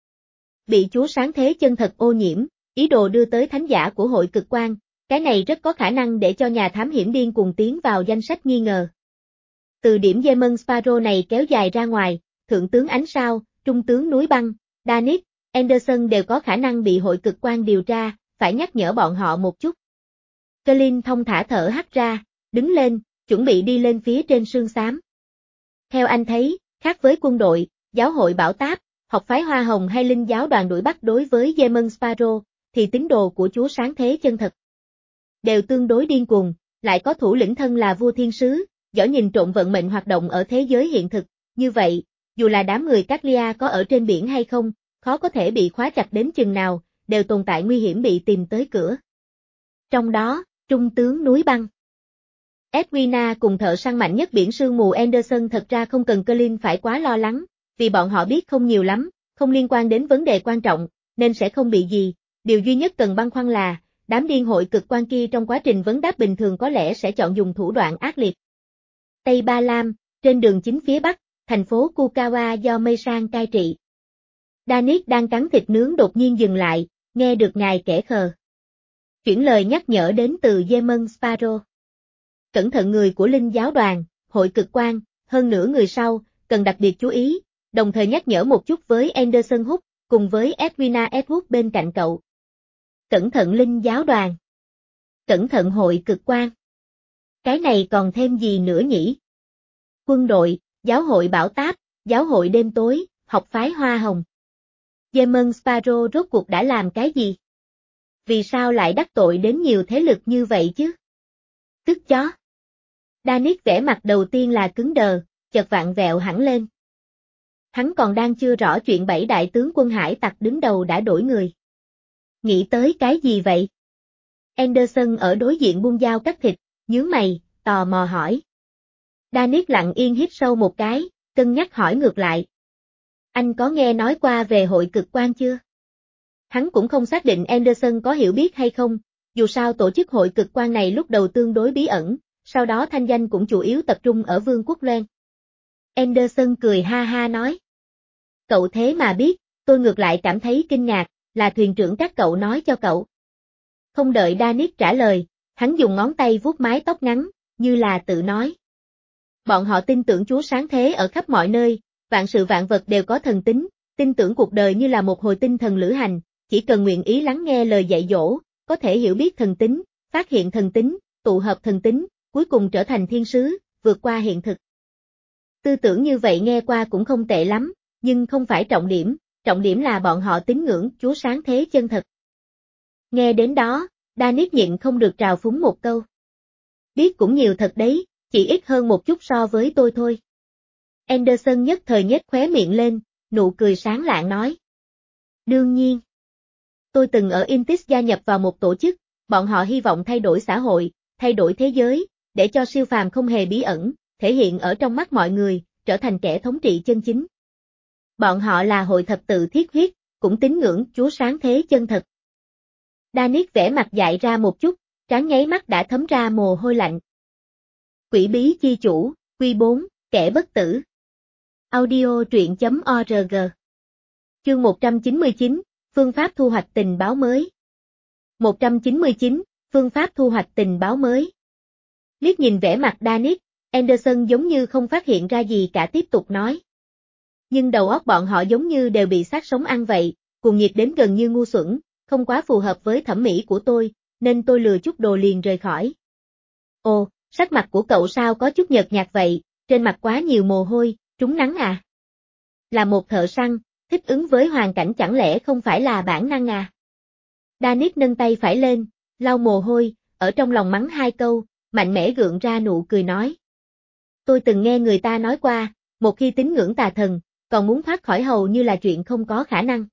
Bị Chúa sáng thế chân thật ô nhiễm, ý đồ đưa tới thánh giả của hội cực quang, cái này rất có khả năng để cho nhà thám hiểm điên cuồng tiến vào danh sách nghi ngờ. Từ điểm Demon Sparrow này kéo dài ra ngoài, Thượng tướng Ánh Sao, Trung tướng Núi Băng, Danis, Anderson đều có khả năng bị hội cực quang điều tra, phải nhắc nhở bọn họ một chút. Clint thông thả thở hắt ra, đứng lên, chuẩn bị đi lên phía trên sương xám. Theo anh thấy, khác với quân đội, giáo hội bảo táp, học phái Hoa Hồng hay linh giáo đoàn đuổi bắt đối với Demon Sparrow, thì tín đồ của Chúa sáng thế chân thật đều tương đối điên cuồng, lại có thủ lĩnh thân là vua thiên sứ, giỏi nhìn trộm vận mệnh hoạt động ở thế giới hiện thực, như vậy, dù là đám người Caglia có ở trên biển hay không, khó có thể bị khóa chặt đến chừng nào, đều tồn tại nguy hiểm bị tìm tới cửa. Trong đó, Trung tướng Núi Băng, Edwina cùng thợ săn mạnh nhất biển sương mù Anderson thật ra không cần Clint phải quá lo lắng, vì bọn họ biết không nhiều lắm, không liên quan đến vấn đề quan trọng, nên sẽ không bị gì, điều duy nhất cần băn khoăn là, đám điên hội cực quan kia trong quá trình vấn đáp bình thường có lẽ sẽ chọn dùng thủ đoạn ác liệt. Tây Ba Lam, trên đường chính phía Bắc, thành phố Kukawa do Mây Sang cai trị. Danis đang cắn thịt nướng đột nhiên dừng lại, nghe được ngài kẻ khờ. Chuyển lời nhắc nhở đến từ Demon Sparrow. Cẩn thận người của linh giáo đoàn, hội cực quan, hơn nữa người sau, cần đặc biệt chú ý, đồng thời nhắc nhở một chút với Anderson Hook, cùng với Edwina Edwood bên cạnh cậu. Cẩn thận linh giáo đoàn. Cẩn thận hội cực quan. Cái này còn thêm gì nữa nhỉ? Quân đội, giáo hội bảo táp, giáo hội đêm tối, học phái Hoa Hồng. Demon Sparrow rốt cuộc đã làm cái gì? Vì sao lại đắc tội đến nhiều thế lực như vậy chứ? Tức chó. Danis vẻ mặt đầu tiên là cứng đờ, chợt vặn vẹo hẳn lên. Hắn còn đang chưa rõ chuyện bảy đại tướng quân hải tặc đứng đầu đã đổi người. Nghĩ tới cái gì vậy? Anderson ở đối diện buông dao cắt thịt, nhướng mày, tò mò hỏi. Danis lặng yên hít sâu một cái, cân nhắc hỏi ngược lại. Anh có nghe nói qua về hội cực quan chưa? Hắn cũng không xác định Anderson có hiểu biết hay không, dù sao tổ chức hội cực quang này lúc đầu tương đối bí ẩn, sau đó thanh danh cũng chủ yếu tập trung ở Vương quốc Loan. Anderson cười ha ha nói. Cậu thế mà biết, tôi ngược lại cảm thấy kinh ngạc, là thuyền trưởng các cậu nói cho cậu. Không đợi Danis trả lời, hắn dùng ngón tay vuốt mái tóc ngắn, như là tự nói. Bọn họ tin tưởng Chúa sáng thế ở khắp mọi nơi, vạn sự vạn vật đều có thần tính, tin tưởng cuộc đời như là một hồi tinh thần lữ hành, chỉ cần nguyện ý lắng nghe lời dạy dỗ, có thể hiểu biết thần tính, phát hiện thần tính, tụ hợp thần tính, cuối cùng trở thành thiên sứ, vượt qua hiện thực. Tư tưởng như vậy nghe qua cũng không tệ lắm, nhưng không phải trọng điểm, trọng điểm là bọn họ tín ngưỡng Chúa sáng thế chân thật. Nghe đến đó, Danis nhịn không được trào phúng một câu. Biết cũng nhiều thật đấy, chỉ ít hơn một chút so với tôi thôi. Anderson nhất thời nhếch khóe miệng lên, nụ cười sáng lạng nói. Đương nhiên. Tôi từng ở Intis gia nhập vào một tổ chức, bọn họ hy vọng thay đổi xã hội, thay đổi thế giới, để cho siêu phàm không hề bí ẩn, thể hiện ở trong mắt mọi người, trở thành kẻ thống trị chân chính. Bọn họ là hội thập tự thiết huyết, cũng tín ngưỡng Chúa sáng thế chân thật. Danis vẽ mặt dại ra một chút, trán nháy mắt đã thấm ra mồ hôi lạnh. Quỷ bí chi chủ, Quy bốn, kẻ bất tử. Audio truyện chấm org. Chương một trăm chín mươi chín, phương pháp thu hoạch tình báo mới. một trăm chín mươi chín, phương pháp thu hoạch tình báo mới. Liếc nhìn vẻ mặt Danis, Anderson giống như không phát hiện ra gì cả tiếp tục nói. Nhưng đầu óc bọn họ giống như đều bị xác sống ăn vậy, cuồng nhiệt đến gần như ngu xuẩn, không quá phù hợp với thẩm mỹ của tôi, nên tôi lừa chút đồ liền rời khỏi. Ồ, sắc mặt của cậu sao có chút nhợt nhạt vậy, trên mặt quá nhiều mồ hôi, trúng nắng à? Là một thợ săn, thích ứng với hoàn cảnh chẳng lẽ không phải là bản năng à? Danis nâng tay phải lên, lau mồ hôi, ở trong lòng mắng hai câu, mạnh mẽ gượng ra nụ cười nói. Tôi từng nghe người ta nói qua, một khi tín ngưỡng tà thần, còn muốn thoát khỏi hầu như là chuyện không có khả năng.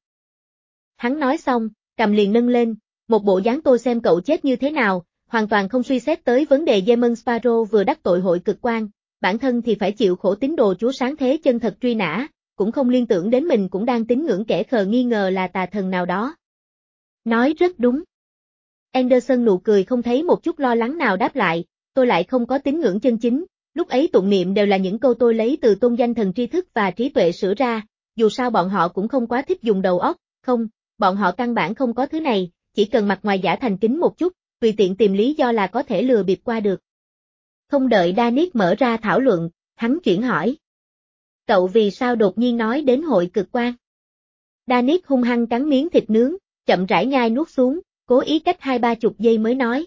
Hắn nói xong, cầm liền nâng lên, một bộ dáng tôi xem cậu chết như thế nào, hoàn toàn không suy xét tới vấn đề Demon Sparrow vừa đắc tội hội cực quang, bản thân thì phải chịu khổ tín đồ Chúa sáng thế chân thật truy nã, cũng không liên tưởng đến mình cũng đang tín ngưỡng kẻ khờ nghi ngờ là tà thần nào đó. Nói rất đúng. Anderson nụ cười không thấy một chút lo lắng nào đáp lại, tôi lại không có tín ngưỡng chân chính, lúc ấy tụng niệm đều là những câu tôi lấy từ tôn danh thần tri thức và trí tuệ sửa ra, dù sao bọn họ cũng không quá thích dùng đầu óc, không, bọn họ căn bản không có thứ này, chỉ cần mặt ngoài giả thành kính một chút, tùy tiện tìm lý do là có thể lừa bịp qua được. Không đợi Danis mở ra thảo luận, hắn chuyển hỏi. Cậu vì sao đột nhiên nói đến hội cực quang? Danis hung hăng cắn miếng thịt nướng, chậm rãi nhai nuốt xuống, cố ý cách hai ba chục giây mới nói.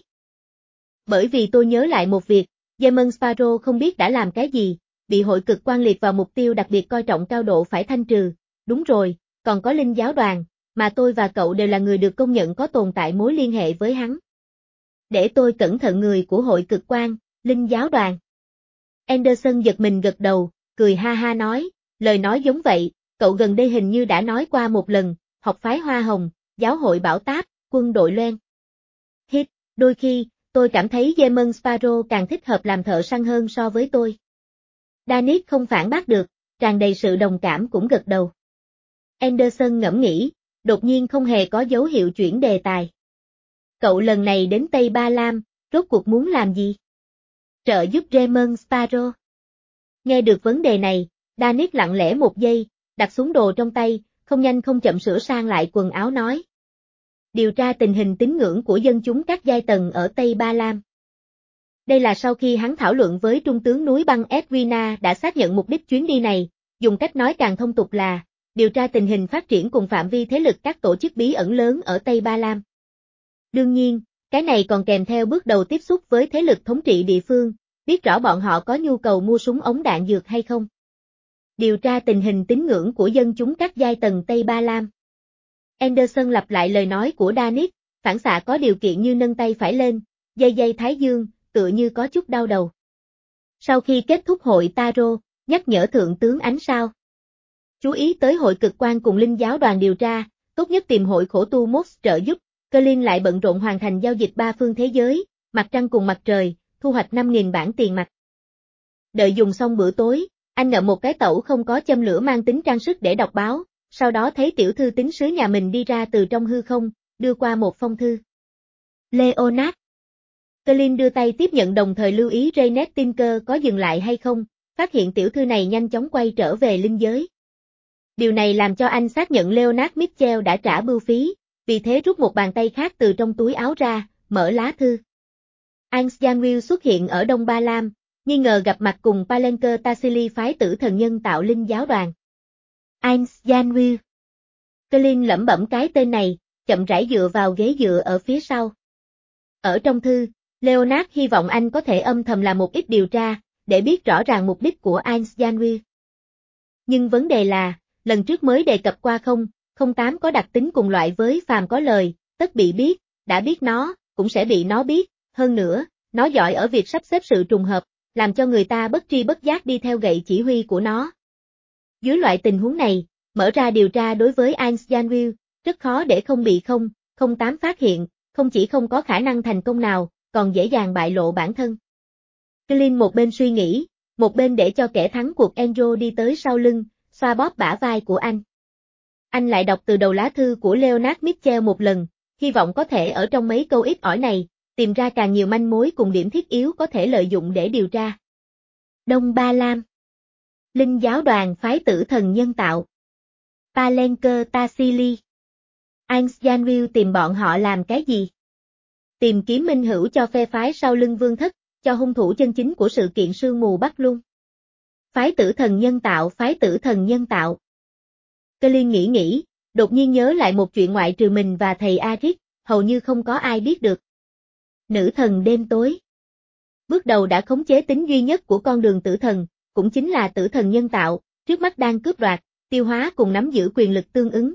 Bởi vì tôi nhớ lại một việc, Demon Sparrow không biết đã làm cái gì, bị hội cực quang liệt vào mục tiêu đặc biệt coi trọng cao độ phải thanh trừ, đúng rồi, còn có linh giáo đoàn, mà tôi và cậu đều là người được công nhận có tồn tại mối liên hệ với hắn. Để tôi cẩn thận người của hội cực quang, linh giáo đoàn. Anderson giật mình gật đầu, cười ha ha nói, lời nói giống vậy, cậu gần đây hình như đã nói qua một lần, học phái Hoa Hồng, giáo hội Bảo Táp, quân đội Loan. Hít, đôi khi, tôi cảm thấy Demon Sparrow càng thích hợp làm thợ săn hơn so với tôi. Danis không phản bác được, tràn đầy sự đồng cảm cũng gật đầu. Anderson ngẫm nghĩ, đột nhiên không hề có dấu hiệu chuyển đề tài. Cậu lần này đến Tây Ba Lam, rốt cuộc muốn làm gì? Trợ giúp Demon Sparrow. Nghe được vấn đề này, Danis lặng lẽ một giây, đặt xuống đồ trong tay, không nhanh không chậm sửa sang lại quần áo nói. Điều tra tình hình tín ngưỡng của dân chúng các giai tầng ở Tây Ba Lam. Đây là sau khi hắn thảo luận với trung tướng núi băng Edwina đã xác nhận mục đích chuyến đi này, dùng cách nói càng thông tục là, điều tra tình hình phát triển cùng phạm vi thế lực các tổ chức bí ẩn lớn ở Tây Ba Lam. Đương nhiên, cái này còn kèm theo bước đầu tiếp xúc với thế lực thống trị địa phương, biết rõ bọn họ có nhu cầu mua súng ống đạn dược hay không. Điều tra tình hình tín ngưỡng của dân chúng các giai tầng Tây Ba Lam. Anderson lặp lại lời nói của Danis, phản xạ có điều kiện như nâng tay phải lên, dây dây thái dương, tựa như có chút đau đầu. Sau khi kết thúc hội Taro, nhắc nhở thượng tướng ánh sao. Chú ý tới hội cực quang cùng linh giáo đoàn điều tra, tốt nhất tìm hội khổ tu Mox trợ giúp, Colin lại bận rộn hoàn thành giao dịch ba phương thế giới, mặt trăng cùng mặt trời, thu hoạch năm nghìn bản tiền mặt. Đợi dùng xong bữa tối, anh ngậm một cái tẩu không có châm lửa mang tính trang sức để đọc báo, sau đó thấy tiểu thư tín sứ nhà mình đi ra từ trong hư không, đưa qua một phong thư. Leonard. Colin đưa tay tiếp nhận đồng thời lưu ý Janet Tinker có dừng lại hay không, phát hiện tiểu thư này nhanh chóng quay trở về linh giới. Điều này làm cho anh xác nhận Leonard Mitchell đã trả bưu phí, vì thế rút một bàn tay khác từ trong túi áo ra, mở lá thư. Ans Janwill xuất hiện ở Đông Ba Lam, nghi ngờ gặp mặt cùng Palenque Tassili phái tử thần nhân tạo linh giáo đoàn. Ans Janwill. Colin lẩm bẩm cái tên này, chậm rãi dựa vào ghế dựa ở phía sau. Ở trong thư, Leonard hy vọng anh có thể âm thầm làm một ít điều tra, để biết rõ ràng mục đích của Ans Janwill. Nhưng vấn đề là, lần trước mới đề cập qua không, không tám có đặc tính cùng loại với phàm có lời, tất bị biết, đã biết nó, cũng sẽ bị nó biết, hơn nữa, nó giỏi ở việc sắp xếp sự trùng hợp, làm cho người ta bất tri bất giác đi theo gậy chỉ huy của nó. Dưới loại tình huống này, mở ra điều tra đối với Ans Janwill, rất khó để không bị không, không tám phát hiện, không chỉ không có khả năng thành công nào, còn dễ dàng bại lộ bản thân. Colin một bên suy nghĩ, một bên để cho kẻ thắng cuộc Enro đi tới sau lưng, xoa bóp bả vai của anh. Anh lại đọc từ đầu lá thư của Leonard Mitchell một lần, hy vọng có thể ở trong mấy câu ít ỏi này, tìm ra càng nhiều manh mối cùng điểm thiết yếu có thể lợi dụng để điều tra. Đông Ba Lam. Linh giáo đoàn phái tử thần nhân tạo. Palenque Tassili. Ans Janwill tìm bọn họ làm cái gì? Tìm kiếm minh hữu cho phe phái sau lưng Vương Thất, cho hung thủ chân chính của sự kiện sương mù Bắc Luân. Phái tử thần nhân tạo, phái tử thần nhân tạo. Colin nghĩ nghĩ, đột nhiên nhớ lại một chuyện ngoại trừ mình và thầy Arik, hầu như không có ai biết được. Nữ thần đêm tối. Bước đầu đã khống chế tính duy nhất của con đường tử thần, cũng chính là tử thần nhân tạo, trước mắt đang cướp đoạt, tiêu hóa cùng nắm giữ quyền lực tương ứng.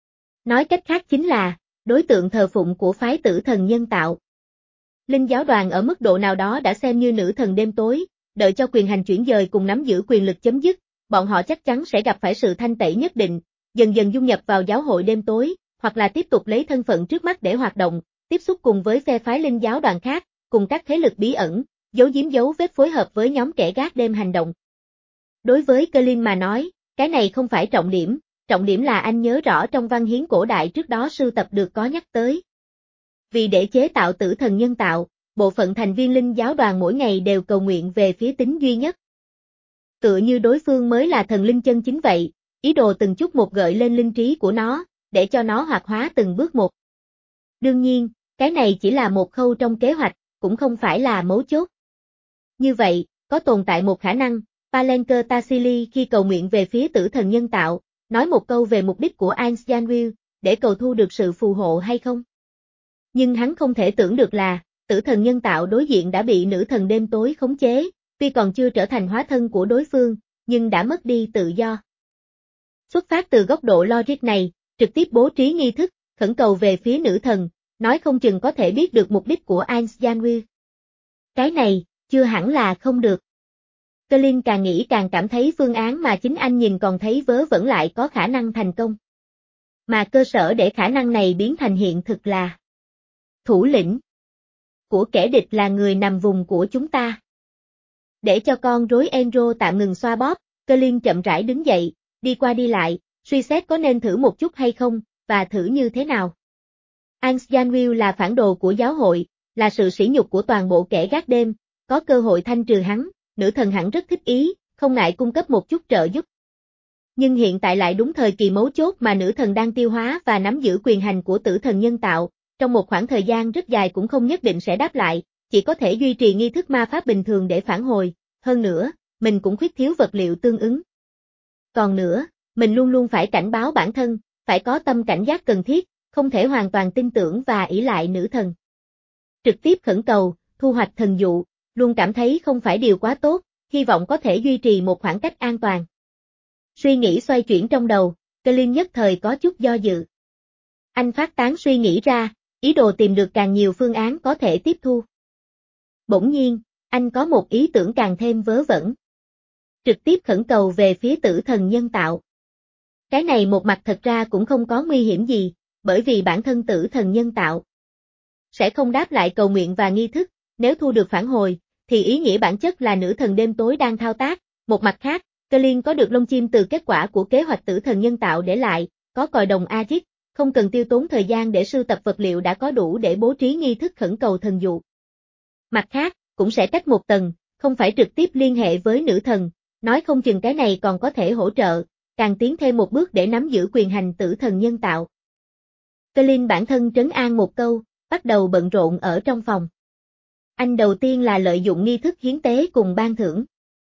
Nói cách khác chính là, đối tượng thờ phụng của phái tử thần nhân tạo. Linh giáo đoàn ở mức độ nào đó đã xem như nữ thần đêm tối, đợi cho quyền hành chuyển dời cùng nắm giữ quyền lực chấm dứt, bọn họ chắc chắn sẽ gặp phải sự thanh tẩy nhất định, dần dần dung nhập vào giáo hội đêm tối, hoặc là tiếp tục lấy thân phận trước mắt để hoạt động, tiếp xúc cùng với phe phái linh giáo đoàn khác, cùng các thế lực bí ẩn, giấu giếm dấu vết phối hợp với nhóm kẻ gác đêm hành động. Đối với Colin mà nói, cái này không phải trọng điểm, trọng điểm là anh nhớ rõ trong văn hiến cổ đại trước đó sưu tập được có nhắc tới. Vì để chế tạo tử thần nhân tạo, bộ phận thành viên linh giáo đoàn mỗi ngày đều cầu nguyện về phía tính duy nhất. Tựa như đối phương mới là thần linh chân chính vậy, ý đồ từng chút một gợi lên linh trí của nó, để cho nó hoạt hóa từng bước một. Đương nhiên, cái này chỉ là một khâu trong kế hoạch, cũng không phải là mấu chốt. Như vậy, có tồn tại một khả năng, Palenque Tassili khi cầu nguyện về phía tử thần nhân tạo, nói một câu về mục đích của Ans Janwill, để cầu thu được sự phù hộ hay không? Nhưng hắn không thể tưởng được là, tử thần nhân tạo đối diện đã bị nữ thần đêm tối khống chế, tuy còn chưa trở thành hóa thân của đối phương, nhưng đã mất đi tự do. Xuất phát từ góc độ logic này, trực tiếp bố trí nghi thức, khẩn cầu về phía nữ thần, nói không chừng có thể biết được mục đích của Ans Janwill. Cái này, chưa hẳn là không được. Colin càng nghĩ càng cảm thấy phương án mà chính anh nhìn còn thấy vớ vẩn lại có khả năng thành công. Mà cơ sở để khả năng này biến thành hiện thực là thủ lĩnh của kẻ địch là người nằm vùng của chúng ta. Để cho con rối Enro tạm ngừng xoa bóp, Colin chậm rãi đứng dậy, đi qua đi lại, suy xét có nên thử một chút hay không, và thử như thế nào. Ans Janwill là phản đồ của giáo hội, là sự sỉ nhục của toàn bộ kẻ gác đêm, có cơ hội thanh trừ hắn, nữ thần hẳn rất thích ý, không ngại cung cấp một chút trợ giúp. Nhưng hiện tại lại đúng thời kỳ mấu chốt mà nữ thần đang tiêu hóa và nắm giữ quyền hành của tử thần nhân tạo, trong một khoảng thời gian rất dài cũng không nhất định sẽ đáp lại, chỉ có thể duy trì nghi thức ma pháp bình thường để phản hồi, hơn nữa, mình cũng khuyết thiếu vật liệu tương ứng. Còn nữa, mình luôn luôn phải cảnh báo bản thân, phải có tâm cảnh giác cần thiết, không thể hoàn toàn tin tưởng và ỷ lại nữ thần. Trực tiếp khẩn cầu, thu hoạch thần dụ, luôn cảm thấy không phải điều quá tốt, hy vọng có thể duy trì một khoảng cách an toàn. Suy nghĩ xoay chuyển trong đầu, Colin nhất thời có chút do dự. Anh phát tán suy nghĩ ra, ý đồ tìm được càng nhiều phương án có thể tiếp thu. Bỗng nhiên, anh có một ý tưởng càng thêm vớ vẩn. Trực tiếp khẩn cầu về phía tử thần nhân tạo. Cái này một mặt thật ra cũng không có nguy hiểm gì, bởi vì bản thân tử thần nhân tạo sẽ không đáp lại cầu nguyện và nghi thức, nếu thu được phản hồi, thì ý nghĩa bản chất là nữ thần đêm tối đang thao tác. Một mặt khác, Colin có được lông chim từ kết quả của kế hoạch tử thần nhân tạo để lại, có còi đồng Arik, không cần tiêu tốn thời gian để sưu tập vật liệu đã có đủ để bố trí nghi thức khẩn cầu thần dụ. Mặt khác, cũng sẽ cách một tầng, không phải trực tiếp liên hệ với nữ thần, nói không chừng cái này còn có thể hỗ trợ, càng tiến thêm một bước để nắm giữ quyền hành tử thần nhân tạo. Colin bản thân trấn an một câu, bắt đầu bận rộn ở trong phòng. Anh đầu tiên là lợi dụng nghi thức hiến tế cùng ban thưởng.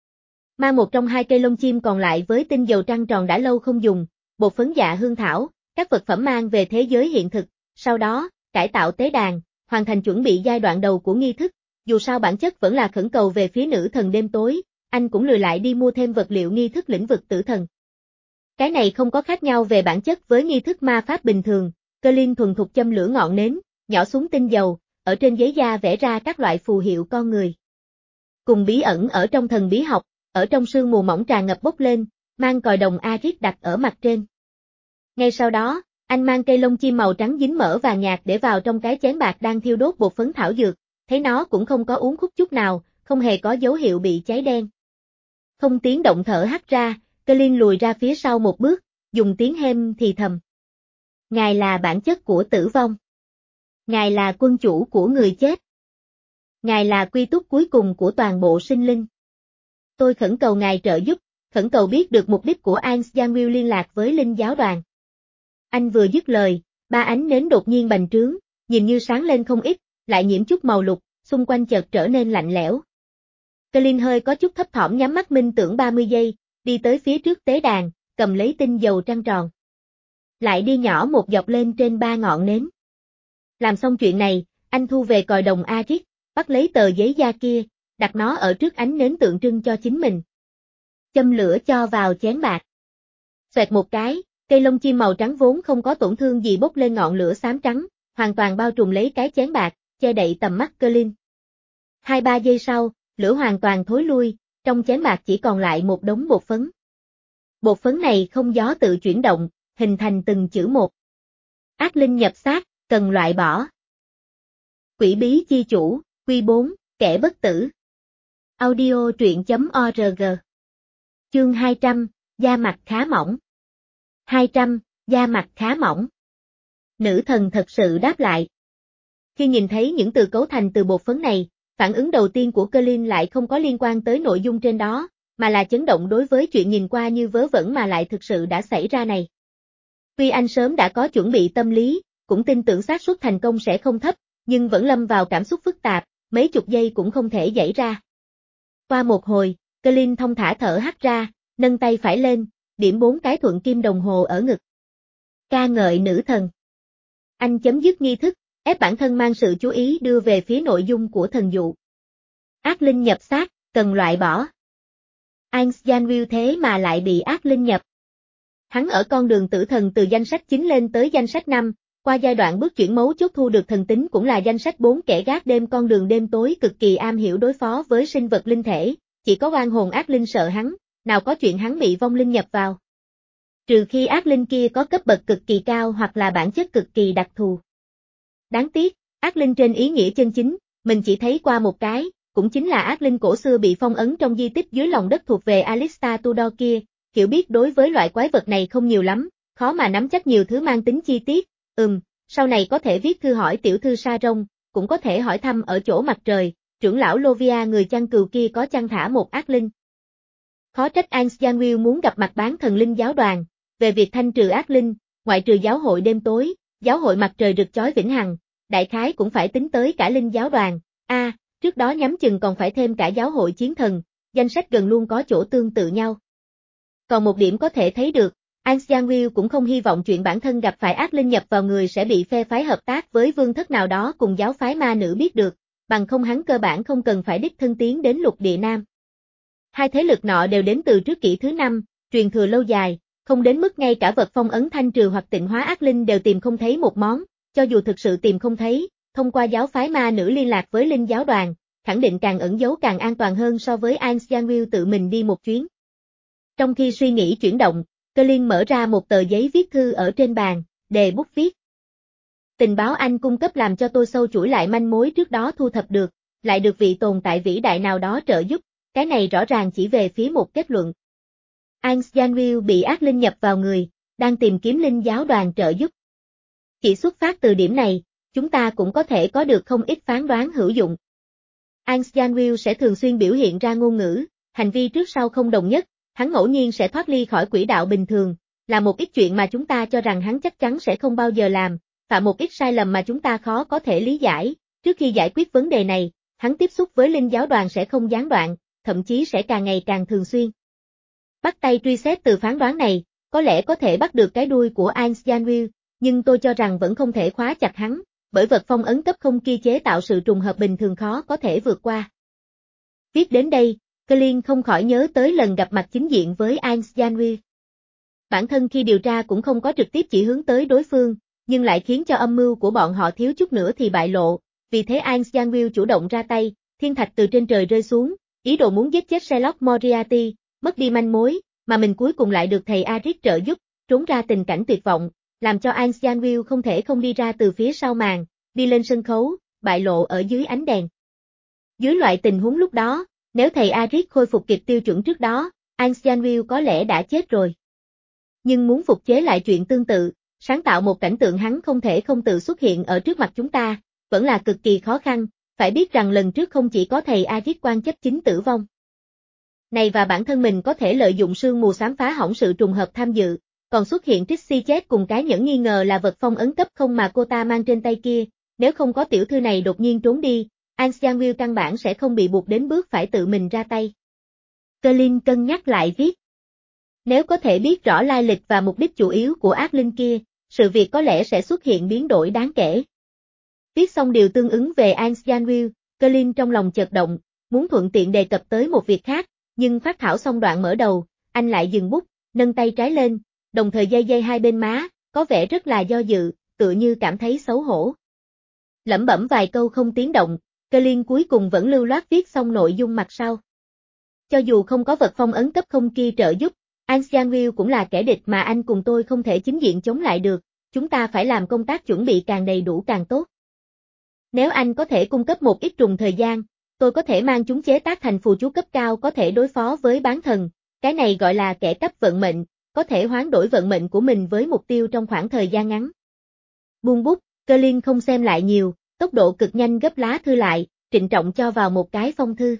Mang một trong hai cây lông chim còn lại với tinh dầu trăng tròn đã lâu không dùng, bột phấn dạ hương thảo, các vật phẩm mang về thế giới hiện thực, sau đó, cải tạo tế đàn, hoàn thành chuẩn bị giai đoạn đầu của nghi thức, dù sao bản chất vẫn là khẩn cầu về phía nữ thần đêm tối, anh cũng lười lại đi mua thêm vật liệu nghi thức lĩnh vực tử thần. Cái này không có khác nhau về bản chất với nghi thức ma pháp bình thường, Colin thuần thục châm lửa ngọn nến, nhỏ xuống tinh dầu, ở trên giấy da vẽ ra các loại phù hiệu con người. Cùng bí ẩn ở trong thần bí học, ở trong sương mù mỏng tràn ngập bốc lên, mang còi đồng Arit đặt ở mặt trên. Ngay sau đó, anh mang cây lông chim màu trắng dính mỡ vàng nhạt để vào trong cái chén bạc đang thiêu đốt bột phấn thảo dược, thấy nó cũng không có uốn khúc chút nào, không hề có dấu hiệu bị cháy đen. Không tiếng động thở hắt ra, Colin lùi ra phía sau một bước, dùng tiếng hêm thì thầm. Ngài là bản chất của tử vong. Ngài là quân chủ của người chết. Ngài là quy túc cuối cùng của toàn bộ sinh linh. Tôi khẩn cầu ngài trợ giúp, khẩn cầu biết được mục đích của Ans Janwill liên lạc với linh giáo đoàn. Anh vừa dứt lời, ba ánh nến đột nhiên bành trướng, nhìn như sáng lên không ít, lại nhiễm chút màu lục, xung quanh chợt trở nên lạnh lẽo. Colin hơi có chút thấp thỏm nhắm mắt minh tưởng ba mươi giây, đi tới phía trước tế đàn, cầm lấy tinh dầu trăng tròn. Lại đi nhỏ một dọc lên trên ba ngọn nến. Làm xong chuyện này, anh thu về còi đồng Arit, bắt lấy tờ giấy da kia, đặt nó ở trước ánh nến tượng trưng cho chính mình. Châm lửa cho vào chén bạc. Xoẹt một cái, cây lông chim màu trắng vốn không có tổn thương gì bốc lên ngọn lửa xám trắng, hoàn toàn bao trùm lấy cái chén bạc, che đậy tầm mắt Colin. Hai ba giây sau, lửa hoàn toàn thối lui, trong chén bạc chỉ còn lại một đống bột phấn. Bột phấn này không gió tự chuyển động, hình thành từng chữ một. Ác linh nhập xác, cần loại bỏ. Quỷ bí chi chủ, Quy bốn, kẻ bất tử. Audio truyện chấm org. Chương hai trăm, da mặt khá mỏng. hai trăm, da mặt khá mỏng. Nữ thần thật sự đáp lại. Khi nhìn thấy những từ cấu thành từ bột phấn này, phản ứng đầu tiên của Colin lại không có liên quan tới nội dung trên đó, mà là chấn động đối với chuyện nhìn qua như vớ vẩn mà lại thực sự đã xảy ra này. Tuy anh sớm đã có chuẩn bị tâm lý, cũng tin tưởng xác suất thành công sẽ không thấp, nhưng vẫn lâm vào cảm xúc phức tạp, mấy chục giây cũng không thể giãy ra. Qua một hồi, Colin thong thả thở hắt ra, nâng tay phải lên, điểm bốn cái thuận kim đồng hồ ở ngực. Ca ngợi nữ thần. Anh chấm dứt nghi thức, ép bản thân mang sự chú ý đưa về phía nội dung của thần dụ. Ác linh nhập xác, cần loại bỏ. Ans Janwill thế mà lại bị ác linh nhập. Hắn ở con đường tử thần từ danh sách chín lên tới danh sách năm, qua giai đoạn bước chuyển mấu chốt thu được thần tính cũng là danh sách bốn kẻ gác đêm con đường đêm tối cực kỳ am hiểu đối phó với sinh vật linh thể, chỉ có oan hồn ác linh sợ hắn, nào có chuyện hắn bị vong linh nhập vào. Trừ khi ác linh kia có cấp bậc cực kỳ cao hoặc là bản chất cực kỳ đặc thù. Đáng tiếc, ác linh trên ý nghĩa chân chính, mình chỉ thấy qua một cái, cũng chính là ác linh cổ xưa bị phong ấn trong di tích dưới lòng đất thuộc về Alistair Tudor kia, hiểu biết đối với loại quái vật này không nhiều lắm, khó mà nắm chắc nhiều thứ mang tính chi tiết, ừm, sau này có thể viết thư hỏi tiểu thư Sa Rông, cũng có thể hỏi thăm ở chỗ mặt trời, trưởng lão Lovia người chăn cừu kia có chăn thả một ác linh. Khó trách Ans Janwill muốn gặp mặt bán thần linh giáo đoàn, về việc thanh trừ ác linh, ngoại trừ giáo hội đêm tối, giáo hội mặt trời rực chói vĩnh hằng, đại khái cũng phải tính tới cả linh giáo đoàn, a, à, trước đó nhắm chừng còn phải thêm cả giáo hội chiến thần, danh sách gần luôn có chỗ tương tự nhau. Còn một điểm có thể thấy được, Ans Janwill cũng không hy vọng chuyện bản thân gặp phải ác linh nhập vào người sẽ bị phe phái hợp tác với vương thất nào đó cùng giáo phái ma nữ biết được, bằng không hắn cơ bản không cần phải đích thân tiến đến lục địa Nam. Hai thế lực nọ đều đến từ trước kỷ thứ năm, truyền thừa lâu dài, không đến mức ngay cả vật phong ấn thanh trừ hoặc tịnh hóa ác linh đều tìm không thấy một món, cho dù thực sự tìm không thấy, thông qua giáo phái ma nữ liên lạc với linh giáo đoàn, khẳng định càng ẩn giấu càng an toàn hơn so với Ans Janwill tự mình đi một chuyến. Trong khi suy nghĩ chuyển động, Colin mở ra một tờ giấy viết thư ở trên bàn, đề bút viết. Tình báo anh cung cấp làm cho tôi sâu chuỗi lại manh mối trước đó thu thập được, lại được vị tồn tại vĩ đại nào đó trợ giúp, cái này rõ ràng chỉ về phía một kết luận. Ans Janwill bị ác linh nhập vào người, đang tìm kiếm linh giáo đoàn trợ giúp. Chỉ xuất phát từ điểm này, chúng ta cũng có thể có được không ít phán đoán hữu dụng. Ans Janwill sẽ thường xuyên biểu hiện ra ngôn ngữ, hành vi trước sau không đồng nhất, hắn ngẫu nhiên sẽ thoát ly khỏi quỹ đạo bình thường, là một ít chuyện mà chúng ta cho rằng hắn chắc chắn sẽ không bao giờ làm, phạm một ít sai lầm mà chúng ta khó có thể lý giải. Trước khi giải quyết vấn đề này, hắn tiếp xúc với linh giáo đoàn sẽ không gián đoạn, thậm chí sẽ càng ngày càng thường xuyên. Bắt tay truy xét từ phán đoán này, có lẽ có thể bắt được cái đuôi của Ans Janwill, nhưng tôi cho rằng vẫn không thể khóa chặt hắn, bởi vật phong ấn cấp không kia chế tạo sự trùng hợp bình thường khó có thể vượt qua. Viết đến đây, Colin không khỏi nhớ tới lần gặp mặt chính diện với Ans Janwill. Bản thân khi điều tra cũng không có trực tiếp chỉ hướng tới đối phương, nhưng lại khiến cho âm mưu của bọn họ thiếu chút nữa thì bại lộ, vì thế Ans Janwill chủ động ra tay, thiên thạch từ trên trời rơi xuống, ý đồ muốn giết chết Sherlock Moriarty, mất đi manh mối, mà mình cuối cùng lại được thầy Aric trợ giúp, trốn ra tình cảnh tuyệt vọng, làm cho Ans Janwill không thể không đi ra từ phía sau màn, đi lên sân khấu, bại lộ ở dưới ánh đèn. Dưới loại tình huống lúc đó, nếu thầy Aric khôi phục kịp tiêu chuẩn trước đó, Ans Janwill có lẽ đã chết rồi. Nhưng muốn phục chế lại chuyện tương tự, sáng tạo một cảnh tượng hắn không thể không tự xuất hiện ở trước mặt chúng ta, vẫn là cực kỳ khó khăn, phải biết rằng lần trước không chỉ có thầy Aric quan chấp chính tử vong. Này và bản thân mình có thể lợi dụng sương mù xám phá hỏng sự trùng hợp tham dự, còn xuất hiện Trixie chết cùng cái nhẫn nghi ngờ là vật phong ấn cấp không mà cô ta mang trên tay kia, nếu không có tiểu thư này đột nhiên trốn đi, Ans Janwill căn bản sẽ không bị buộc đến bước phải tự mình ra tay. Colin cân nhắc lại viết. Nếu có thể biết rõ lai lịch và mục đích chủ yếu của ác linh kia, sự việc có lẽ sẽ xuất hiện biến đổi đáng kể. Viết xong điều tương ứng về Ans Janwill, Colin trong lòng chợt động, muốn thuận tiện đề cập tới một việc khác, nhưng phát thảo xong đoạn mở đầu, anh lại dừng bút, nâng tay trái lên, đồng thời dây dây hai bên má, có vẻ rất là do dự, tựa như cảm thấy xấu hổ. Lẩm bẩm vài câu không tiếng động, Colin cuối cùng vẫn lưu loát viết xong nội dung mặt sau. Cho dù không có vật phong ấn cấp không kia trợ giúp, Ans Janwill cũng là kẻ địch mà anh cùng tôi không thể chính diện chống lại được, chúng ta phải làm công tác chuẩn bị càng đầy đủ càng tốt. Nếu anh có thể cung cấp một ít trùng thời gian, tôi có thể mang chúng chế tác thành phù chú cấp cao có thể đối phó với bán thần, cái này gọi là kẻ cấp vận mệnh, có thể hoán đổi vận mệnh của mình với mục tiêu trong khoảng thời gian ngắn. Buông bút, Colin không xem lại nhiều, tốc độ cực nhanh gấp lá thư lại, trịnh trọng cho vào một cái phong thư.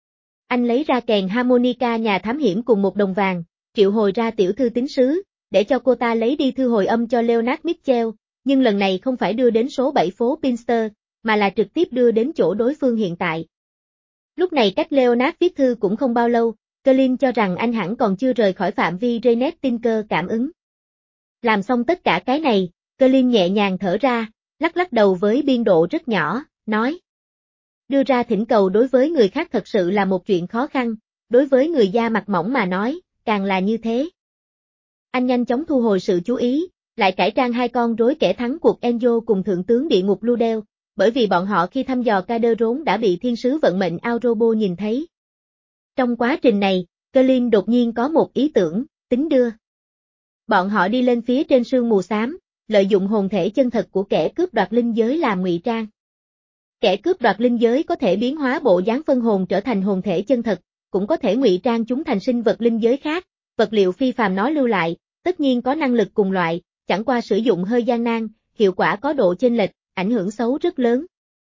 Anh lấy ra kèn harmonica nhà thám hiểm cùng một đồng vàng, triệu hồi ra tiểu thư tín sứ, để cho cô ta lấy đi thư hồi âm cho Leonard Mitchell, nhưng lần này không phải đưa đến số bảy phố Pinster, mà là trực tiếp đưa đến chỗ đối phương hiện tại. Lúc này cách Leonard viết thư cũng không bao lâu, Colin cho rằng anh hẳn còn chưa rời khỏi phạm vi Janet Tinker cảm ứng. Làm xong tất cả cái này, Colin nhẹ nhàng thở ra, lắc lắc đầu với biên độ rất nhỏ, nói. Đưa ra thỉnh cầu đối với người khác thật sự là một chuyện khó khăn, đối với người da mặt mỏng mà nói, càng là như thế. Anh nhanh chóng thu hồi sự chú ý, lại cải trang hai con rối kẻ thắng cuộc Enzo cùng thượng tướng địa ngục Ludel, bởi vì bọn họ khi thăm dò Calderon đã bị thiên sứ vận mệnh Aurobo nhìn thấy. Trong quá trình này, Colin đột nhiên có một ý tưởng, tính đưa. Bọn họ đi lên phía trên sương mù xám, lợi dụng hồn thể chân thật của kẻ cướp đoạt linh giới làm ngụy trang. Kẻ cướp đoạt linh giới có thể biến hóa bộ dáng phân hồn trở thành hồn thể chân thật, cũng có thể ngụy trang chúng thành sinh vật linh giới khác, vật liệu phi phàm nó lưu lại, tất nhiên có năng lực cùng loại, chẳng qua sử dụng hơi gian nan, hiệu quả có độ chênh lệch, ảnh hưởng xấu rất lớn.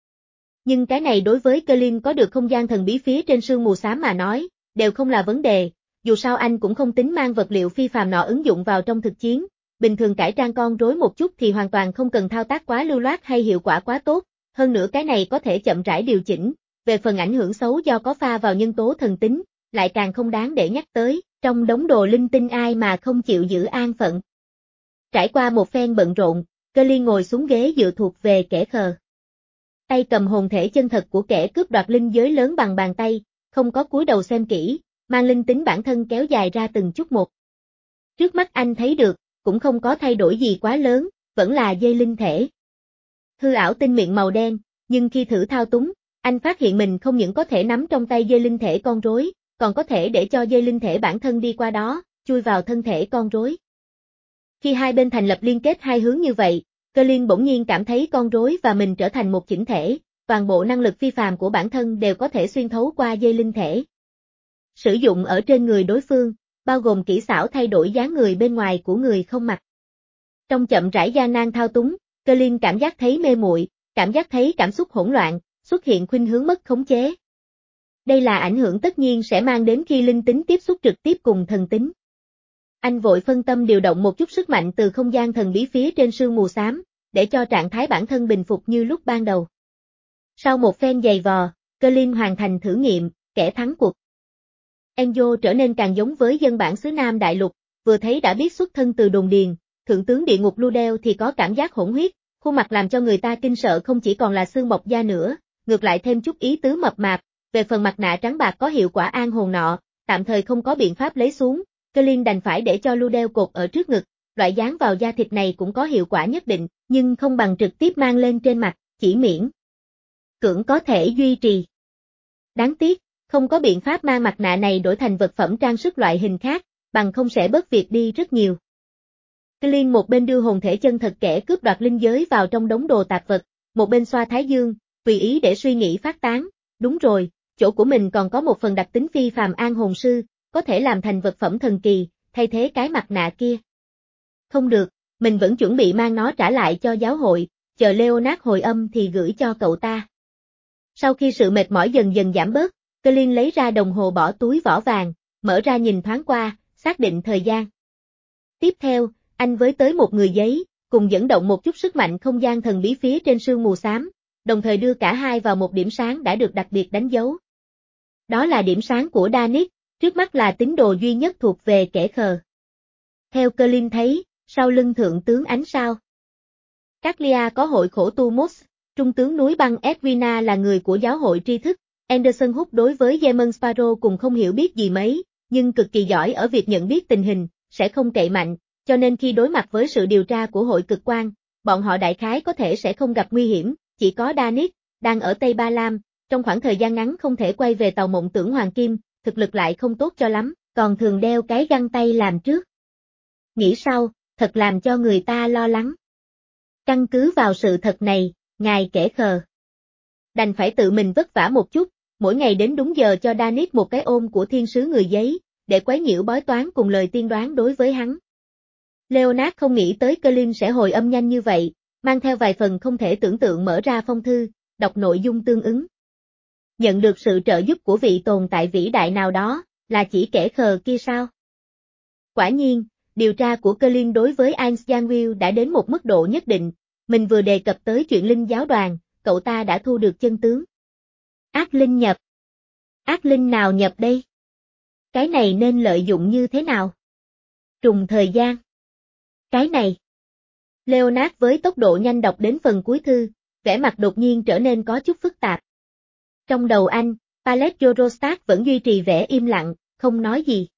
Nhưng cái này đối với Colin có được không gian thần bí phía trên sương mù xám mà nói, đều không là vấn đề, dù sao anh cũng không tính mang vật liệu phi phàm nọ ứng dụng vào trong thực chiến, bình thường cải trang con rối một chút thì hoàn toàn không cần thao tác quá lưu loát hay hiệu quả quá tốt, hơn nữa cái này có thể chậm rãi điều chỉnh, về phần ảnh hưởng xấu do có pha vào nhân tố thần tính, lại càng không đáng để nhắc tới, trong đống đồ linh tinh ai mà không chịu giữ an phận. Trải qua một phen bận rộn, Colin ngồi xuống ghế dựa thuộc về kẻ khờ. Tay cầm hồn thể chân thật của kẻ cướp đoạt linh giới lớn bằng bàn tay, không có cúi đầu xem kỹ, mang linh tính bản thân kéo dài ra từng chút một. Trước mắt anh thấy được, cũng không có thay đổi gì quá lớn, vẫn là dây linh thể. Hư ảo tinh miệng màu đen, nhưng khi thử thao túng, anh phát hiện mình không những có thể nắm trong tay dây linh thể con rối, còn có thể để cho dây linh thể bản thân đi qua đó, chui vào thân thể con rối. Khi hai bên thành lập liên kết hai hướng như vậy, Colin bỗng nhiên cảm thấy con rối và mình trở thành một chỉnh thể, toàn bộ năng lực phi phàm của bản thân đều có thể xuyên thấu qua dây linh thể. Sử dụng ở trên người đối phương, bao gồm kỹ xảo thay đổi dáng người bên ngoài của người không mặc. Trong chậm rãi gian nan thao túng, Colin cảm giác thấy mê muội, cảm giác thấy cảm xúc hỗn loạn, xuất hiện khuynh hướng mất khống chế. Đây là ảnh hưởng tất nhiên sẽ mang đến khi linh tính tiếp xúc trực tiếp cùng thần tính. Anh vội phân tâm điều động một chút sức mạnh từ không gian thần bí phía trên sương mù xám, để cho trạng thái bản thân bình phục như lúc ban đầu. Sau một phen giày vò, Colin hoàn thành thử nghiệm, kẻ thắng cuộc. Enzo trở nên càng giống với dân bản xứ Nam Đại Lục, vừa thấy đã biết xuất thân từ đồn điền, thượng tướng địa ngục Ludel thì có cảm giác hỗn huyết, khuôn mặt làm cho người ta kinh sợ không chỉ còn là xương bọc da nữa, ngược lại thêm chút ý tứ mập mạp, về phần mặt nạ trắng bạc có hiệu quả an hồn nọ, tạm thời không có biện pháp lấy xuống, Colin đành phải để cho Ludel cột ở trước ngực, loại dán vào da thịt này cũng có hiệu quả nhất định, nhưng không bằng trực tiếp mang lên trên mặt, chỉ miễn cưỡng có thể duy trì. Đáng tiếc, không có biện pháp mang mặt nạ này đổi thành vật phẩm trang sức loại hình khác, bằng không sẽ bớt việc đi rất nhiều. Colin một bên đưa hồn thể chân thật kẻ cướp đoạt linh giới vào trong đống đồ tạp vật, một bên xoa thái dương, tùy ý để suy nghĩ phát tán, đúng rồi, chỗ của mình còn có một phần đặc tính phi phàm an hồn sư, có thể làm thành vật phẩm thần kỳ, thay thế cái mặt nạ kia. Không được, mình vẫn chuẩn bị mang nó trả lại cho giáo hội, chờ Leonard hồi âm thì gửi cho cậu ta. Sau khi sự mệt mỏi dần dần giảm bớt, Colin lấy ra đồng hồ bỏ túi vỏ vàng, mở ra nhìn thoáng qua, xác định thời gian. Tiếp theo, anh với tới một người giấy, cùng dẫn động một chút sức mạnh không gian thần bí phía trên sương mù xám, đồng thời đưa cả hai vào một điểm sáng đã được đặc biệt đánh dấu. Đó là điểm sáng của Danik, trước mắt là tín đồ duy nhất thuộc về kẻ khờ. Theo Colin thấy, sau lưng thượng tướng ánh sao. Caglia có hội khổ tu Moss, trung tướng núi băng Edwina là người của giáo hội tri thức, Anderson Hook đối với Gemon Sparrow cùng không hiểu biết gì mấy, nhưng cực kỳ giỏi ở việc nhận biết tình hình, sẽ không cậy mạnh, cho nên khi đối mặt với sự điều tra của hội cực quan, bọn họ đại khái có thể sẽ không gặp nguy hiểm, chỉ có Danik, đang ở Tây Ba Lam, trong khoảng thời gian ngắn không thể quay về tàu mộng tưởng Hoàng Kim, thực lực lại không tốt cho lắm, còn thường đeo cái găng tay làm trước. Nghĩ sau, thật làm cho người ta lo lắng. Căn cứ vào sự thật này, ngài kẻ khờ đành phải tự mình vất vả một chút, mỗi ngày đến đúng giờ cho Danik một cái ôm của thiên sứ người giấy, để quấy nhiễu bói toán cùng lời tiên đoán đối với hắn. Leonard không nghĩ tới Colin sẽ hồi âm nhanh như vậy, mang theo vài phần không thể tưởng tượng mở ra phong thư, đọc nội dung tương ứng. Nhận được sự trợ giúp của vị tồn tại vĩ đại nào đó, là chỉ kẻ khờ kia sao? Quả nhiên, điều tra của Colin đối với Ainz Janwill đã đến một mức độ nhất định, mình vừa đề cập tới chuyện linh giáo đoàn, cậu ta đã thu được chân tướng. Ác linh nhập. Ác linh nào nhập đây? Cái này nên lợi dụng như thế nào? Trùng thời gian. Cái này. Leonard với tốc độ nhanh đọc đến phần cuối thư, vẻ mặt đột nhiên trở nên có chút phức tạp. Trong đầu anh, Pallet Eurostat vẫn duy trì vẻ im lặng, không nói gì.